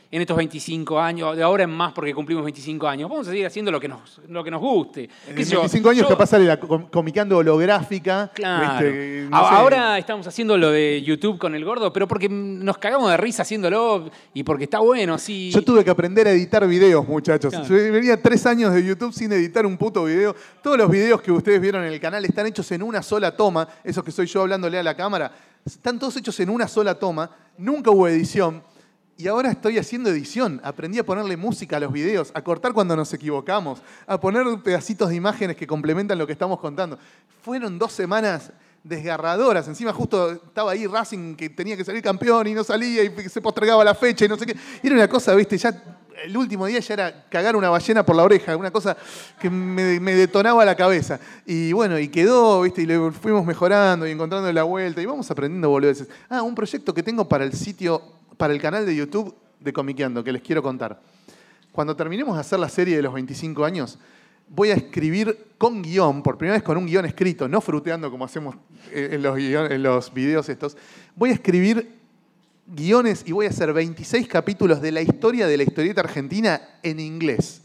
en estos veinticinco años, de ahora en más porque cumplimos veinticinco años, vamos a seguir haciendo lo que nos, lo que nos guste. En ¿Qué sé yo? veinticinco años Yo- capaz sale la com- comiqueando holográfica. Claro. ¿viste? No A- sé. Ahora estamos haciendo lo de YouTube con el gordo, pero porque nos cagamos de risa haciéndolo y porque está bueno así. Yo tuve que aprender a editar videos, muchachos. Claro. Yo venía tres años de YouTube sin editar un puto video. Todos los videos que ustedes vieron en el canal están hechos en una sola toma. Esos que soy yo hablándole a la cámara. Están todos hechos en una sola toma. Nunca hubo edición. Y ahora estoy haciendo edición. Aprendí a ponerle música a los videos, a cortar cuando nos equivocamos, a poner pedacitos de imágenes que complementan lo que estamos contando. Fueron dos semanas desgarradoras. Encima justo estaba ahí Racing que tenía que salir campeón y no salía y se postergaba la fecha y no sé qué. Y era una cosa, viste, ya el último día ya era cagar una ballena por la oreja, una cosa que me, me detonaba la cabeza. Y bueno, y quedó, viste, y le fuimos mejorando y encontrando la vuelta y vamos aprendiendo boludeces. Ah, un proyecto que tengo para el sitio, para el canal de YouTube de Comiqueando, que les quiero contar. Cuando terminemos de hacer la serie de los veinticinco años, voy a escribir con guión, por primera vez con un guión escrito, no fruteando como hacemos en los, guion, en los videos estos. Voy a escribir guiones y voy a hacer veintiséis capítulos de la historia de la historieta argentina en inglés.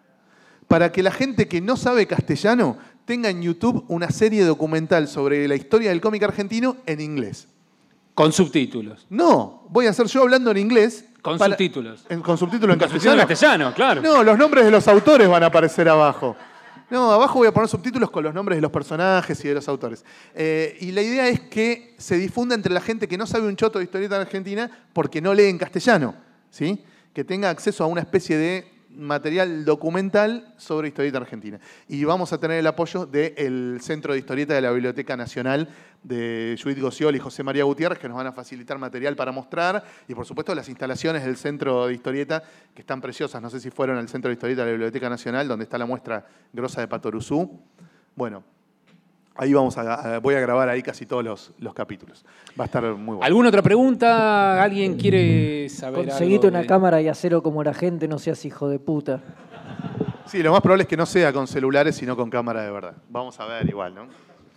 Para que la gente que no sabe castellano tenga en YouTube una serie documental sobre la historia del cómic argentino en inglés. Con subtítulos. No, voy a hacer yo hablando en inglés. Con para- subtítulos. en- con subtítulos en Con subtítulos castellano. en castellano, claro. No, los nombres de los autores van a aparecer abajo. No, abajo voy a poner subtítulos con los nombres de los personajes y de los autores. Eh, y la idea es que se difunda entre la gente que no sabe un choto de historieta argentina porque no lee en castellano, ¿sí? Que tenga acceso a una especie de material documental sobre historieta argentina. Y vamos a tener el apoyo del Centro de Historieta de la Biblioteca Nacional de Judith Gociol y José María Gutiérrez, que nos van a facilitar material para mostrar, y por supuesto las instalaciones del Centro de Historieta, que están preciosas. No sé si fueron al Centro de Historieta de la Biblioteca Nacional, donde está la muestra grosa de Patoruzú. Bueno, ahí vamos a, a- voy a grabar ahí casi todos los, los capítulos. Va a estar muy bueno. ¿Alguna otra pregunta? ¿Alguien quiere saber Conseguite algo una de- cámara y acero como la gente, no seas hijo de puta. Sí, lo más probable es que no sea con celulares, sino con cámara de verdad. Vamos a ver igual, ¿no?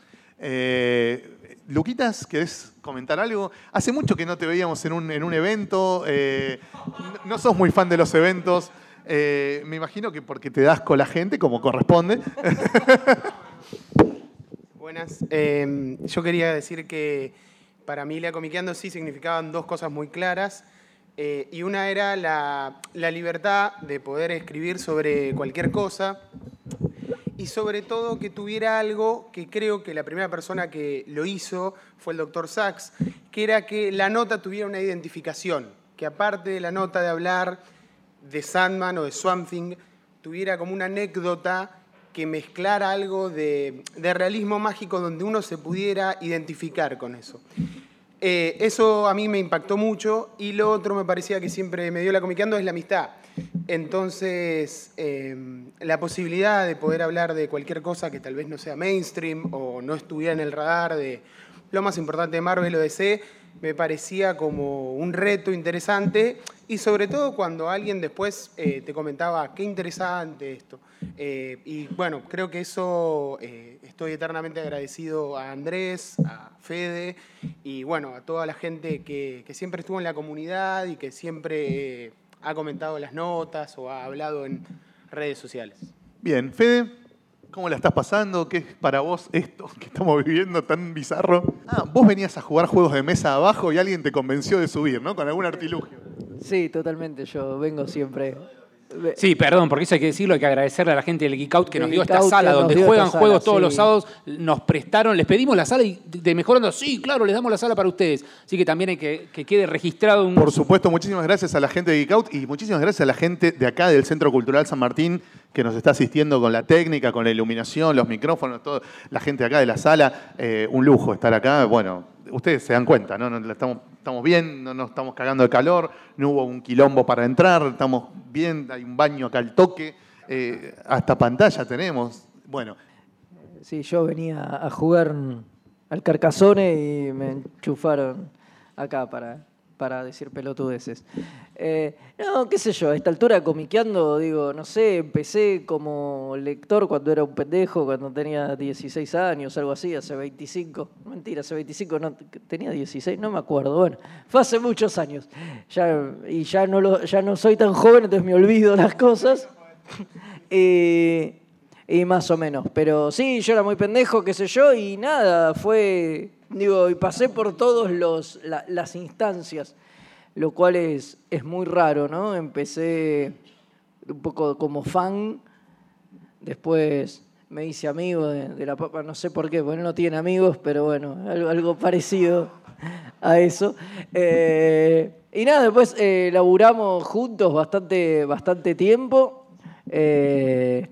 Eh, Luquitas, ¿querés comentar algo? Hace mucho que no te veíamos en un, en un evento. eh, no- no sos muy fan de los eventos. eh, me imagino que porque te das con la gente, como corresponde. Buenas. Eh, yo quería decir que para mí la Comiqueando sí significaban dos cosas muy claras. eh, y una era la, la libertad de poder escribir sobre cualquier cosa. Y sobre todo que tuviera algo que creo que la primera persona que lo hizo fue el doctor Sachs, que era que la nota tuviera una identificación. Que aparte de la nota de hablar de Sandman o de Swamp Thing, tuviera como una anécdota que mezclara algo de, de realismo mágico donde uno se pudiera identificar con eso. Eh, eso a mí me impactó mucho y lo otro me parecía que siempre me dio la Comiqueando es la amistad. Entonces, eh, la posibilidad de poder hablar de cualquier cosa que tal vez no sea mainstream o no estuviera en el radar de lo más importante de Marvel o D C, me parecía como un reto interesante y sobre todo cuando alguien después eh, te comentaba, qué interesante esto. Eh, y bueno, creo que eso eh, estoy eternamente agradecido a Andrés, a Fede y bueno, a toda la gente que, que siempre estuvo en la comunidad y que siempre eh, ha comentado las notas o ha hablado en redes sociales. Bien, Fede, ¿cómo la estás pasando? ¿Qué es para vos esto que estamos viviendo tan bizarro? Ah, vos venías a jugar juegos de mesa abajo y alguien te convenció de subir, ¿no? Con algún artilugio. Sí, totalmente, yo vengo siempre. Sí, perdón, porque eso hay que decirlo, hay que agradecerle a la gente del Geek Out que Del nos dio Geek esta Out sala que nos donde dio juegan esta juegos sala, todos sí. los sábados, nos prestaron, les pedimos la sala y de mejorando, sí, claro, les damos la sala para ustedes. Así que también hay que que quede registrado un... Por supuesto, muchísimas gracias a la gente de Geek Out y muchísimas gracias a la gente de acá del Centro Cultural San Martín que nos está asistiendo con la técnica, con la iluminación, los micrófonos, todo. La gente de acá de la sala, eh, un lujo estar acá. Bueno, ustedes se dan cuenta, ¿no? No- Estamos, estamos bien, no nos estamos cagando de calor, no hubo un quilombo para entrar, estamos bien, hay un baño acá al toque, eh, hasta pantalla tenemos. Bueno, Sí, yo venía a jugar al Carcassonne y me enchufaron acá para para decir pelotudeces. Eh, no, qué sé yo, a esta altura comiqueando, digo, no sé, empecé como lector cuando era un pendejo, cuando tenía dieciséis años, algo así, hace veinticinco. Mentira, hace veinticinco, no, tenía dieciséis, no me acuerdo. Bueno, fue hace muchos años. Ya, y ya no, lo, ya no soy tan joven, entonces me olvido las cosas. eh, y más o menos. Pero sí, yo era muy pendejo, qué sé yo, y nada, fue... Digo, y pasé por todas la, las instancias, lo cual es, es muy raro, ¿no? Empecé un poco como fan, después me hice amigo de, de la papa, no sé por qué, porque no tiene amigos, pero bueno, algo, algo parecido a eso. Eh, y nada, después eh, laburamos juntos bastante, bastante tiempo, eh,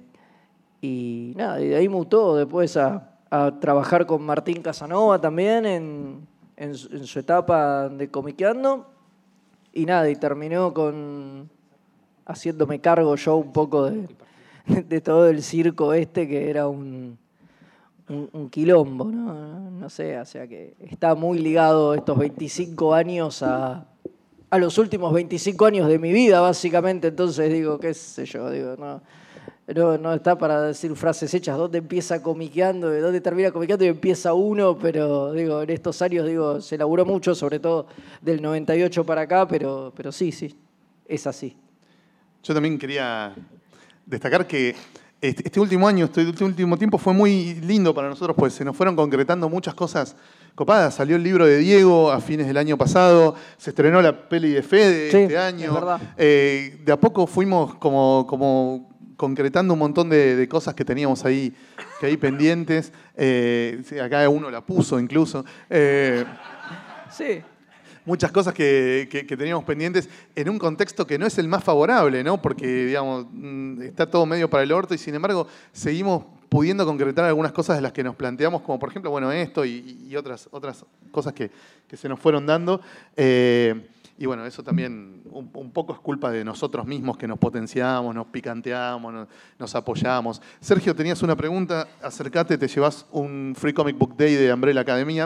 y nada, y de ahí mutó después a... a trabajar con Martín Casanova también en, en, su, en su etapa de comiqueando. Y nada, y terminó con haciéndome cargo yo un poco de, de todo el circo este, que era un, un, un quilombo, ¿no? No sé, o sea que está muy ligado estos veinticinco años a, a los últimos veinticinco años de mi vida, básicamente. Entonces digo, qué sé yo, digo, no... No, no está para decir frases hechas, dónde empieza comiqueando, de dónde termina comiqueando y empieza uno, pero digo, en estos años digo, se laburó mucho, sobre todo del noventa y ocho para acá, pero, pero sí, sí, es así. Yo también quería destacar que este, este último año, este, este último tiempo fue muy lindo para nosotros, pues se nos fueron concretando muchas cosas copadas. Salió el libro de Diego a fines del año pasado, se estrenó la peli de Fede Sí, este año. es verdad. Eh, de a poco fuimos como... como concretando un montón de, de cosas que teníamos ahí, que ahí pendientes. Eh, sí, acá uno la puso incluso. Eh, sí. Muchas cosas que, que, que teníamos pendientes en un contexto que no es el más favorable, ¿no? Porque, digamos, está todo medio para el orto y, sin embargo, seguimos pudiendo concretar algunas cosas de las que nos planteamos, como por ejemplo, bueno, esto y, y otras, otras cosas que, que se nos fueron dando. Eh, Y bueno, eso también un, un poco es culpa de nosotros mismos, que nos potenciamos, nos picanteamos, nos, nos apoyamos. Sergio, tenías una pregunta, acércate, te llevas un Free Comic Book Day de Umbrella Academia.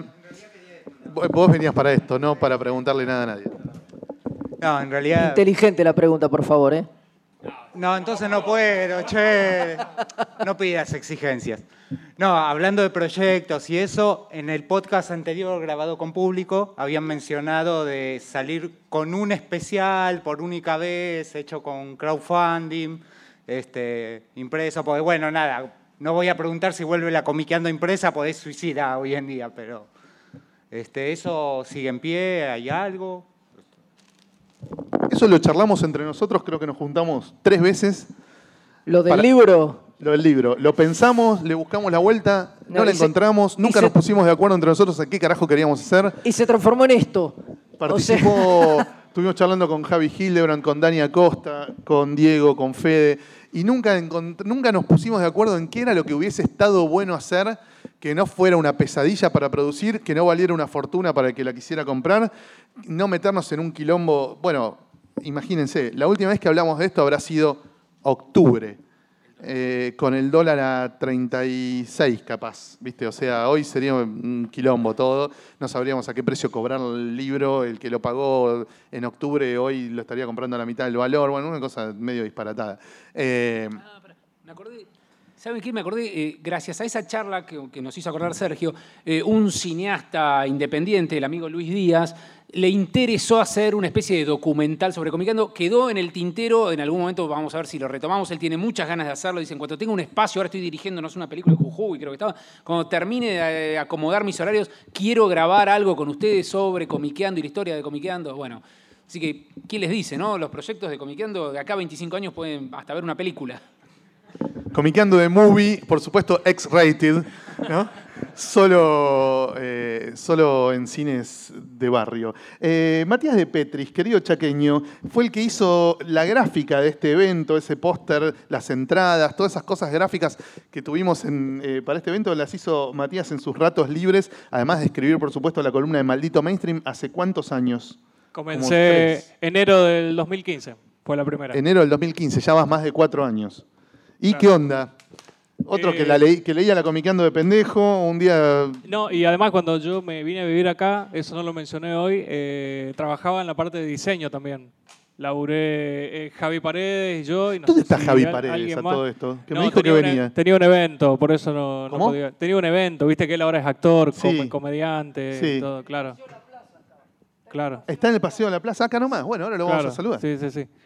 Vos venías para esto, no para preguntarle nada a nadie. No, en realidad... Inteligente la pregunta, por favor, ¿eh? No, entonces no puedo, che. No pidas exigencias. No, hablando de proyectos y eso, en el podcast anterior grabado con público habían mencionado de salir con un especial por única vez, hecho con crowdfunding, este, impreso, porque bueno, nada, no voy a preguntar si vuelve la comiqueando impresa, podés suicida hoy en día, pero este, ¿eso sigue en pie? ¿Hay algo? Eso lo charlamos entre nosotros, creo que nos juntamos tres veces. ¿Lo del para... libro? Lo del libro. Lo pensamos, le buscamos la vuelta, no, no la encontramos, se, nunca nos se... pusimos de acuerdo entre nosotros a qué carajo queríamos hacer. Y se transformó en esto. Participó, o sea... estuvimos charlando con Javi Hildebrand, con Dani Acosta, con Diego, con Fede, y nunca, nunca nos pusimos de acuerdo en qué era lo que hubiese estado bueno hacer, que no fuera una pesadilla para producir, que no valiera una fortuna para el que la quisiera comprar, no meternos en un quilombo. Bueno, imagínense, la última vez que hablamos de esto habrá sido octubre. Eh, con el dólar a treinta y seis capaz, ¿viste? O sea, hoy sería un quilombo todo, no sabríamos a qué precio cobrar el libro, el que lo pagó en octubre hoy lo estaría comprando a la mitad del valor, bueno, una cosa medio disparatada. Eh, ah, me acordé, ¿saben qué? Me acordé, eh, gracias a esa charla que, que nos hizo acordar Sergio, eh, un cineasta independiente, el amigo Luis Díaz, le interesó hacer una especie de documental sobre comiqueando. Quedó en el tintero, en algún momento vamos a ver si lo retomamos. Él tiene muchas ganas de hacerlo. Dice, en cuanto tenga un espacio, ahora estoy dirigiéndonos una película en Jujuy, creo que estaba. Cuando termine de acomodar mis horarios, quiero grabar algo con ustedes sobre comiqueando y la historia de comiqueando. Bueno, así que, ¿quién les dice, no? Los proyectos de comiqueando de acá a veinticinco años pueden hasta ver una película. Comiqueando de Movie, por supuesto, X-rated, ¿no? Solo, eh, solo en cines de barrio. Eh, Matías de Petris, querido chaqueño, fue el que hizo la gráfica de este evento, ese póster, las entradas, todas esas cosas gráficas que tuvimos en, eh, para este evento, las hizo Matías en sus ratos libres, además de escribir, por supuesto, la columna de Maldito Mainstream. ¿Hace cuántos años? Comencé enero del dos mil quince, fue la primera. Enero del dos mil quince, ya vas más de cuatro años. ¿Y claro. qué onda? Otro Eh, que, la leí, que leía la comiqueando de pendejo, un día... No, y además cuando yo me vine a vivir acá, eso no lo mencioné hoy, eh, trabajaba en la parte de diseño también. Laburé eh, Javi Paredes y yo. Y no ¿Dónde sé está si Javi al- Paredes alguien a más. todo esto? Que me No, dijo que tenía un e- venía. tenía un evento, por eso no, no ¿Cómo? podía. Tenía un evento, viste que él ahora es actor, Sí. com- comediante, Sí. todo, claro. Claro. Está en el Paseo de la Plaza, acá nomás. Bueno, ahora lo vamos Claro, a saludar. Sí, sí, sí.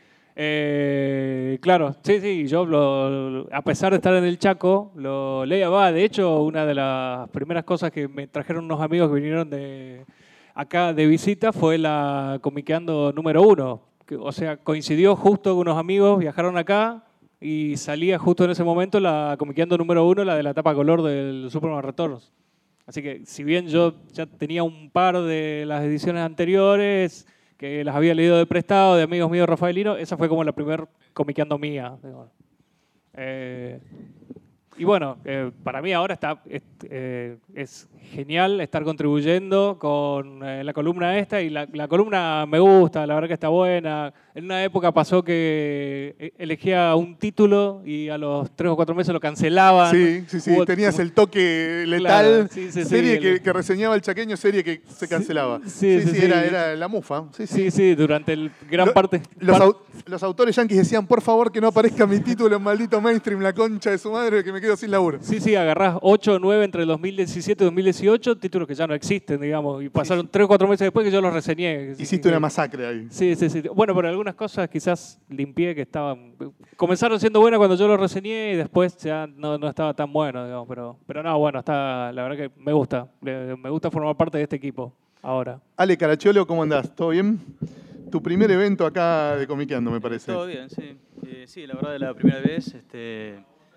Eh, claro, sí, sí, yo lo- lo- a pesar de estar en el Chaco, lo leía, va, de hecho, una de las primeras cosas que me trajeron unos amigos que vinieron de acá de visita fue la Comiqueando número uno. Que, o sea, coincidió justo con unos amigos, viajaron acá y salía justo en ese momento la Comiqueando número uno, la de la tapa color del Superman Returns. Así que si bien yo ya tenía un par de las ediciones anteriores que las había leído de prestado, de amigos míos rafaelinos, esa fue como la primera comiqueando mía. Digo. Eh, y bueno, eh, para mí ahora está, es, eh, es genial estar contribuyendo con eh, la columna esta, y la, la columna me gusta, la verdad que está buena. En una época pasó que eh, elegía un título y a los tres o cuatro meses lo cancelaban. Sí, sí, sí. Hubo- Tenías el toque letal. Claro, sí, sí, sí, serie el- que, que reseñaba el chaqueño, serie que se cancelaba. Sí, Sí, sí, sí, sí. Era, era la mufa. Sí, sí. Sí, sí, durante el gran Lo- parte. Los, par- au- los autores yanquis decían, por favor, que no aparezca mi título en maldito mainstream, la concha de su madre, que me quedo sin laburo. Sí, sí, agarrás ocho o nueve entre el dos mil diecisiete y dos mil dieciocho, títulos que ya no existen, digamos, y pasaron tres o cuatro meses después que yo los reseñé. Hiciste una masacre ahí. Sí, sí, sí. Bueno, pero algunas cosas quizás limpié que estaban... Comenzaron siendo buenas cuando yo los reseñé y después ya no, no estaba tan bueno, digamos, pero, pero no, bueno, está, la verdad que me gusta. Le- Me gusta formar parte de este equipo ahora. Ale Caracciolo, ¿cómo andás? ¿Todo bien? Tu primer evento acá de Comiqueando, me parece. Todo bien, sí. Eh, sí, la verdad es la primera vez. Este...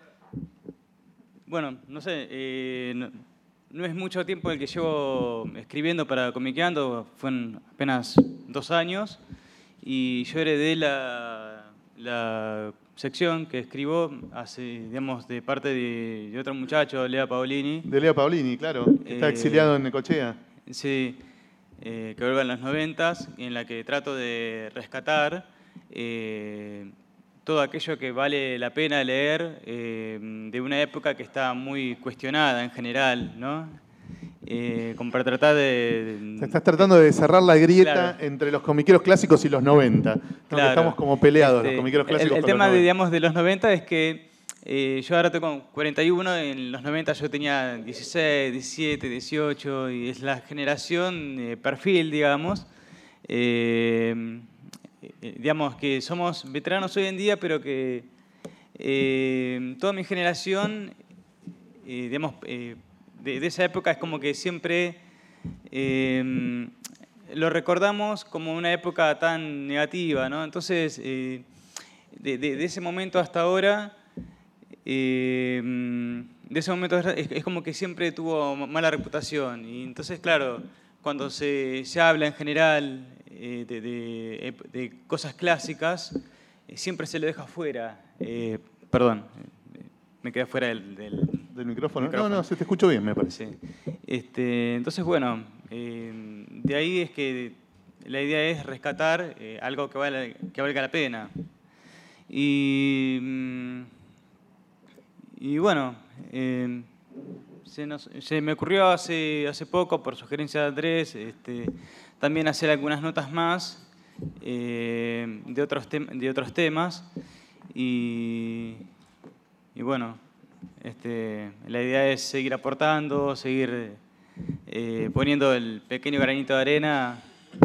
Bueno, no sé, eh, no, no es mucho tiempo el que llevo escribiendo para Comiqueando, fueron apenas dos años, y yo heredé la, la sección que escribo hace, digamos, de parte de, de otro muchacho, Lea Paolini. De Lea Paolini, claro, que está Eh, exiliado en Necochea. Sí, eh, que vuelve en los noventas, en la que trato de rescatar eh, todo aquello que vale la pena leer eh, de una época que está muy cuestionada en general, ¿no? Eh, como para tratar de... Te estás tratando de cerrar la grieta Claro. entre los comiqueros clásicos y los noventa. ¿no? Que Claro. Estamos como peleados, Este, los comiqueros el- clásicos El, con los tema de, noventa. digamos, de los noventa es que eh, yo ahora tengo cuarenta y uno, en los noventa yo tenía dieciséis, diecisiete, dieciocho, y es la generación eh, perfil, digamos. Eh, eh, digamos que somos veteranos hoy en día, pero que eh, toda mi generación, eh, digamos, eh, de, de esa época es como que siempre eh, lo recordamos como una época tan negativa, ¿no? Entonces, eh, de, de- de ese momento hasta ahora, eh, de ese momento hasta- es, es como que siempre tuvo mala reputación. Y entonces, claro, cuando se, se habla en general eh, de, de- ep- de cosas clásicas, eh, siempre se lo deja fuera. Eh, perdón, eh, me quedé fuera del, del, ¿Del micrófono? No, no, se te escuchó bien, me parece. Sí. Este, entonces, bueno, eh, de ahí es que la idea es rescatar eh, algo que, vale, que valga la pena. Y, mm, y bueno, eh, se, nos- se me ocurrió hace, hace poco, por sugerencia de Andrés, este, también hacer algunas notas más eh, de, otros tem- de otros temas. Y, y bueno, este, la idea es seguir aportando, seguir eh, poniendo el pequeño granito de arena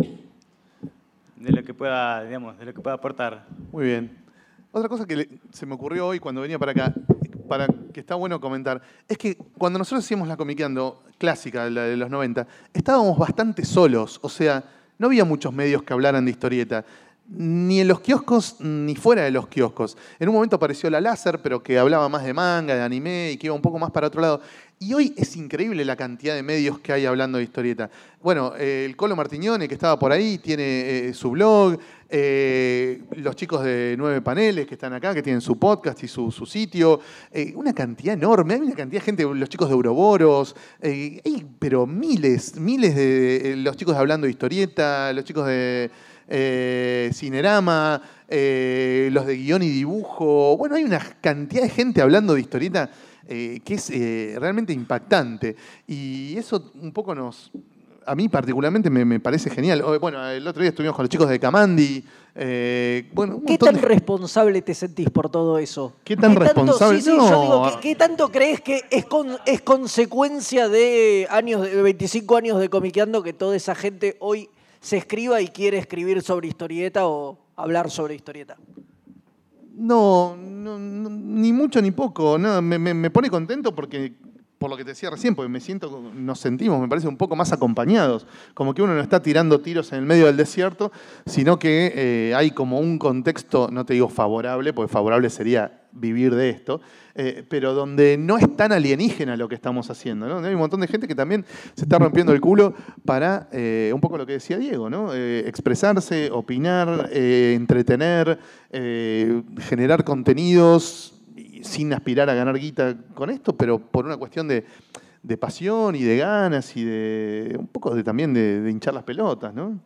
de lo que pueda, digamos, de lo que pueda aportar. Muy bien. Otra cosa que le- se me ocurrió hoy cuando venía para acá, para que está bueno comentar, es que cuando nosotros hacíamos la Comiqueando clásica, la de los noventa, estábamos bastante solos. O sea, no había muchos medios que hablaran de historieta. Ni en los kioscos, ni fuera de los kioscos. En un momento apareció la Láser, pero que hablaba más de manga, de anime, y que iba un poco más para otro lado. Y hoy es increíble la cantidad de medios que hay hablando de historieta. Bueno, eh, el Colo Martignone, que estaba por ahí, tiene eh, su blog. Eh, los chicos de Nueve Paneles, que están acá, que tienen su podcast y su, su sitio. Eh, una cantidad enorme. Hay una cantidad de gente, los chicos de Ouroboros. Eh, hay, pero miles, miles de eh, los chicos hablando de historieta, los chicos de... eh, Cinerama, eh, los de guión y dibujo. Bueno, hay una cantidad de gente hablando de historieta eh, que es eh, realmente impactante. Y eso un poco nos... A mí particularmente me, me parece genial. Bueno, el otro día estuvimos con los chicos de Camandi. Eh, bueno, un ¿Qué montón tan de... responsable te sentís por todo eso? ¿Qué tan tanto- responsable? sí, sí, No. yo digo, ¿qué, qué tanto crees que es, con- es consecuencia de años de veinticinco años de comiqueando que toda esa gente hoy se escriba y quiere escribir sobre historieta o hablar sobre historieta? No, no, no, ni mucho ni poco. No, me, me- me pone contento porque, por lo que te decía recién, porque me siento, nos sentimos, me parece, un poco más acompañados. Como que uno no está tirando tiros en el medio del desierto, sino que eh, hay como un contexto, no te digo favorable, porque favorable sería vivir de esto, eh, pero donde no es tan alienígena lo que estamos haciendo, ¿no? Hay un montón de gente que también se está rompiendo el culo para, eh, un poco lo que decía Diego, ¿no? Eh, expresarse, opinar, eh, entretener, eh, generar contenidos sin aspirar a ganar guita con esto, pero por una cuestión de, de pasión y de ganas y de un poco de, también de, de hinchar las pelotas, ¿no?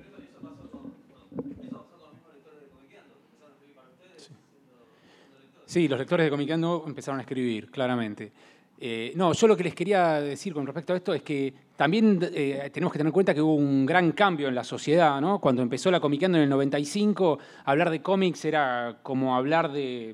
Sí, los lectores de Comiqueando empezaron a escribir, claramente. Eh, no, yo lo que les quería decir con respecto a esto es que también eh, tenemos que tener en cuenta que hubo un gran cambio en la sociedad, ¿no? Cuando empezó la Comiqueando en el noventa y cinco, hablar de cómics era como hablar de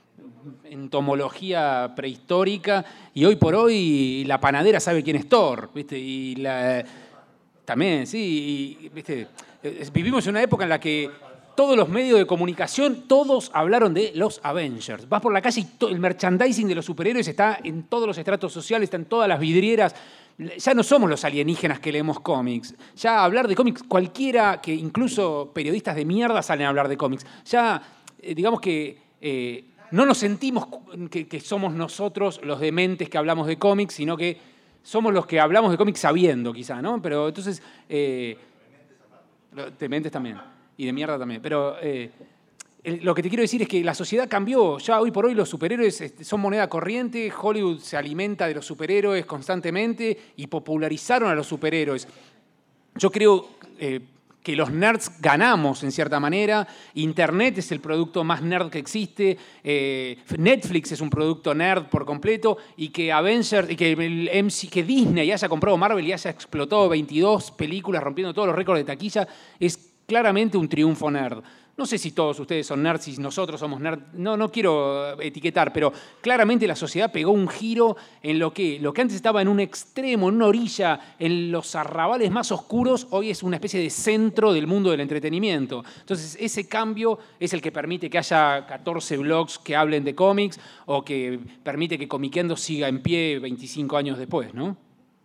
entomología prehistórica, y hoy por hoy la panadera sabe quién es Thor, ¿viste? Y la, también, sí, y, ¿viste? Eh, Vivimos en una época en la que todos los medios de comunicación, todos hablaron de los Avengers. Vas por la calle y to- el merchandising de los superhéroes está en todos los estratos sociales, está en todas las vidrieras. Ya no somos los alienígenas que leemos cómics. Ya hablar de cómics, cualquiera, que incluso periodistas de mierda salen a hablar de cómics. Ya, eh, digamos que eh, no nos sentimos cu- que, que somos nosotros los dementes que hablamos de cómics, sino que somos los que hablamos de cómics sabiendo, quizá, ¿no? Pero entonces, eh, lo- dementes también. Y de mierda también. Pero eh, el- lo que te quiero decir es que la sociedad cambió. Ya hoy por hoy los superhéroes este, son moneda corriente. Hollywood se alimenta de los superhéroes constantemente y popularizaron a los superhéroes. Yo creo eh, que los nerds ganamos en cierta manera. Internet es el producto más nerd que existe. Eh, Netflix es un producto nerd por completo. Y que Avengers, y que, el M C, que Disney haya comprado Marvel y haya explotado veintidós películas rompiendo todos los récords de taquilla es claramente un triunfo nerd. No sé si todos ustedes son nerds y nosotros somos nerds. No, no quiero etiquetar, pero claramente la sociedad pegó un giro en lo que, lo que antes estaba en un extremo, en una orilla, en los arrabales más oscuros, hoy es una especie de centro del mundo del entretenimiento. Entonces, ese cambio es el que permite que haya catorce blogs que hablen de cómics o que permite que Comiqueando siga en pie veinticinco años después, ¿no?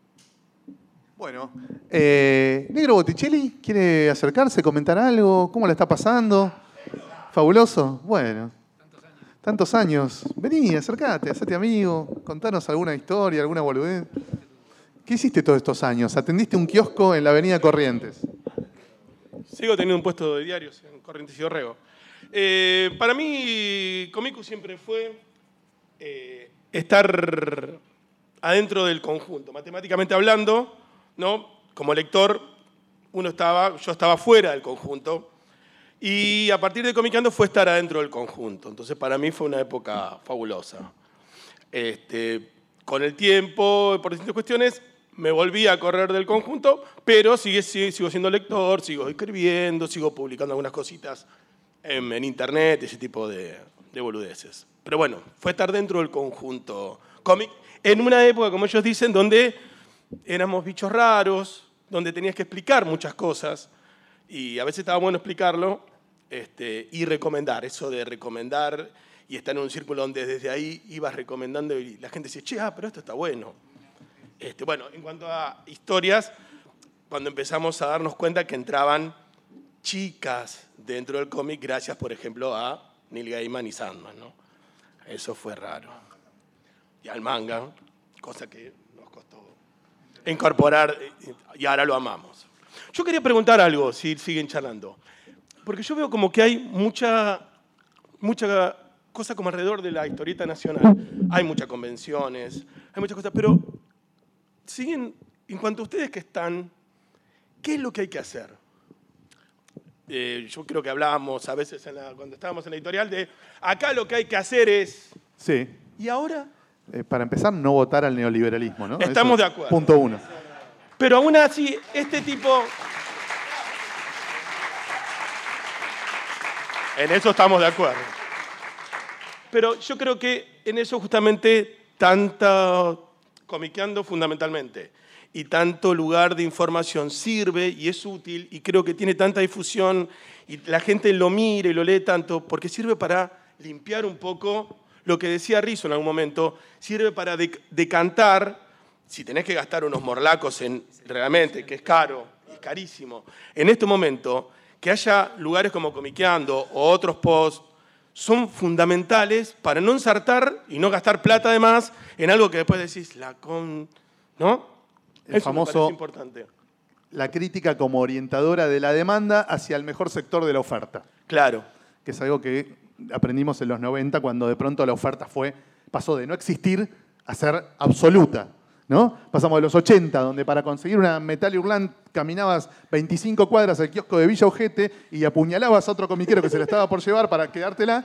Bueno, eh, Negro Botticelli, ¿quiere acercarse, comentar algo? ¿Cómo la está pasando? Fabuloso. Bueno, tantos años. Vení, acercate, hacete amigo, contanos alguna historia, alguna boludez. ¿Qué hiciste todos estos años? ¿Atendiste un kiosco en la avenida Corrientes? Sigo teniendo un puesto de diarios en Corrientes y Dorrego. Eh, para mí, Comicus siempre fue eh, estar adentro del conjunto. Matemáticamente hablando, ¿no? Como lector, uno estaba, yo estaba fuera del conjunto. Y a partir de Comiqueando fue estar adentro del conjunto. Entonces, para mí fue una época fabulosa. Este, con el tiempo, por distintas cuestiones, me volví a correr del conjunto, pero sigue, sigue, sigo siendo lector, sigo escribiendo, sigo publicando algunas cositas en, en internet, ese tipo de, de boludeces. Pero bueno, fue estar dentro del conjunto cómic, en una época, como ellos dicen, donde éramos bichos raros, donde tenías que explicar muchas cosas, y a veces estaba bueno explicarlo este, y recomendar, eso de recomendar y estar en un círculo donde desde ahí ibas recomendando y la gente decía, che, ah, pero esto está bueno. Este, bueno, en cuanto a historias, cuando empezamos a darnos cuenta que entraban chicas dentro del cómic, gracias, por ejemplo, a Neil Gaiman y Sandman, ¿no? Eso fue raro. Y al manga, cosa que nos costó incorporar, y ahora lo amamos. Yo quería preguntar algo, si siguen charlando, porque yo veo como que hay mucha, mucha cosa como alrededor de la historieta nacional. Hay muchas convenciones, hay muchas cosas, pero siguen, en cuanto a ustedes que están, ¿qué es lo que hay que hacer? eh, yo creo que hablábamos a veces en la- cuando estábamos en la editorial de acá lo que hay que hacer es... Sí. ¿Y ahora? Eh, para empezar, no votar al neoliberalismo, ¿no? Estamos Eso, de acuerdo. Punto uno. Pero aún así, este tipo... En eso estamos de acuerdo. Pero yo creo que en eso justamente tanta comiqueando fundamentalmente y tanto lugar de información sirve y es útil y creo que tiene tanta difusión y la gente lo mira y lo lee tanto porque sirve para limpiar un poco lo que decía Rizzo en algún momento, sirve para dec- decantar, si tenés que gastar unos morlacos en realmente, que es caro, es carísimo, en este momento, que haya lugares como Comiqueando o otros posts, son fundamentales para no ensartar y no gastar plata además en algo que después decís, la con... ¿no? El Eso me famoso- parece importante. La crítica como orientadora de la demanda hacia el mejor sector de la oferta. Claro. Que es algo que aprendimos en los noventa cuando de pronto la oferta fue, pasó de no existir a ser absoluta, ¿no? Pasamos de los ochenta, donde para conseguir una Metal Hurlant caminabas veinticinco cuadras al kiosco de Villa Ojete y apuñalabas a otro comiquero que se la estaba por llevar para quedártela,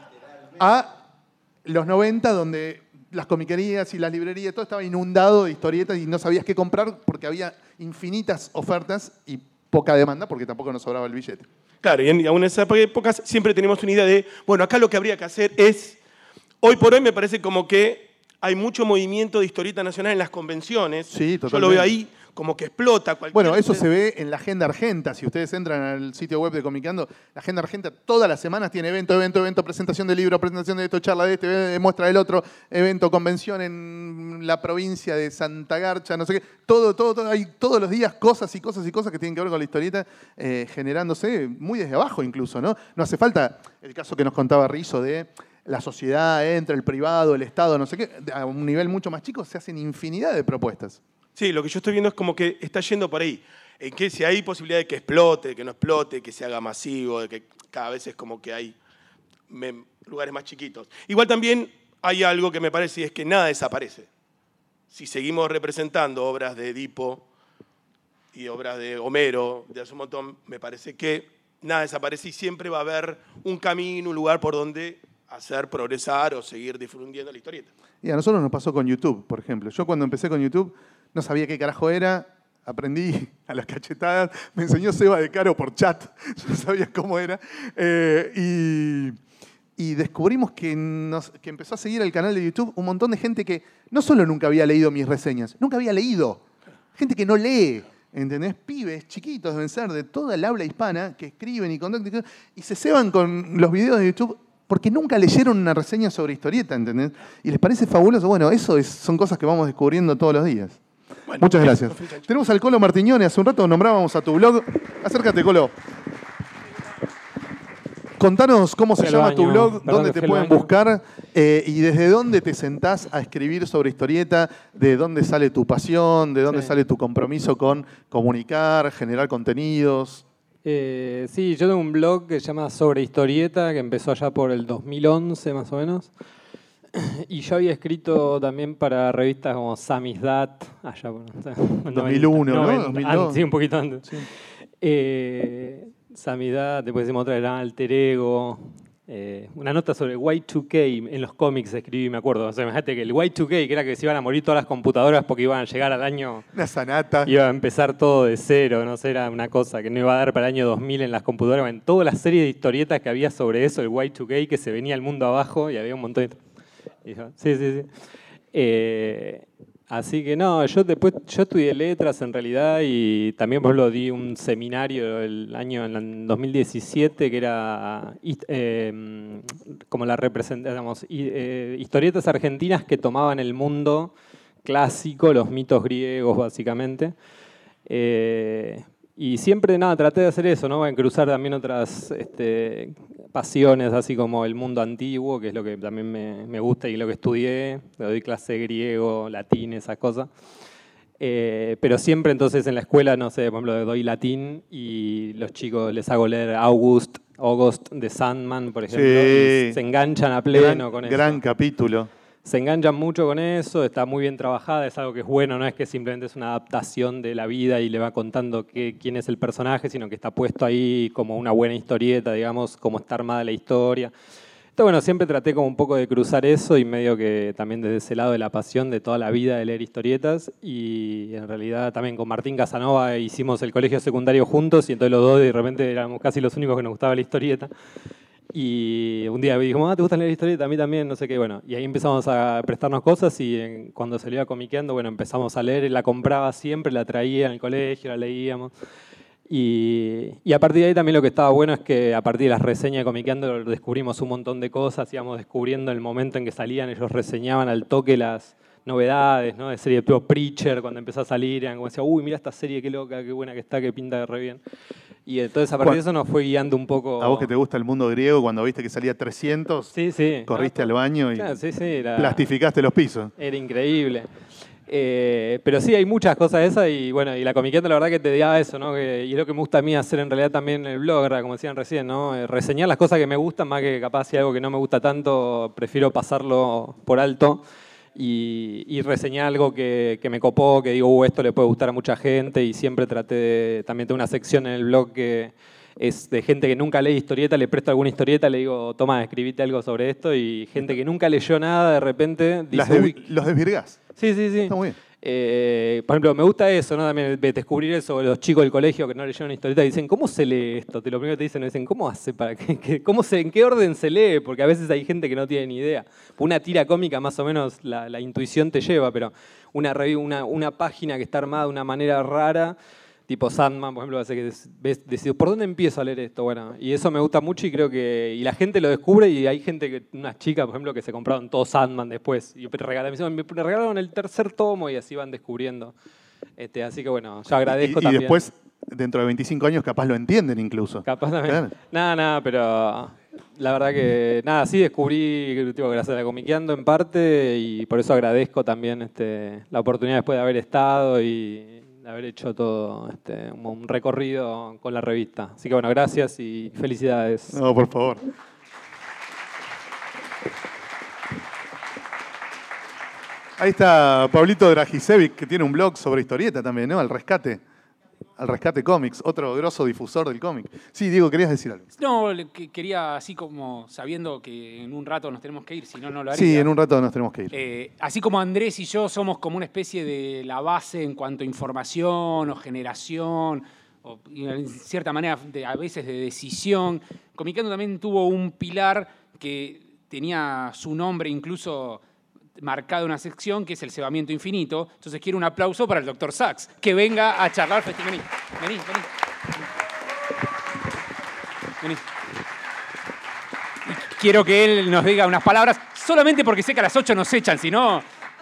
a los noventa, donde las comiquerías y las librerías, todo estaba inundado de historietas y no sabías qué comprar porque había infinitas ofertas y poca demanda porque tampoco nos sobraba el billete. Claro, y en, aún en esas épocas siempre teníamos una idea de, bueno, acá lo que habría que hacer es, hoy por hoy me parece como que hay mucho movimiento de historieta nacional en las convenciones. Sí, Yo lo veo ahí como que explota. Cualquier... Bueno, eso se ve en la Agenda Argenta. Si ustedes entran al sitio web de Comiqueando, la Agenda Argenta todas las semanas tiene evento, evento, evento, presentación de libro, presentación de esto, charla de este, muestra del otro, evento, convención en la provincia de Santa Garcha, no sé qué. Todo, todo, todo. Hay todos los días cosas y cosas y cosas que tienen que ver con la historieta eh, generándose muy desde abajo incluso, ¿no? No hace falta el caso que nos contaba Rizzo de la sociedad entre el privado, el Estado, no sé qué. A un nivel mucho más chico se hacen infinidad de propuestas. Sí, lo que yo estoy viendo es como que está yendo por ahí. En que si hay posibilidad de que explote, de que no explote, que se haga masivo, de que cada vez es como que hay me- lugares más chiquitos. Igual también hay algo que me parece y es que nada desaparece. Si seguimos representando obras de Edipo y obras de Homero, de hace un montón, me parece que nada desaparece y siempre va a haber un camino, un lugar por donde hacer progresar o seguir difundiendo la historieta. Y a nosotros nos pasó con YouTube, por ejemplo. Yo cuando empecé con YouTube no sabía qué carajo era, aprendí a las cachetadas, me enseñó Seba de Caro por chat, yo no sabía cómo era. Eh, y, y descubrimos que, nos, que empezó a seguir el canal de YouTube un montón de gente que no solo nunca había leído mis reseñas, nunca había leído. Gente que no lee. ¿Entendés? Pibes chiquitos deben ser de toda el habla hispana que escriben y contactan y se ceban con los videos de YouTube porque nunca leyeron una reseña sobre historieta, ¿entendés? Y les parece fabuloso. Bueno, eso es- son cosas que vamos descubriendo todos los días. Bueno, Muchas eso, gracias. fin, chancho. Tenemos al Colo Martignone. Hace un rato nombrábamos a tu blog. Acércate, Colo. Contanos cómo se Fui al llama tu baño. blog, Perdón dónde que te fui al pueden baño. buscar eh, y desde dónde te sentás a escribir sobre historieta, de dónde sale tu pasión, de dónde Sí. sale tu compromiso con comunicar, generar contenidos. Eh, sí, yo tengo un blog que se llama Sobre Historieta, que empezó allá por el dos mil once más o menos. Y yo había escrito también para revistas como Samizdat, allá por no sé, dos mil uno, ¿no? noventa, dos mil antes, dos. sí, un poquito antes. Eh, Samizdat, después hicimos otra, era Alter Ego. Eh, una nota sobre Y dos K en los cómics escribí, me acuerdo. O sea, imagínate que el Y dos K, que era que se iban a morir todas las computadoras porque iban a llegar al año... Una sanata. Iba a empezar todo de cero, no sé, era una cosa que no iba a dar para el año dos mil en las computadoras. En toda la serie de historietas que había sobre eso, el Y dos K, que se venía el mundo abajo y había un montón de... y yo, sí, sí, sí. Eh, así que no, yo después yo estudié letras en realidad y también por ejemplo di un seminario el año en dos mil diecisiete que era hist- eh, como la representamos historietas argentinas que tomaban el mundo clásico, los mitos griegos básicamente. Eh, y siempre nada, traté de hacer eso, ¿no? En cruzar también otras este, pasiones, así como el mundo antiguo, que es lo que también me, me gusta y lo que estudié. Le doy clase de griego, latín, esas cosas. Eh, pero siempre entonces en la escuela, no sé, por ejemplo, doy latín y los chicos les hago leer August, August de Sandman, por ejemplo, Sí. y se enganchan a pleno Gran, con eso. gran capítulo. se enganchan mucho con eso, está muy bien trabajada, es algo que es bueno, no es que simplemente es una adaptación de la vida y le va contando qué, quién es el personaje, sino que está puesto ahí como una buena historieta, digamos, cómo está armada la historia. Entonces, bueno, siempre traté como un poco de cruzar eso y medio que también desde ese lado de la pasión de toda la vida de leer historietas, y en realidad también con Martín Casanova hicimos el colegio secundario juntos y entonces los dos de repente éramos casi los únicos que nos gustaba la historieta. Y un día dijimos, ah, ¿te gusta leer historieta? A mí también, no sé qué, bueno. Y ahí empezamos a prestarnos cosas y en, cuando se le iba comiqueando, bueno, empezamos a leer, la compraba siempre, la traía en el colegio, la leíamos. Y, y a partir de ahí también lo que estaba bueno es que a partir de las reseñas de Comiqueando descubrimos un montón de cosas, íbamos descubriendo el momento en que salían, ellos reseñaban al toque las novedades, ¿no? De serie tipo Preacher, cuando empezó a salir, eran como decía, uy, mira esta serie, qué loca, qué buena que está, que pinta re bien. Y entonces a partir de eso nos fue guiando un poco. A vos que te gusta el mundo griego, cuando viste que salía trescientos, sí, sí, corriste al baño y claro, sí, sí, era, plastificaste los pisos. Era increíble. Eh, pero sí, hay muchas cosas de esas y bueno, y la Comiqueando la verdad que te daba eso, ¿no? Que, y es lo que me gusta a mí hacer en realidad también en el blog, como decían recién, ¿no? Eh, reseñar las cosas que me gustan, más que capaz si algo que no me gusta tanto, prefiero pasarlo por alto. Y, y reseñar algo que, que me copó, que digo, uh, esto le puede gustar a mucha gente, y siempre traté de, también tengo una sección en el blog que es de gente que nunca lee historieta, le presto alguna historieta, le digo, toma, escribite algo sobre esto, y gente que nunca leyó nada, de repente dice, Las de, uy, los desvirgás. sí, sí, sí. Está muy bien. Eh, por ejemplo, me gusta eso, ¿no? También de descubrir eso, los chicos del colegio que no leyeron historieta y dicen, ¿cómo se lee esto? Te lo primero que te dicen, dicen, ¿cómo hace para que, que- cómo se, en qué orden se lee? Porque a veces hay gente que no tiene ni idea. Una tira cómica más o menos la, la intuición te lleva, pero una, revi- una, una página que está armada de una manera rara, tipo Sandman, por ejemplo, hace que des- ves, decido, ¿por dónde empiezo a leer esto? Bueno, y eso me gusta mucho y creo que y la gente lo descubre, y hay gente, que unas chicas, por ejemplo, que se compraron todo Sandman después y regalaron, me, dicen, me regalaron el tercer tomo y así van descubriendo. Este, así que bueno, yo agradezco Y, y también. después, dentro de veinticinco años, capaz lo entienden incluso. Capaz también. Claro. Nada, nada, pero la verdad que nada, sí descubrí, tipo, gracias a la Comiqueando en parte, y por eso agradezco también este, la oportunidad después de haber estado y de haber hecho todo este, un, un recorrido con la revista. Así que bueno, gracias y felicidades. No, por favor. Ahí está Pablito Dragicevic, que tiene un blog sobre historieta también, ¿no? Al Rescate. Al Rescate Comics, otro grosso difusor del cómic. Sí, Diego, querías decir algo. No, le- que- quería, así como sabiendo que en un rato nos tenemos que ir, si no, no lo haría. Sí, en un rato nos tenemos que ir. Eh, así como Andrés y yo somos como una especie de la base en cuanto a información o generación, o y en cierta manera de- a veces de decisión, Comiqueando también tuvo un pilar que tenía su nombre incluso marcado en una sección, que es el cebamiento infinito. Entonces quiero un aplauso para el doctor Sachs, que venga a charlar. Festi- Vení, vení, vení. Vení. Y quiero que él nos diga unas palabras, solamente porque sé que a las ocho nos echan, si no...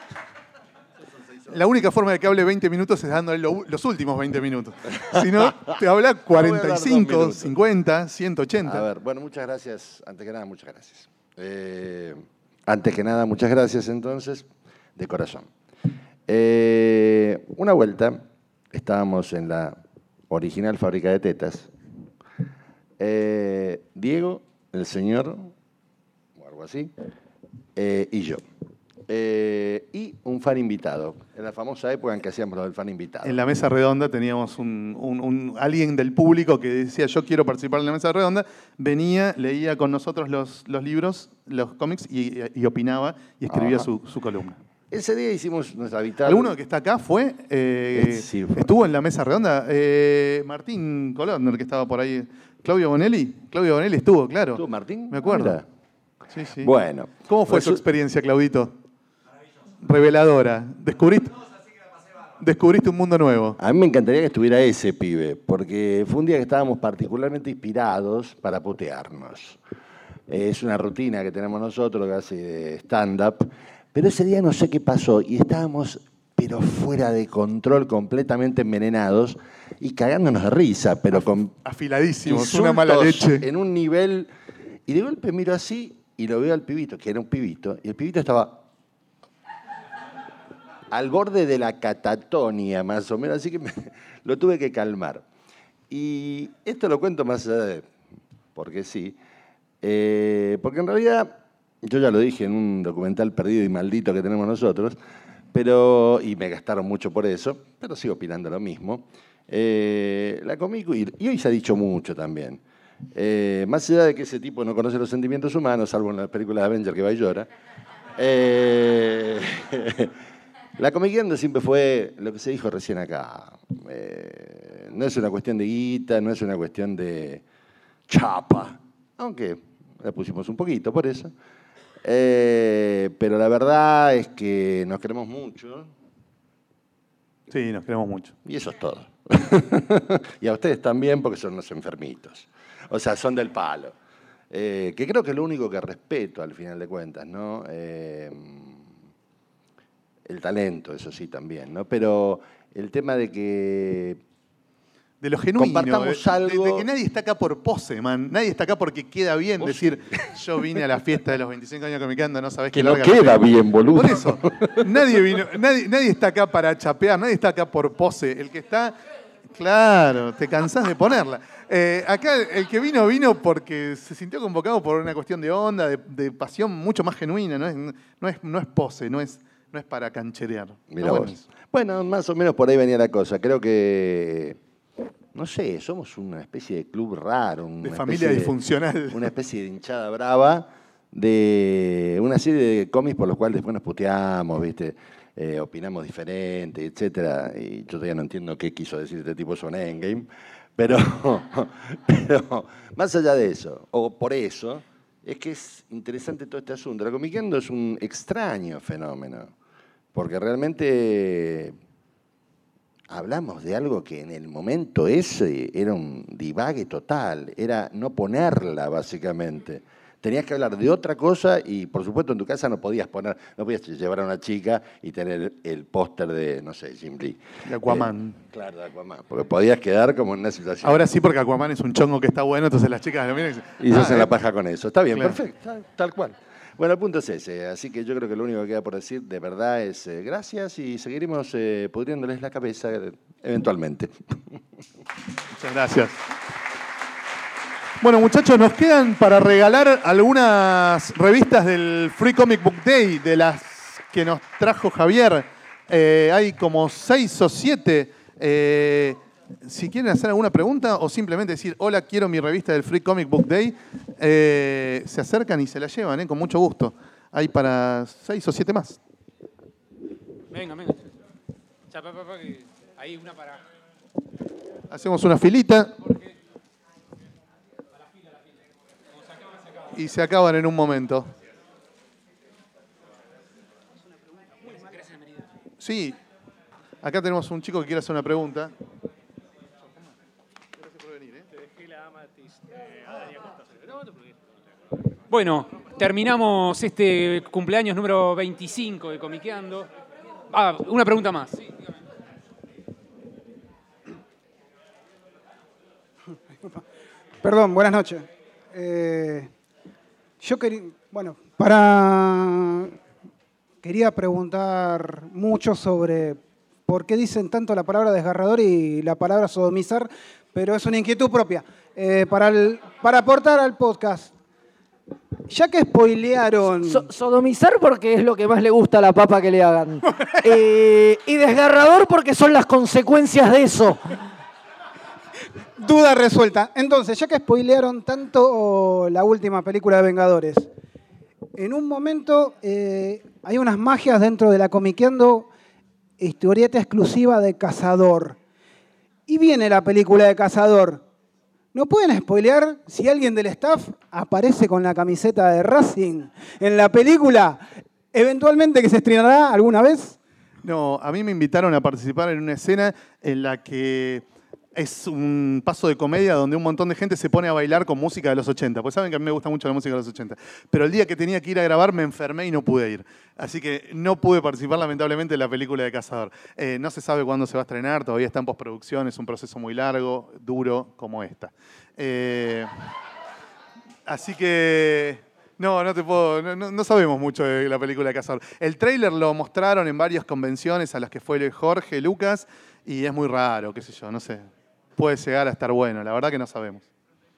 La única forma de que hable veinte minutos es dándole lo- los últimos veinte minutos. Si no, te habla cuarenta y cinco, cincuenta, ciento ochenta. A ver, bueno, muchas gracias. Antes que nada, muchas gracias. Eh, antes que nada, muchas gracias entonces, de corazón. Eh, una vuelta, estábamos en la original fábrica de tetas. Eh, Diego, el señor, o algo así, eh, y yo. Eh, y un fan invitado, en la famosa época en que hacíamos lo del fan invitado. En la mesa redonda teníamos un, un- un- alguien del público que decía, yo quiero participar en la mesa redonda, venía, leía con nosotros los, los libros, los cómics, y, y opinaba y escribía Ajá. su, su columna. Ese día hicimos nuestra habitual... ¿Alguno que está acá fue? eh, Sí, fue. ¿Estuvo en la mesa redonda? Eh, Martín Colón, el que estaba por ahí. ¿Claudio Bonelli? Claudio Bonelli estuvo, claro. ¿Estuvo Martín? Me acuerdo. Mira. Sí, sí. Bueno. ¿Cómo fue Resu- su experiencia, Claudito? Reveladora. ¿Descubriste, descubriste un mundo nuevo? A mí me encantaría que estuviera ese pibe, porque fue un día que estábamos particularmente inspirados para putearnos. Eh, Es una rutina que tenemos nosotros, casi de stand-up, pero ese día no sé qué pasó y estábamos, pero fuera de control, completamente envenenados y cagándonos de risa, pero con Afiladísimos, una mala insultos leche. en un nivel... Y de golpe miro así y lo veo al pibito, que era un pibito, y el pibito estaba al borde de la catatonia, más o menos, así que me- lo tuve que calmar. Y esto lo cuento más allá de, porque sí, eh, porque en realidad Yo ya lo dije en un documental perdido y maldito que tenemos nosotros, pero, y me gastaron mucho por eso, pero sigo opinando lo mismo. Eh, la Comic, y, y hoy se ha dicho mucho también. Eh, más allá de que ese tipo no conoce los sentimientos humanos, salvo en la película de Avenger que va y llora, eh, la Comiqueando siempre fue lo que se dijo recién acá. Eh, no es una cuestión de guita, no es una cuestión de chapa, aunque la pusimos un poquito por eso. Eh, pero la verdad es que nos queremos mucho. Sí, nos queremos mucho. Y eso es todo. Y a ustedes también, porque son los enfermitos. O sea, son del palo. Eh, que creo que es lo único que respeto al final de cuentas, ¿no? Eh, el talento, eso sí, también, ¿no? Pero el tema de que de lo genuino, compartamos de, algo. de, de que nadie está acá por pose, man. Nadie está acá porque queda bien ¿Vos? decir, yo vine a la fiesta de los veinticinco años Comiqueando, no sabés Que qué no larga la queda fiesta. bien, boludo. Por eso, nadie, vino, nadie, nadie está acá para chapear, nadie está acá por pose. El que está, claro, te cansás de ponerla. Eh, acá el que vino, vino porque se sintió convocado por una cuestión de onda, de, de pasión mucho más genuina. No es, no es, no es pose, no es, no es para cancherear. Mirá Está vos. bueno. Bueno, más o menos por ahí venía la cosa. Creo que, no sé, somos una especie de club raro. Una De familia especie disfuncional. Una especie de hinchada brava de una serie de cómics por los cuales después nos puteamos, ¿viste? Eh, opinamos diferente, etcétera. Y yo todavía no entiendo qué quiso decir este tipo sobre Endgame. Pero, pero más allá de eso, o por eso, es que es interesante todo este asunto. La Comiqueando es un extraño fenómeno, porque realmente hablamos de algo que en el momento ese era un divague total, era no ponerla básicamente. Tenías que hablar de otra cosa y, por supuesto, en tu casa no podías poner, no podías llevar a una chica y tener el póster de, no sé, Jim Lee. De Aquaman. Eh, claro, de Aquaman. Porque podías quedar como en una situación. Ahora sí, porque Aquaman es un chongo que está bueno, entonces las chicas lo miran y dicen, Y se ah, hacen eh. la paja con eso. Está bien, Claro. perfecto, tal, tal cual. Bueno, el punto es ese. Así que yo creo que lo único que queda por decir de verdad es eh, gracias y seguiremos eh, pudriéndoles la cabeza eh, eventualmente. Muchas gracias. Bueno, muchachos, nos quedan para regalar algunas revistas del Free Comic Book Day, de las que nos trajo Javier. Eh, hay como seis o siete. Eh, si quieren hacer alguna pregunta o simplemente decir, hola, quiero mi revista del Free Comic Book Day, eh, se acercan y se la llevan, eh, con mucho gusto. Hay para seis o siete más. Venga, venga. Ya, pa, pa, pa, que ahí una para... Hacemos una filita. Y se acaban en un momento. Sí, acá tenemos un chico que quiere hacer una pregunta. Bueno, terminamos este cumpleaños número veinticinco de Comiqueando. Ah, una pregunta más. Sí, Perdón, buenas noches. Eh, yo quería, bueno, para quería preguntar mucho sobre por qué dicen tanto la palabra desgarrador y la palabra sodomizar, pero es una inquietud propia. Eh, para, el, para aportar al podcast, ya que spoilearon... So- sodomizar porque es lo que más le gusta a la papa que le hagan. Eh, y desgarrador porque son las consecuencias de eso. Duda resuelta. Entonces, ya que spoilearon tanto la última película de Vengadores, en un momento eh, hay unas magias dentro de la Comiqueando, historieta exclusiva de Cazador. Y viene la película de Cazador. ¿No pueden spoilear si alguien del staff aparece con la camiseta de Racing en la película, eventualmente que se estrenará alguna vez? No, a mí me invitaron a participar en una escena en la que es un paso de comedia donde un montón de gente se pone a bailar con música de los ochenta. Pues saben que a mí me gusta mucho la música de los ochenta. Pero el día que tenía que ir a grabar me enfermé y no pude ir. Así que no pude participar lamentablemente en la película de Cazador. Eh, no se sabe cuándo se va a estrenar, todavía está en postproducción, es un proceso muy largo, duro, como esta. Eh, así que... No, no te puedo, no, no- no sabemos mucho de la película de Cazador. El tráiler lo mostraron en varias convenciones a las que fue Jorge, Lucas, y es muy raro, qué sé yo, no sé. Puede llegar a estar bueno, la verdad que no sabemos.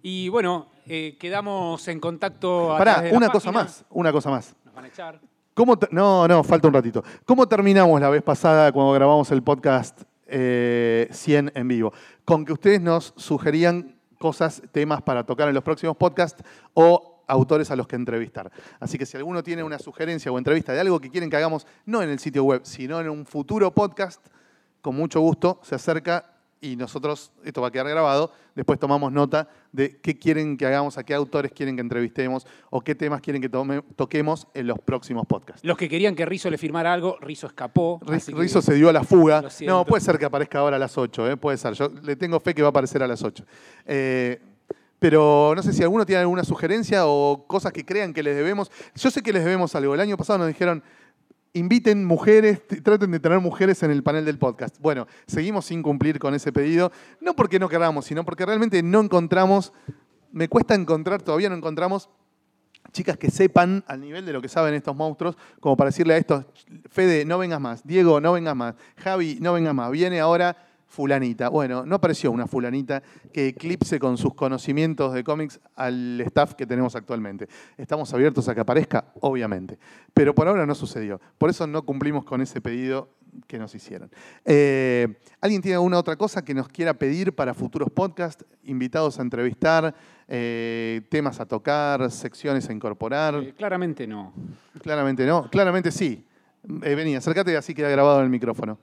Y bueno, eh, quedamos en contacto a Pará, través de la una cosa página. más, una cosa más. Nos van a echar. ¿Cómo te- no, no, falta un ratito. ¿Cómo terminamos la vez pasada cuando grabamos el podcast eh, cien en vivo? Con que ustedes nos sugerían cosas, temas para tocar en los próximos podcasts o autores a los que entrevistar. Así que si alguno tiene una sugerencia o entrevista de algo que quieren que hagamos, no en el sitio web, sino en un futuro podcast, con mucho gusto se acerca y nosotros, esto va a quedar grabado, después tomamos nota de qué quieren que hagamos, a qué autores quieren que entrevistemos o qué temas quieren que tome- toquemos en los próximos podcasts. Los que querían que Rizzo le firmara algo, Rizzo escapó. así que- Rizzo se dio a la fuga. Lo siento. No, puede ser que aparezca ahora a las ocho, ¿eh? Puede ser. Yo le tengo fe que va a aparecer a las ocho. Eh, pero no sé si alguno tiene alguna sugerencia o cosas que crean que les debemos. Yo sé que les debemos algo. El año pasado nos dijeron, inviten mujeres, t- traten de tener mujeres en el panel del podcast. Bueno, seguimos sin cumplir con ese pedido. No porque no queramos, sino porque realmente no encontramos, me cuesta encontrar, todavía no encontramos chicas que sepan al nivel de lo que saben estos monstruos, como para decirle a estos, Fede, no vengas más, Diego, no vengas más, Javi, no vengas más, viene ahora fulanita. Bueno, no apareció una fulanita que eclipse con sus conocimientos de cómics al staff que tenemos actualmente. ¿Estamos abiertos a que aparezca? Obviamente. Pero por ahora no sucedió. Por eso no cumplimos con ese pedido que nos hicieron. Eh, ¿Alguien tiene alguna otra cosa que nos quiera pedir para futuros podcasts? Invitados a entrevistar, eh, temas a tocar, secciones a incorporar. Eh, claramente no. Claramente no. Claramente sí. Eh, vení, acércate, así queda grabado en el micrófono.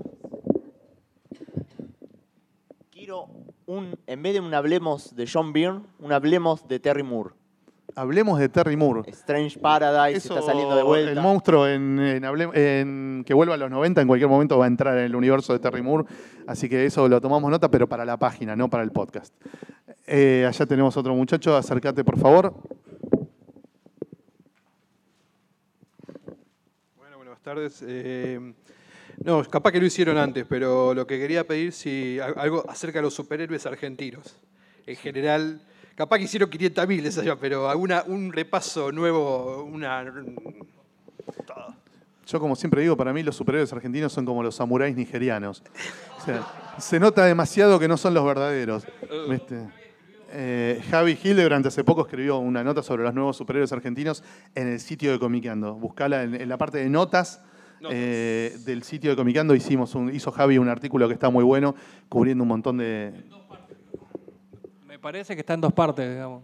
Quiero un, en vez de un hablemos de John Byrne, un hablemos de Terry Moore. Hablemos de Terry Moore. Strange Paradise Eso, está saliendo de vuelta. El monstruo en, en hable- en que vuelva a los noventa en cualquier momento va a entrar en el universo de Terry Moore. Así que eso lo tomamos nota, pero para la página, no para el podcast. Eh, allá tenemos otro muchacho. Acércate, por favor. Bueno, buenas tardes. Eh, no, capaz que lo hicieron antes, pero lo que quería pedir si a- algo acerca de los superhéroes argentinos. En general, capaz que hicieron quinientos mil esa ya, pero alguna, un repaso nuevo, una... Yo, como siempre digo, para mí los superhéroes argentinos son como los samuráis nigerianos. O sea, se nota demasiado que no son los verdaderos. ¿Viste? Eh, Javi Hildebrand hace poco escribió una nota sobre los nuevos superhéroes argentinos en el sitio de Comiqueando. Buscala en, en la parte de notas eh, del sitio de Comiqueando. Hicimos un, hizo Javi un artículo que está muy bueno, cubriendo un montón de... Me parece que está en dos partes, digamos.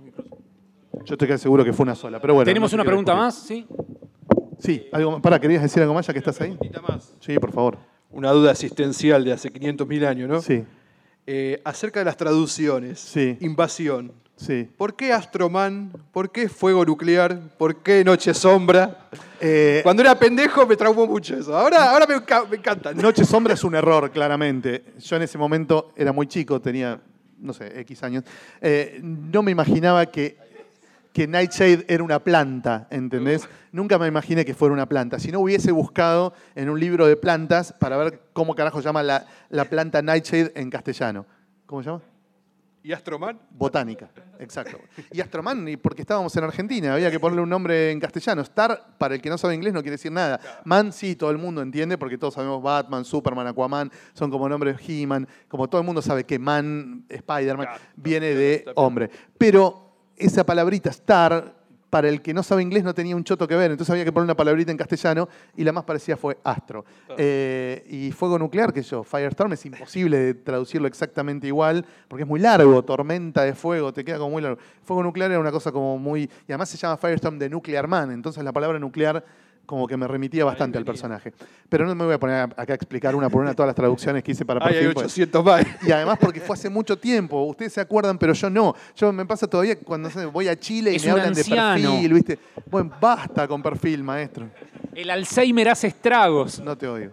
Yo estoy casi seguro que fue una sola, pero bueno. ¿Tenemos no sé una qué pregunta descubrir. más? ¿Sí? Sí, algo, para, ¿querías decir algo más ya que estás ahí? más. Sí, por favor. Una duda existencial de hace quinientos mil años, ¿no? Sí. Eh, acerca de las traducciones. Sí. Invasión. Sí. ¿Por qué Astroman? ¿Por qué Fuego Nuclear? ¿Por qué Noche Sombra? Eh, Cuando era pendejo me traumó mucho eso. Ahora, ahora me, enca- me encantan. Noche Sombra es un error, claramente. Yo en ese momento era muy chico, tenía, no sé, X años. Eh, no me imaginaba que, que Nightshade era una planta, ¿entendés? Nunca me imaginé que fuera una planta. Si no hubiese buscado en un libro de plantas para ver cómo carajo llama la, la planta Nightshade en castellano. ¿Cómo se llama? ¿Y Astroman? Botánica, exacto. Y Astroman, y porque estábamos en Argentina, había que ponerle un nombre en castellano. Star, para el que no sabe inglés, no quiere decir nada. Man, sí, todo el mundo entiende, porque todos sabemos Batman, Superman, Aquaman, son como nombres He-Man, como todo el mundo sabe que Man, Spider-Man, viene de hombre. Pero esa palabrita Star, para el que no sabe inglés, no tenía un choto que ver, entonces había que poner una palabrita en castellano, y la más parecida fue Astro. Eh, y Fuego Nuclear, que yo, Firestorm, es imposible de traducirlo exactamente igual, porque es muy largo, Tormenta de Fuego, te queda como muy largo. Fuego Nuclear era una cosa como muy... Y además se llama Firestorm de Nuclear Man, entonces la palabra nuclear como que me remitía bastante al personaje. Pero no me voy a poner acá a explicar una por una todas las traducciones que hice para Ay, hay Perfil. pues. ochocientos más. Y además porque fue hace mucho tiempo. Ustedes se acuerdan, pero yo no. Yo me pasa todavía cuando no sé, voy a Chile y Es me un hablan anciano. de Perfil, ¿viste? Bueno, basta con Perfil, maestro. El Alzheimer hace estragos. No te odio.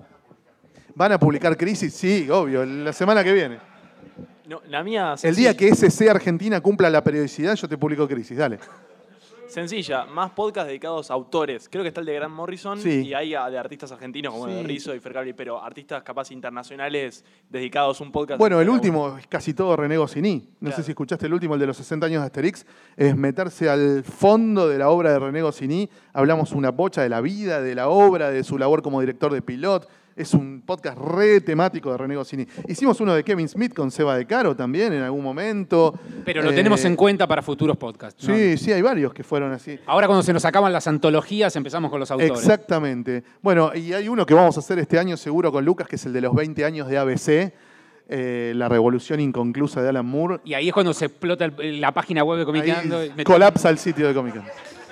¿Van a publicar Crisis? Sí, obvio, la semana que viene. No, la mía El día que S C Argentina cumpla la periodicidad, yo te publico Crisis, dale. Sencilla, más podcasts dedicados a autores. Creo que está el de Grant Morrison Sí. y hay a- de artistas argentinos como Sí. de Rizzo y Fercabli, pero artistas capaz internacionales dedicados a un podcast. Bueno, el cada último es casi todo René Goscinny. No sé si escuchaste el último, el de los sesenta años de Asterix. Es meterse al fondo de la obra de René Goscinny. Hablamos una bocha de la vida, de la obra, de su labor como director de Pilot. Es un podcast re temático de René Goscinny. Hicimos uno de Kevin Smith con Seba De Caro también en algún momento. Pero lo Eh, tenemos en cuenta para futuros podcasts, ¿no? Sí, sí, hay varios que fueron así. Ahora cuando se nos acaban las antologías empezamos con los autores. Exactamente. Bueno, y hay uno que vamos a hacer este año seguro con Lucas, que es el de los veinte años de A B C, eh, la revolución inconclusa de Alan Moore. Y ahí es cuando se explota el- la página web de Comiqueando. Ahí Me- colapsa el sitio de Comiqueando.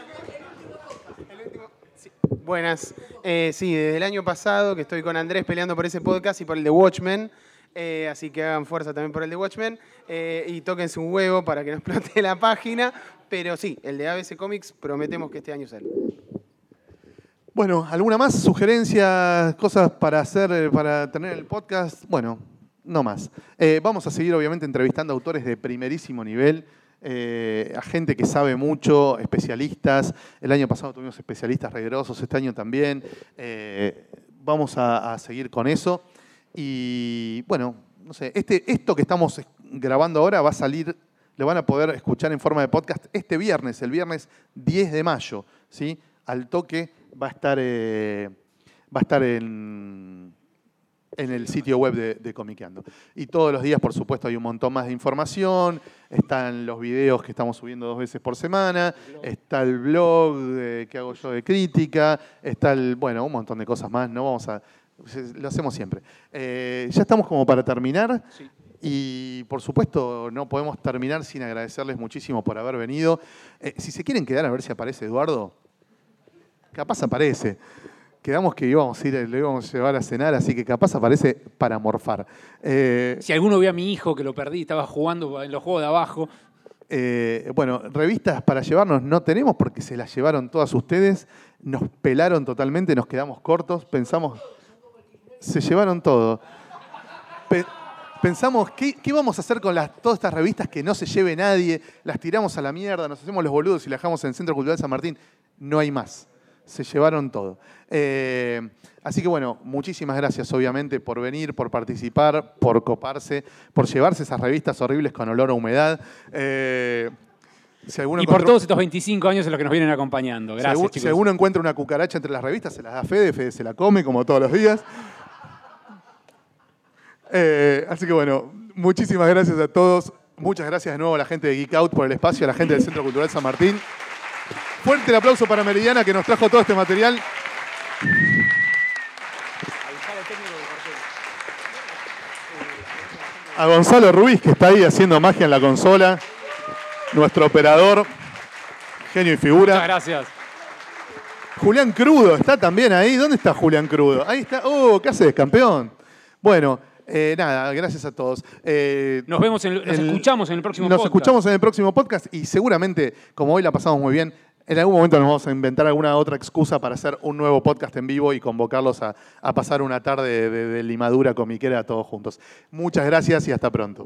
Buenas. Eh, sí, desde el año pasado que estoy con Andrés peleando por ese podcast y por el de Watchmen. Eh, así que hagan fuerza también por el de Watchmen. Eh, y tóquense un huevo para que no explote la página. Pero sí, el de A B C Comics prometemos que este año sale. Bueno, ¿alguna más? ¿Sugerencias? ¿Cosas para hacer, eh, para tener el podcast? Bueno, no más. Eh, vamos a seguir, obviamente, entrevistando autores de primerísimo nivel, eh, a gente que sabe mucho, especialistas. El año pasado tuvimos especialistas regrosos, este año también. Eh, vamos a, a seguir con eso. Y, bueno, no sé, este, esto que estamos grabando ahora va a salir, lo van a poder escuchar en forma de podcast este viernes, el viernes diez de mayo, ¿sí? Al toque va a estar, eh, va a estar en, en el sitio web de, de Comiqueando. Y todos los días, por supuesto, hay un montón más de información. Están los videos que estamos subiendo dos veces por semana. Está el blog de, que hago yo de crítica. Está el, bueno, un montón de cosas más. No vamos a, lo hacemos siempre. Eh, ya estamos como para terminar. Sí. Y por supuesto no podemos terminar sin agradecerles muchísimo por haber venido. Eh, si se quieren quedar a ver si aparece Eduardo, capaz aparece. Quedamos que íbamos a ir, le íbamos a llevar a cenar, así que capaz aparece para morfar. Eh, Si alguno ve a mi hijo que lo perdí, estaba jugando en los juegos de abajo. eh, bueno, revistas para llevarnos no tenemos porque se las llevaron todas ustedes. Nos pelaron totalmente, nos quedamos cortos. Pensamos, se llevaron todo. Pe- Pensamos, ¿qué, qué vamos a hacer con las, todas estas revistas que no se lleve nadie? Las tiramos a la mierda, nos hacemos los boludos y las dejamos en el Centro Cultural San Martín. No hay más. Se llevaron todo. Eh, así que bueno, muchísimas gracias obviamente por venir, por participar, por coparse, por llevarse esas revistas horribles con olor a humedad. Eh, si alguno Y por encontró- todos estos veinticinco años en los que nos vienen acompañando. si, Gracias, algún- chicos. si alguno encuentra una cucaracha entre las revistas, se las da Fede, Fede se la come como todos los días. Eh, así que bueno, muchísimas gracias a todos. Muchas gracias de nuevo a la gente de Geek Out por el espacio, a la gente del Centro Cultural San Martín. Fuerte el aplauso para Meridiana que nos trajo todo este material. A Gonzalo Ruiz, que está ahí haciendo magia en la consola. Nuestro operador, genio y figura. Muchas gracias. Julián Crudo está también ahí. ¿Dónde está Julián Crudo? Ahí está. ¡Oh, qué haces, campeón! Bueno, eh, nada, gracias a todos. Eh, Nos vemos, en, nos el- escuchamos en el próximo Nos podcast. escuchamos en el próximo podcast y seguramente, como hoy la pasamos muy bien, en algún momento nos vamos a inventar alguna otra excusa para hacer un nuevo podcast en vivo y convocarlos a, a pasar una tarde de, de limadura comiquera todos juntos. Muchas gracias y hasta pronto.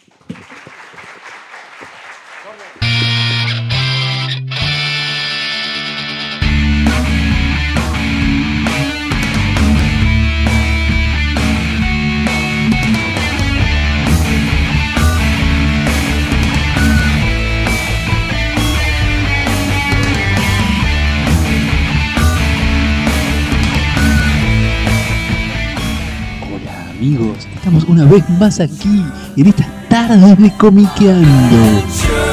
Hola amigos, estamos una vez más aquí en estas tardes de Comiqueando.